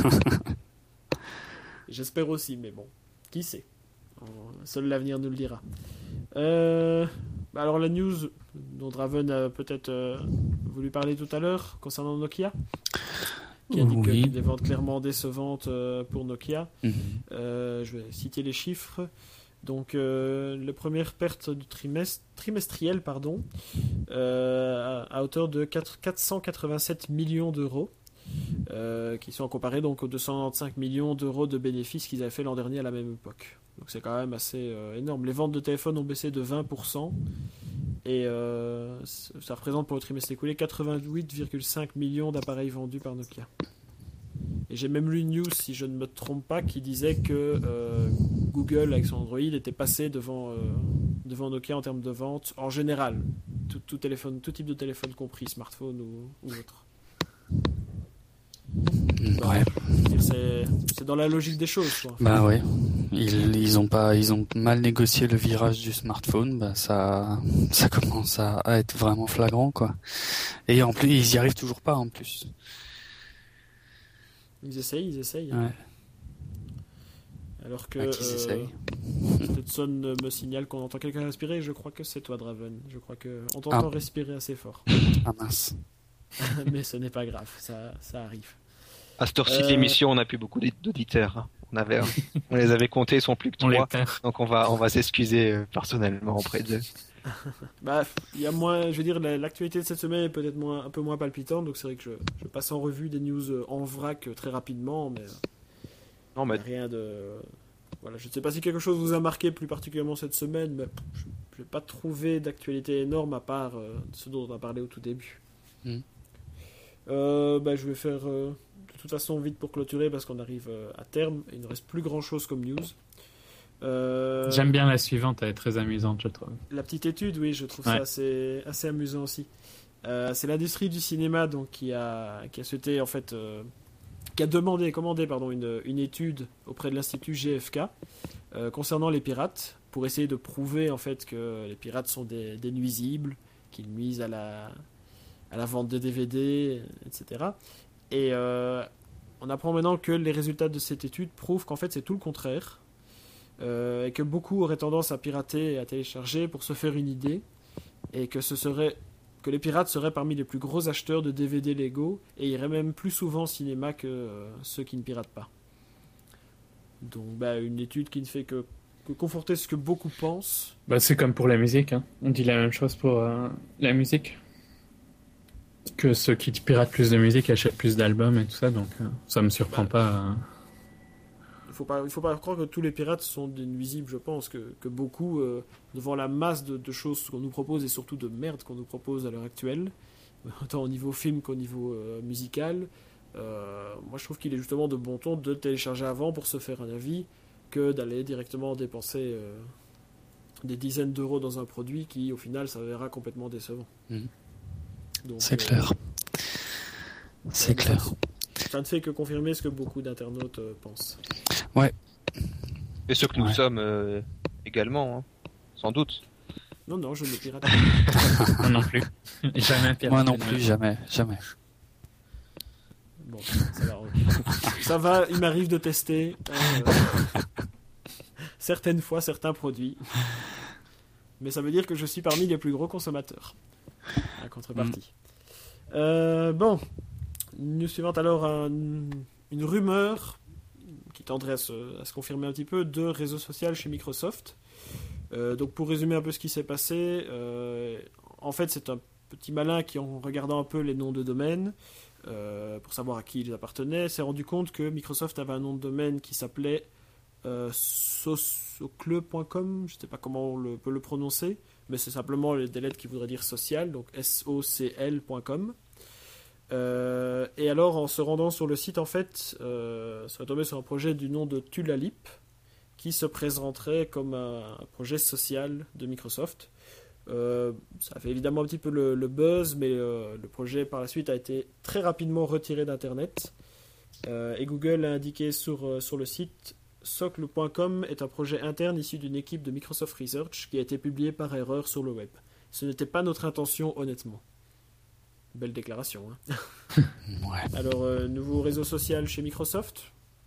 J'espère aussi, mais bon, qui sait. Seul l'avenir nous le dira. Euh, bah alors la news dont Draven a peut-être euh, voulu parler tout à l'heure concernant Nokia, qui indique Oui. que des ventes clairement décevantes euh, pour Nokia. Mhm. Euh, je vais citer les chiffres. Donc euh, les premières pertes du trimestre, trimestriel pardon, euh, à, à hauteur de quatre- quatre cent quatre-vingt-sept millions d'euros. Euh, qui sont comparés donc aux deux cent quatre-vingt-quinze millions d'euros de bénéfices qu'ils avaient fait l'an dernier à la même époque. Donc c'est quand même assez euh, énorme. Les ventes de téléphones ont baissé de vingt pour cent et euh, ça représente pour le trimestre écoulé quatre-vingt-huit virgule cinq millions d'appareils vendus par Nokia. Et j'ai même lu une news, si je ne me trompe pas, qui disait que euh, Google avec son Android était passé devant, euh, devant Nokia en termes de vente en général, tout, tout, téléphone, tout type de téléphone compris, smartphone ou, ou autre. Ouais. C'est, c'est dans la logique des choses, quoi. Bah ouais. Ils, ils ont pas, ils ont mal négocié le virage du smartphone. Bah ça, ça commence à, à être vraiment flagrant, quoi. Et en plus, ils y arrivent toujours pas, en plus. Ils essayent, ils essayent. Ouais. Alors que Ah, qu'ils euh, essayent. Stetson me signale qu'on entend quelqu'un respirer. Je crois que c'est toi, Draven. Je crois que on t'entend Ah. respirer assez fort. Ah mince. Mais ce n'est pas grave, ça, ça arrive. à cette heure-ci de Euh, l'émission, on n'a plus beaucoup d'auditeurs. hein. On avait, on les avait comptés, ils sont plus que On les trois. perd. Donc on va, on va s'excuser euh, personnellement auprès d'eux. Bah, il y a moins, je veux dire, la- l'actualité de cette semaine est peut-être moins, un peu moins palpitante, donc c'est vrai que je, je passe en revue des news euh, en vrac euh, très rapidement, mais euh, Non, mais rien de. Voilà, je ne sais pas si quelque chose vous a marqué plus particulièrement cette semaine, mais je, je n'ai pas trouvé d'actualité énorme à part euh, ce dont on a parlé au tout début. Mm. Euh, bah, je vais faire euh, de toute façon vite pour clôturer parce qu'on arrive euh, à terme. Il ne reste plus grand chose comme news. Euh, J'aime bien la suivante, elle est très amusante, je trouve. La petite étude, oui, je trouve Ouais. ça assez, assez amusant aussi. Euh, c'est l'industrie du cinéma donc, qui, a, qui a souhaité, en fait, euh, qui a demandé, commandé pardon, une, une étude auprès de l'Institut G F K euh, concernant les pirates pour essayer de prouver en fait que les pirates sont des, des nuisibles, qu'ils nuisent à la, à la vente de D V D, et cetera. Et euh, on apprend maintenant que les résultats de cette étude prouvent qu'en fait c'est tout le contraire. Euh, et que beaucoup auraient tendance à pirater et à télécharger pour se faire une idée, et que ce serait que les pirates seraient parmi les plus gros acheteurs de D V D légaux et iraient même plus souvent au cinéma que euh, ceux qui ne piratent pas. Donc bah, une étude qui ne fait que, que conforter ce que beaucoup pensent. Bah, c'est comme pour la musique, hein. On dit la même chose pour euh, la musique. Que ceux qui piratent plus de musique achètent plus d'albums et tout ça, donc euh, ça me surprend pas. euh. Il faut pas, il faut pas croire que tous les pirates sont des nuisibles, je pense, que, que beaucoup, euh, devant la masse de, de choses qu'on nous propose et surtout de merde qu'on nous propose à l'heure actuelle, autant au niveau film qu'au niveau euh, musical, euh, moi je trouve qu'il est justement de bon ton de télécharger avant pour se faire un avis que d'aller directement dépenser euh, des dizaines d'euros dans un produit qui au final s'avérera complètement décevant. Mmh. Donc, C'est euh, clair. C'est ça- clair. Ça ne fait que confirmer ce que beaucoup d'internautes euh, pensent. Et ce que nous Ouais. sommes euh, également, hein, sans doute. Non, non, je ne pirate pas. Moi non plus. Jamais piraté. Moi non plus, jamais, jamais. Bon, ça va, ok. Ça va, il m'arrive de tester euh, certaines fois certains produits. Mais ça veut dire que je suis parmi les plus gros consommateurs. En contrepartie. Euh, bon, news suivante alors, un- une rumeur qui tendrait à se, à se confirmer un petit peu de réseau social chez Microsoft. Euh, donc pour résumer un peu ce qui s'est passé, euh, en fait c'est un petit malin qui, en regardant un peu les noms de domaine, euh, pour savoir à qui ils appartenaient, s'est rendu compte que Microsoft avait un nom de domaine qui s'appelait euh, socle point com, je ne sais pas comment on le, peut le prononcer, mais c'est simplement les- des lettres qui voudraient dire social, donc S O C L point com. Euh, et alors, en se rendant sur le site, en fait, euh, ça va tomber sur un projet du nom de Tulalip, qui se présenterait comme un, un projet social de Microsoft. Euh, ça fait évidemment un petit peu le, le buzz, mais euh, le projet par la suite a été très rapidement retiré d'Internet. Euh, et Google a indiqué sur, euh, sur le site socle point com est un projet interne issu d'une équipe de Microsoft Research qui a été publié par erreur sur le web. Ce n'était pas notre intention, honnêtement. Belle déclaration. Hein. Ouais. Alors, euh, nouveau réseau social chez Microsoft.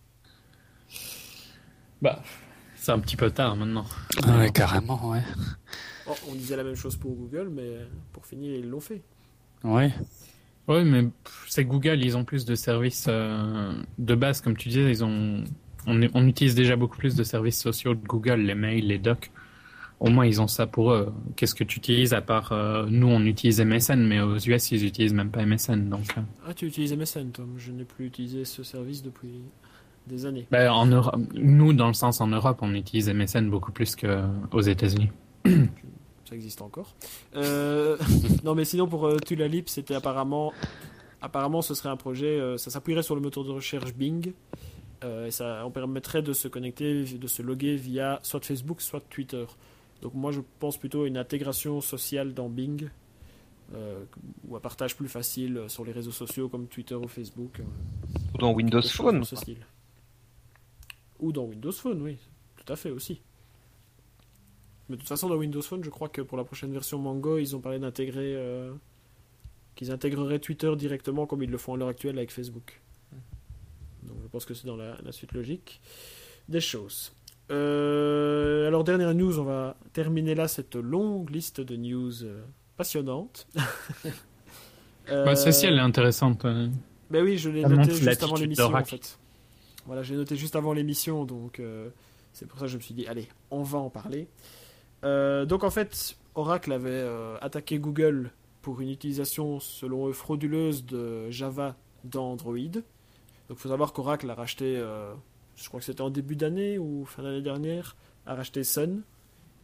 Bah, c'est un petit peu tard maintenant. Ouais, carrément, ouais. Oh, on disait la même chose pour Google, mais pour finir, ils l'ont fait. Ouais. Oui, mais pff, c'est Google, ils ont plus de services euh, de base, comme tu disais, ils ont, on, on utilise déjà beaucoup plus de services sociaux de Google, les mails, les docs. Au moins, ils ont ça pour eux. Qu'est-ce que tu utilises à part euh, nous, on utilise M S N, mais aux U S, ils utilisent même pas M S N. Donc, euh, Ah, tu utilises M S N, Tom. Je n'ai plus utilisé ce service depuis des années. ben, en Europe, nous, dans le sens en Europe, on utilise M S N beaucoup plus qu'aux États-Unis. Ça existe encore. Euh, non, mais sinon, pour euh, Tulalip, c'était apparemment... Apparemment, ce serait un projet... euh, ça s'appuierait sur le moteur de recherche Bing. Euh, et ça on permettrait de se connecter, de se loguer via soit Facebook, soit Twitter. Donc moi, je pense plutôt à une intégration sociale dans Bing. Euh, ou un partage plus facile sur les réseaux sociaux comme Twitter ou Facebook. euh, Ou dans Windows quelque chose Phone. dans ce style. Ou dans Windows Phone, oui. Tout à fait aussi. Mais de toute façon, dans Windows Phone, je crois que pour la prochaine version Mango, ils ont parlé d'intégrer... euh, qu'ils intégreraient Twitter directement comme ils le font à l'heure actuelle avec Facebook. Donc je pense que c'est dans la, la suite logique des choses. Euh, alors, dernière news, on va terminer là cette longue liste de news euh, passionnantes. euh, Bah, celle-ci, elle est intéressante. euh. Ben oui, je l'ai Ça noté montre juste l'attitude avant l'émission en d'Oracle. fait. Voilà, j'ai noté juste avant l'émission, donc euh, c'est pour ça que je me suis dit, allez, on va en parler. Euh, donc en fait, Oracle avait euh, attaqué Google pour une utilisation, selon eux, frauduleuse de Java dans Android. Donc il faut savoir qu'Oracle a racheté, euh, je crois que c'était en début d'année ou fin d'année dernière, a racheté Sun,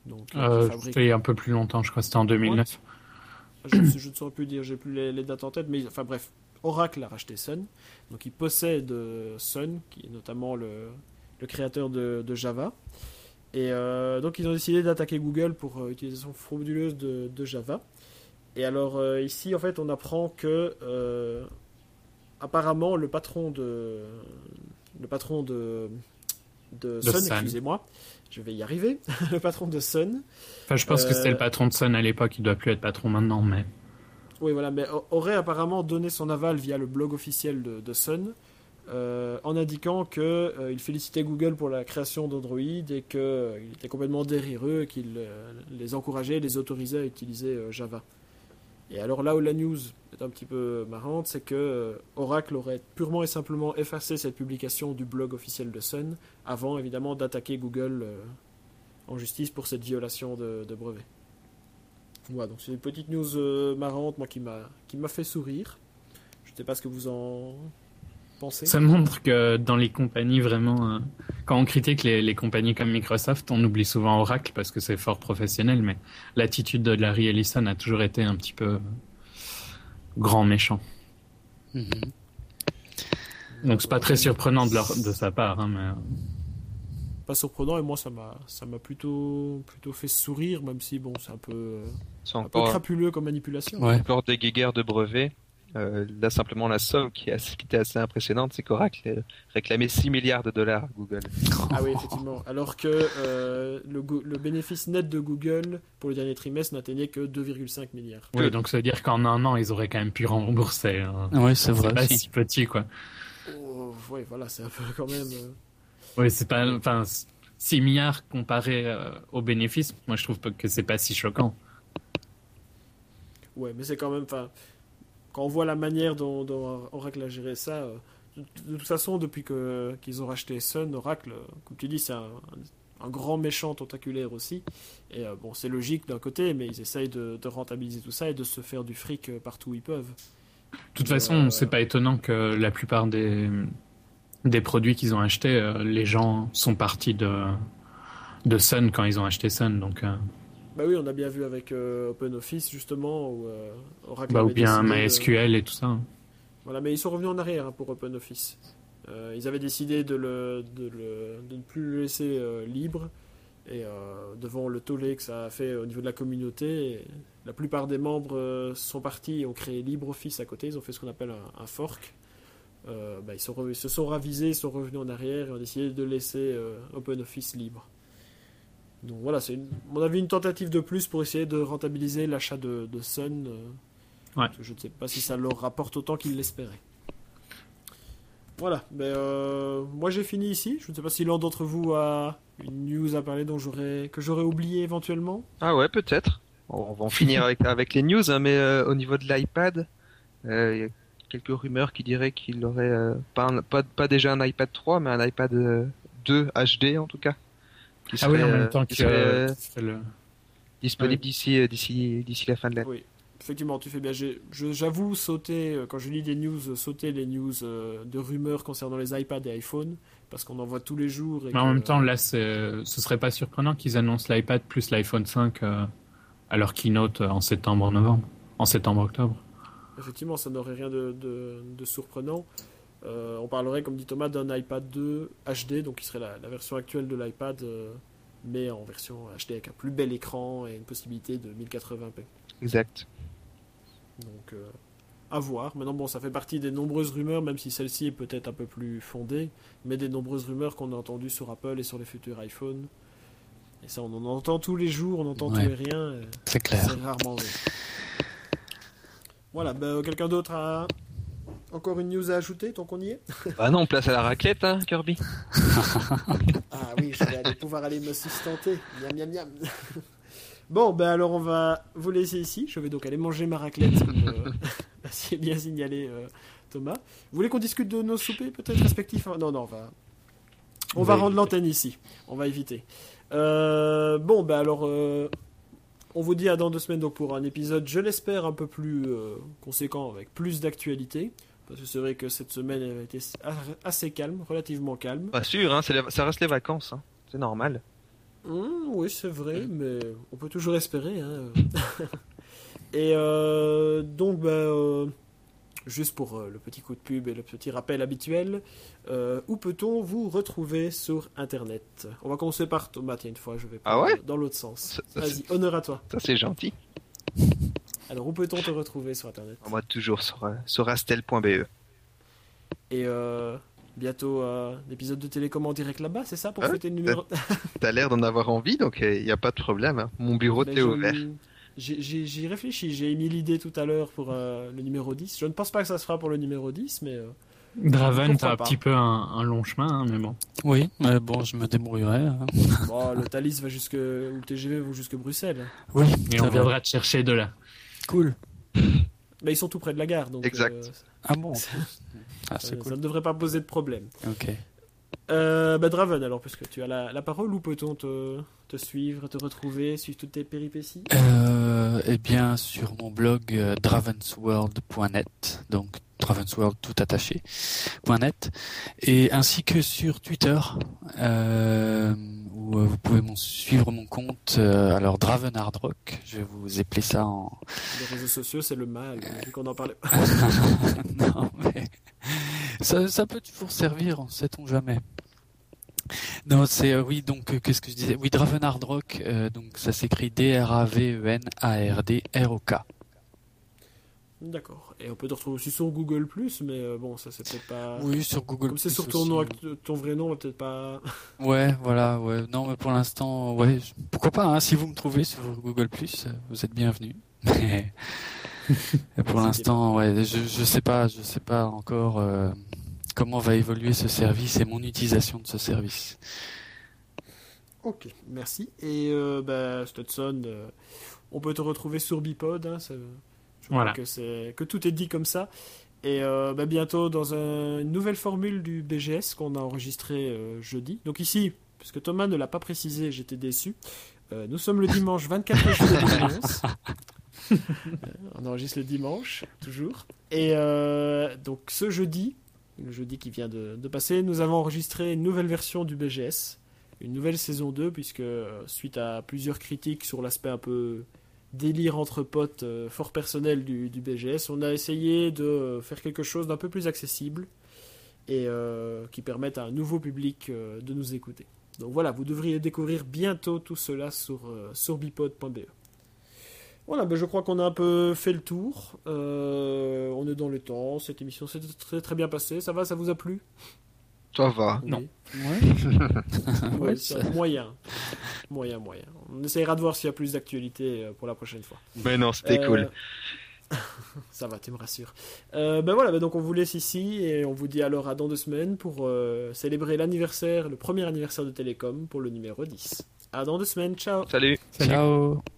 Donc, euh, c'était un peu plus longtemps, je crois, c'était en deux mille neuf. Ouais. Je, je ne saurais plus dire, j'ai plus les, les dates en tête, mais enfin bref, Oracle a racheté Sun, donc il possède Sun, qui est notamment le, le créateur de, de Java, et euh, donc ils ont décidé d'attaquer Google pour euh, utilisation frauduleuse de, de Java. Et alors euh, ici, en fait, on apprend que euh, apparemment le patron de le patron de de, de Sun, Sun. excusez-moi, je vais y arriver, le patron de Sun. Enfin, je pense euh, que c'était le patron de Sun à l'époque, il doit plus être patron maintenant, mais. Oui, voilà, mais aurait apparemment donné son aval via le blog officiel de, de Sun, euh, en indiquant qu'il euh, félicitait Google pour la création d'Android et qu'il euh, était complètement derrière eux, qu'il euh, les encourageait, les autorisait à utiliser euh, Java. Et alors là où la news est un petit peu marrante, c'est que euh, Oracle aurait purement et simplement effacé cette publication du blog officiel de Sun, avant évidemment d'attaquer Google euh, en justice pour cette violation de, de brevet. Voilà, donc c'est une petite news euh, marrante, moi qui m'a qui m'a fait sourire. Je ne sais pas ce que vous en pensez. Ça montre que dans les compagnies vraiment, euh, quand on critique les, les compagnies comme Microsoft, on oublie souvent Oracle parce que c'est fort professionnel, mais l'attitude de Larry Ellison a toujours été un petit peu grand méchant. Mm-hmm. Donc c'est pas très surprenant de, leur, de sa part, hein, mais. Pas surprenant, et moi ça m'a ça m'a plutôt plutôt fait sourire, même si bon c'est un peu c'est un peu crapuleux comme manipulation. Ouais. Encore des guéguerres de brevets. Euh, là simplement la somme qui, est, qui était assez impressionnante, c'est qu'Oracle réclamait six milliards de dollars à Google. Ah oui, effectivement. Alors que euh, le, le bénéfice net de Google pour le dernier trimestre n'atteignait que deux virgule cinq milliards. Oui, donc ça veut dire qu'en un an ils auraient quand même pu rembourser. Hein. Oui, c'est vrai. C'est pas si. si petit quoi. Oh, oui, voilà, c'est un peu quand même. Euh... Oui, c'est pas, enfin, six milliards comparé euh, aux bénéfices, moi je trouve que c'est pas si choquant. Ouais, mais c'est quand même, enfin, quand on voit la manière dont, dont Oracle a géré ça, euh, de, de toute façon, depuis que, qu'ils ont racheté Sun, Oracle, euh, comme tu dis, c'est un, un, un grand méchant tentaculaire aussi. Et euh, bon, c'est logique d'un côté, mais ils essayent de, de rentabiliser tout ça et de se faire du fric partout où ils peuvent. De toute et, façon, euh, c'est pas étonnant que la plupart des des produits qu'ils ont achetés, euh, les gens sont partis de, de Sun quand ils ont acheté Sun. Donc, euh... bah oui, on a bien vu avec euh, OpenOffice, justement, où euh, Oracle bah, ou bien MySQL de... et tout ça. Hein. Voilà, mais ils sont revenus en arrière hein, pour OpenOffice. Euh, ils avaient décidé de, le, de, le, de ne plus le laisser euh, libre, et euh, devant le tollé que ça a fait au niveau de la communauté, la plupart des membres euh, sont partis et ont créé LibreOffice à côté. Ils ont fait ce qu'on appelle un, un fork. Euh, bah, ils, sont re- ils se sont ravisés, ils sont revenus en arrière et ont décidé de laisser euh, OpenOffice libre. Donc voilà, c'est une, à mon avis une tentative de plus pour essayer de rentabiliser l'achat de, de Sun. Euh, ouais. Je ne sais pas si ça leur rapporte autant qu'ils l'espéraient. Voilà, ben, euh, moi j'ai fini ici. Je ne sais pas si l'un d'entre vous a une news à parler dont j'aurais, que j'aurais oublié éventuellement. Ah ouais, peut-être. On va en finir avec, avec les news, hein, mais euh, au niveau de l'iPad, euh, y a quelques rumeurs qui diraient qu'il aurait euh, pas, un, pas, pas déjà un iPad trois, mais un iPad euh, deux H D en tout cas. Qui serait, ah oui, en même temps qui que serait, euh, le... disponible oui. d'ici, d'ici, d'ici la fin de l'année. Oui, effectivement, tu fais bien. J'ai, je, j'avoue sauter, quand je lis des news, sauter les news euh, de rumeurs concernant les iPads et iPhone, parce qu'on en voit tous les jours. Et mais que, en même temps, là, c'est, ce serait pas surprenant qu'ils annoncent l'iPad plus l'iPhone cinq euh, à leur keynote en septembre-novembre, en septembre-octobre. Effectivement, ça n'aurait rien de, de, de surprenant. Euh, on parlerait, comme dit Thomas, d'un iPad deux H D, donc qui serait la, la version actuelle de l'iPad, euh, mais en version H D avec un plus bel écran et une possibilité de mille quatre-vingts p. Exact. Donc, euh, à voir. Maintenant, bon, ça fait partie des nombreuses rumeurs, même si celle-ci est peut-être un peu plus fondée, mais des nombreuses rumeurs qu'on a entendues sur Apple et sur les futurs iPhones. Et ça, on en entend tous les jours, on entend ouais. tout et rien. Et c'est clair. C'est rarement vrai. Voilà, bah, quelqu'un d'autre a encore une news à ajouter tant qu'on y est? Bah non, place à la raclette, hein, Kirby. Ah oui, je vais aller pouvoir aller me sustenter. Miam, miam, miam. Bon, ben alors on va vous laisser ici. Je vais donc aller manger ma raclette, comme euh, c'est bien signalé euh, Thomas. Vous voulez qu'on discute de nos soupers peut-être respectifs? Non, non, on va, on va, va rendre l'antenne ici. On va éviter. Euh, bon, ben alors... Euh... On vous dit à dans deux semaines donc pour un épisode, je l'espère, un peu plus euh, conséquent, avec plus d'actualité. Parce que c'est vrai que cette semaine elle a été assez calme, relativement calme. Pas sûr, hein, c'est les, ça reste les vacances, hein. C'est normal. Mmh, oui, c'est vrai, mais on peut toujours espérer. Hein. Et euh, donc, bah, euh, juste pour euh, le petit coup de pub et le petit rappel habituel, euh, où peut-on vous retrouver sur Internet? On va commencer par Thomas, tiens, une fois, je vais pas Ah ouais dans l'autre sens. Ça- ça, Vas-y, honneur à toi. Ça, c'est gentil. Alors, où peut-on te retrouver sur Internet? Moi, toujours sur, euh, sur astel point b e. Et euh, bientôt euh, l'épisode de télécom en direct là-bas, c'est ça, pour Ah, fêter le numéro... T'as l'air d'en avoir envie, donc il n'y a pas de problème. Hein. Mon bureau Ben, t'est je- ouvert. j'ai- j'ai- J'y réfléchis, j'ai émis l'idée tout à l'heure pour euh, le numéro dix. Je ne pense pas que ça se fera pour le numéro dix, mais... euh, Draven, Pourquoi t'as un pas. petit peu un, un long chemin, hein, mais bon. Oui, mais bon, je me débrouillerai. hein. bon, le Thalys va jusque... ou le T G V va jusque Bruxelles. Oui, Et ça on va. viendra te chercher de là. Cool. Mais ils sont tout près de la gare, donc... Exact. euh, Ah bon. ça, Ah, c'est ça cool. ne devrait pas poser de problème. Ok. Euh, bah, Draven, alors, puisque tu as la, la parole, où peut-on te, te suivre, te retrouver, suivre toutes tes péripéties? Euh, eh bien, sur mon blog euh, dravensworld point net, donc dravensworld tout attaché, .net, et ainsi que sur Twitter, euh, où euh, vous pouvez mon- suivre mon compte, euh, alors Draven Hard Rock, je vais vous épeler ça en... Les réseaux sociaux, c'est le mal, vu qu'on en parlait. non, mais ça, ça peut toujours servir, sait-on jamais. Non, c'est euh, oui, donc euh, qu'est-ce que je disais? Oui, Draven Hard Rock, euh, donc ça s'écrit D R A V E N A R D R O K. D'accord. Et on peut te retrouver aussi sur Google plus, mais euh, bon, ça c'est peut-être pas... Oui, sur Google. Comme c'est Plus sur ton, aussi. nom, act- ton vrai nom, on va peut-être pas... Ouais, voilà, ouais. Non, mais pour l'instant, ouais, je- pourquoi pas, hein, si vous me trouvez sur Google Plus, vous êtes bienvenus. Mais pour l'instant, ouais, je, je sais pas, je sais pas encore euh, comment va évoluer ce service et mon utilisation de ce service. Ok, merci. Et euh, bah, Stetson, euh, on peut te retrouver sur Bipod. Hein, ça- je crois Voilà. que, c'est, que tout est dit comme ça. Et euh, bah, bientôt dans un- une nouvelle formule du B G S qu'on a enregistré euh, jeudi. Donc ici, puisque Thomas ne l'a pas précisé, j'étais déçu. Euh, nous sommes le dimanche vingt-quatre juillet deux mille onze. Euh, on enregistre le dimanche, toujours. Et euh, donc ce jeudi, le jeudi qui vient de, de passer, nous avons enregistré une nouvelle version du B G S. Une nouvelle saison deux, puisque euh, suite à plusieurs critiques sur l'aspect un peu délire entre potes, euh, fort personnel du, du B G S, on a essayé de euh, faire quelque chose d'un peu plus accessible et euh, qui permette à un nouveau public euh, de nous écouter. Donc voilà, vous devriez découvrir bientôt tout cela sur, euh, sur bipod point b e. Voilà, ben je crois qu'on a un peu fait le tour. Euh, on est dans le temps, cette émission s'est très très bien passée. Ça va, ça vous a plu? Ça va. Non. Oui. Ouais. Ouais, Ouais, ça- ça- moyen. Moyen, moyen. On essayera de voir s'il y a plus d'actualité euh, pour la prochaine fois. Mais non, c'était Euh, cool. Ça va, tu me rassures. Euh, ben voilà, ben donc on vous laisse ici et on vous dit alors à dans deux semaines pour euh, célébrer l'anniversaire, le premier anniversaire de Télécom pour le numéro dix. À dans deux semaines, ciao! Salut. Salut. Ciao.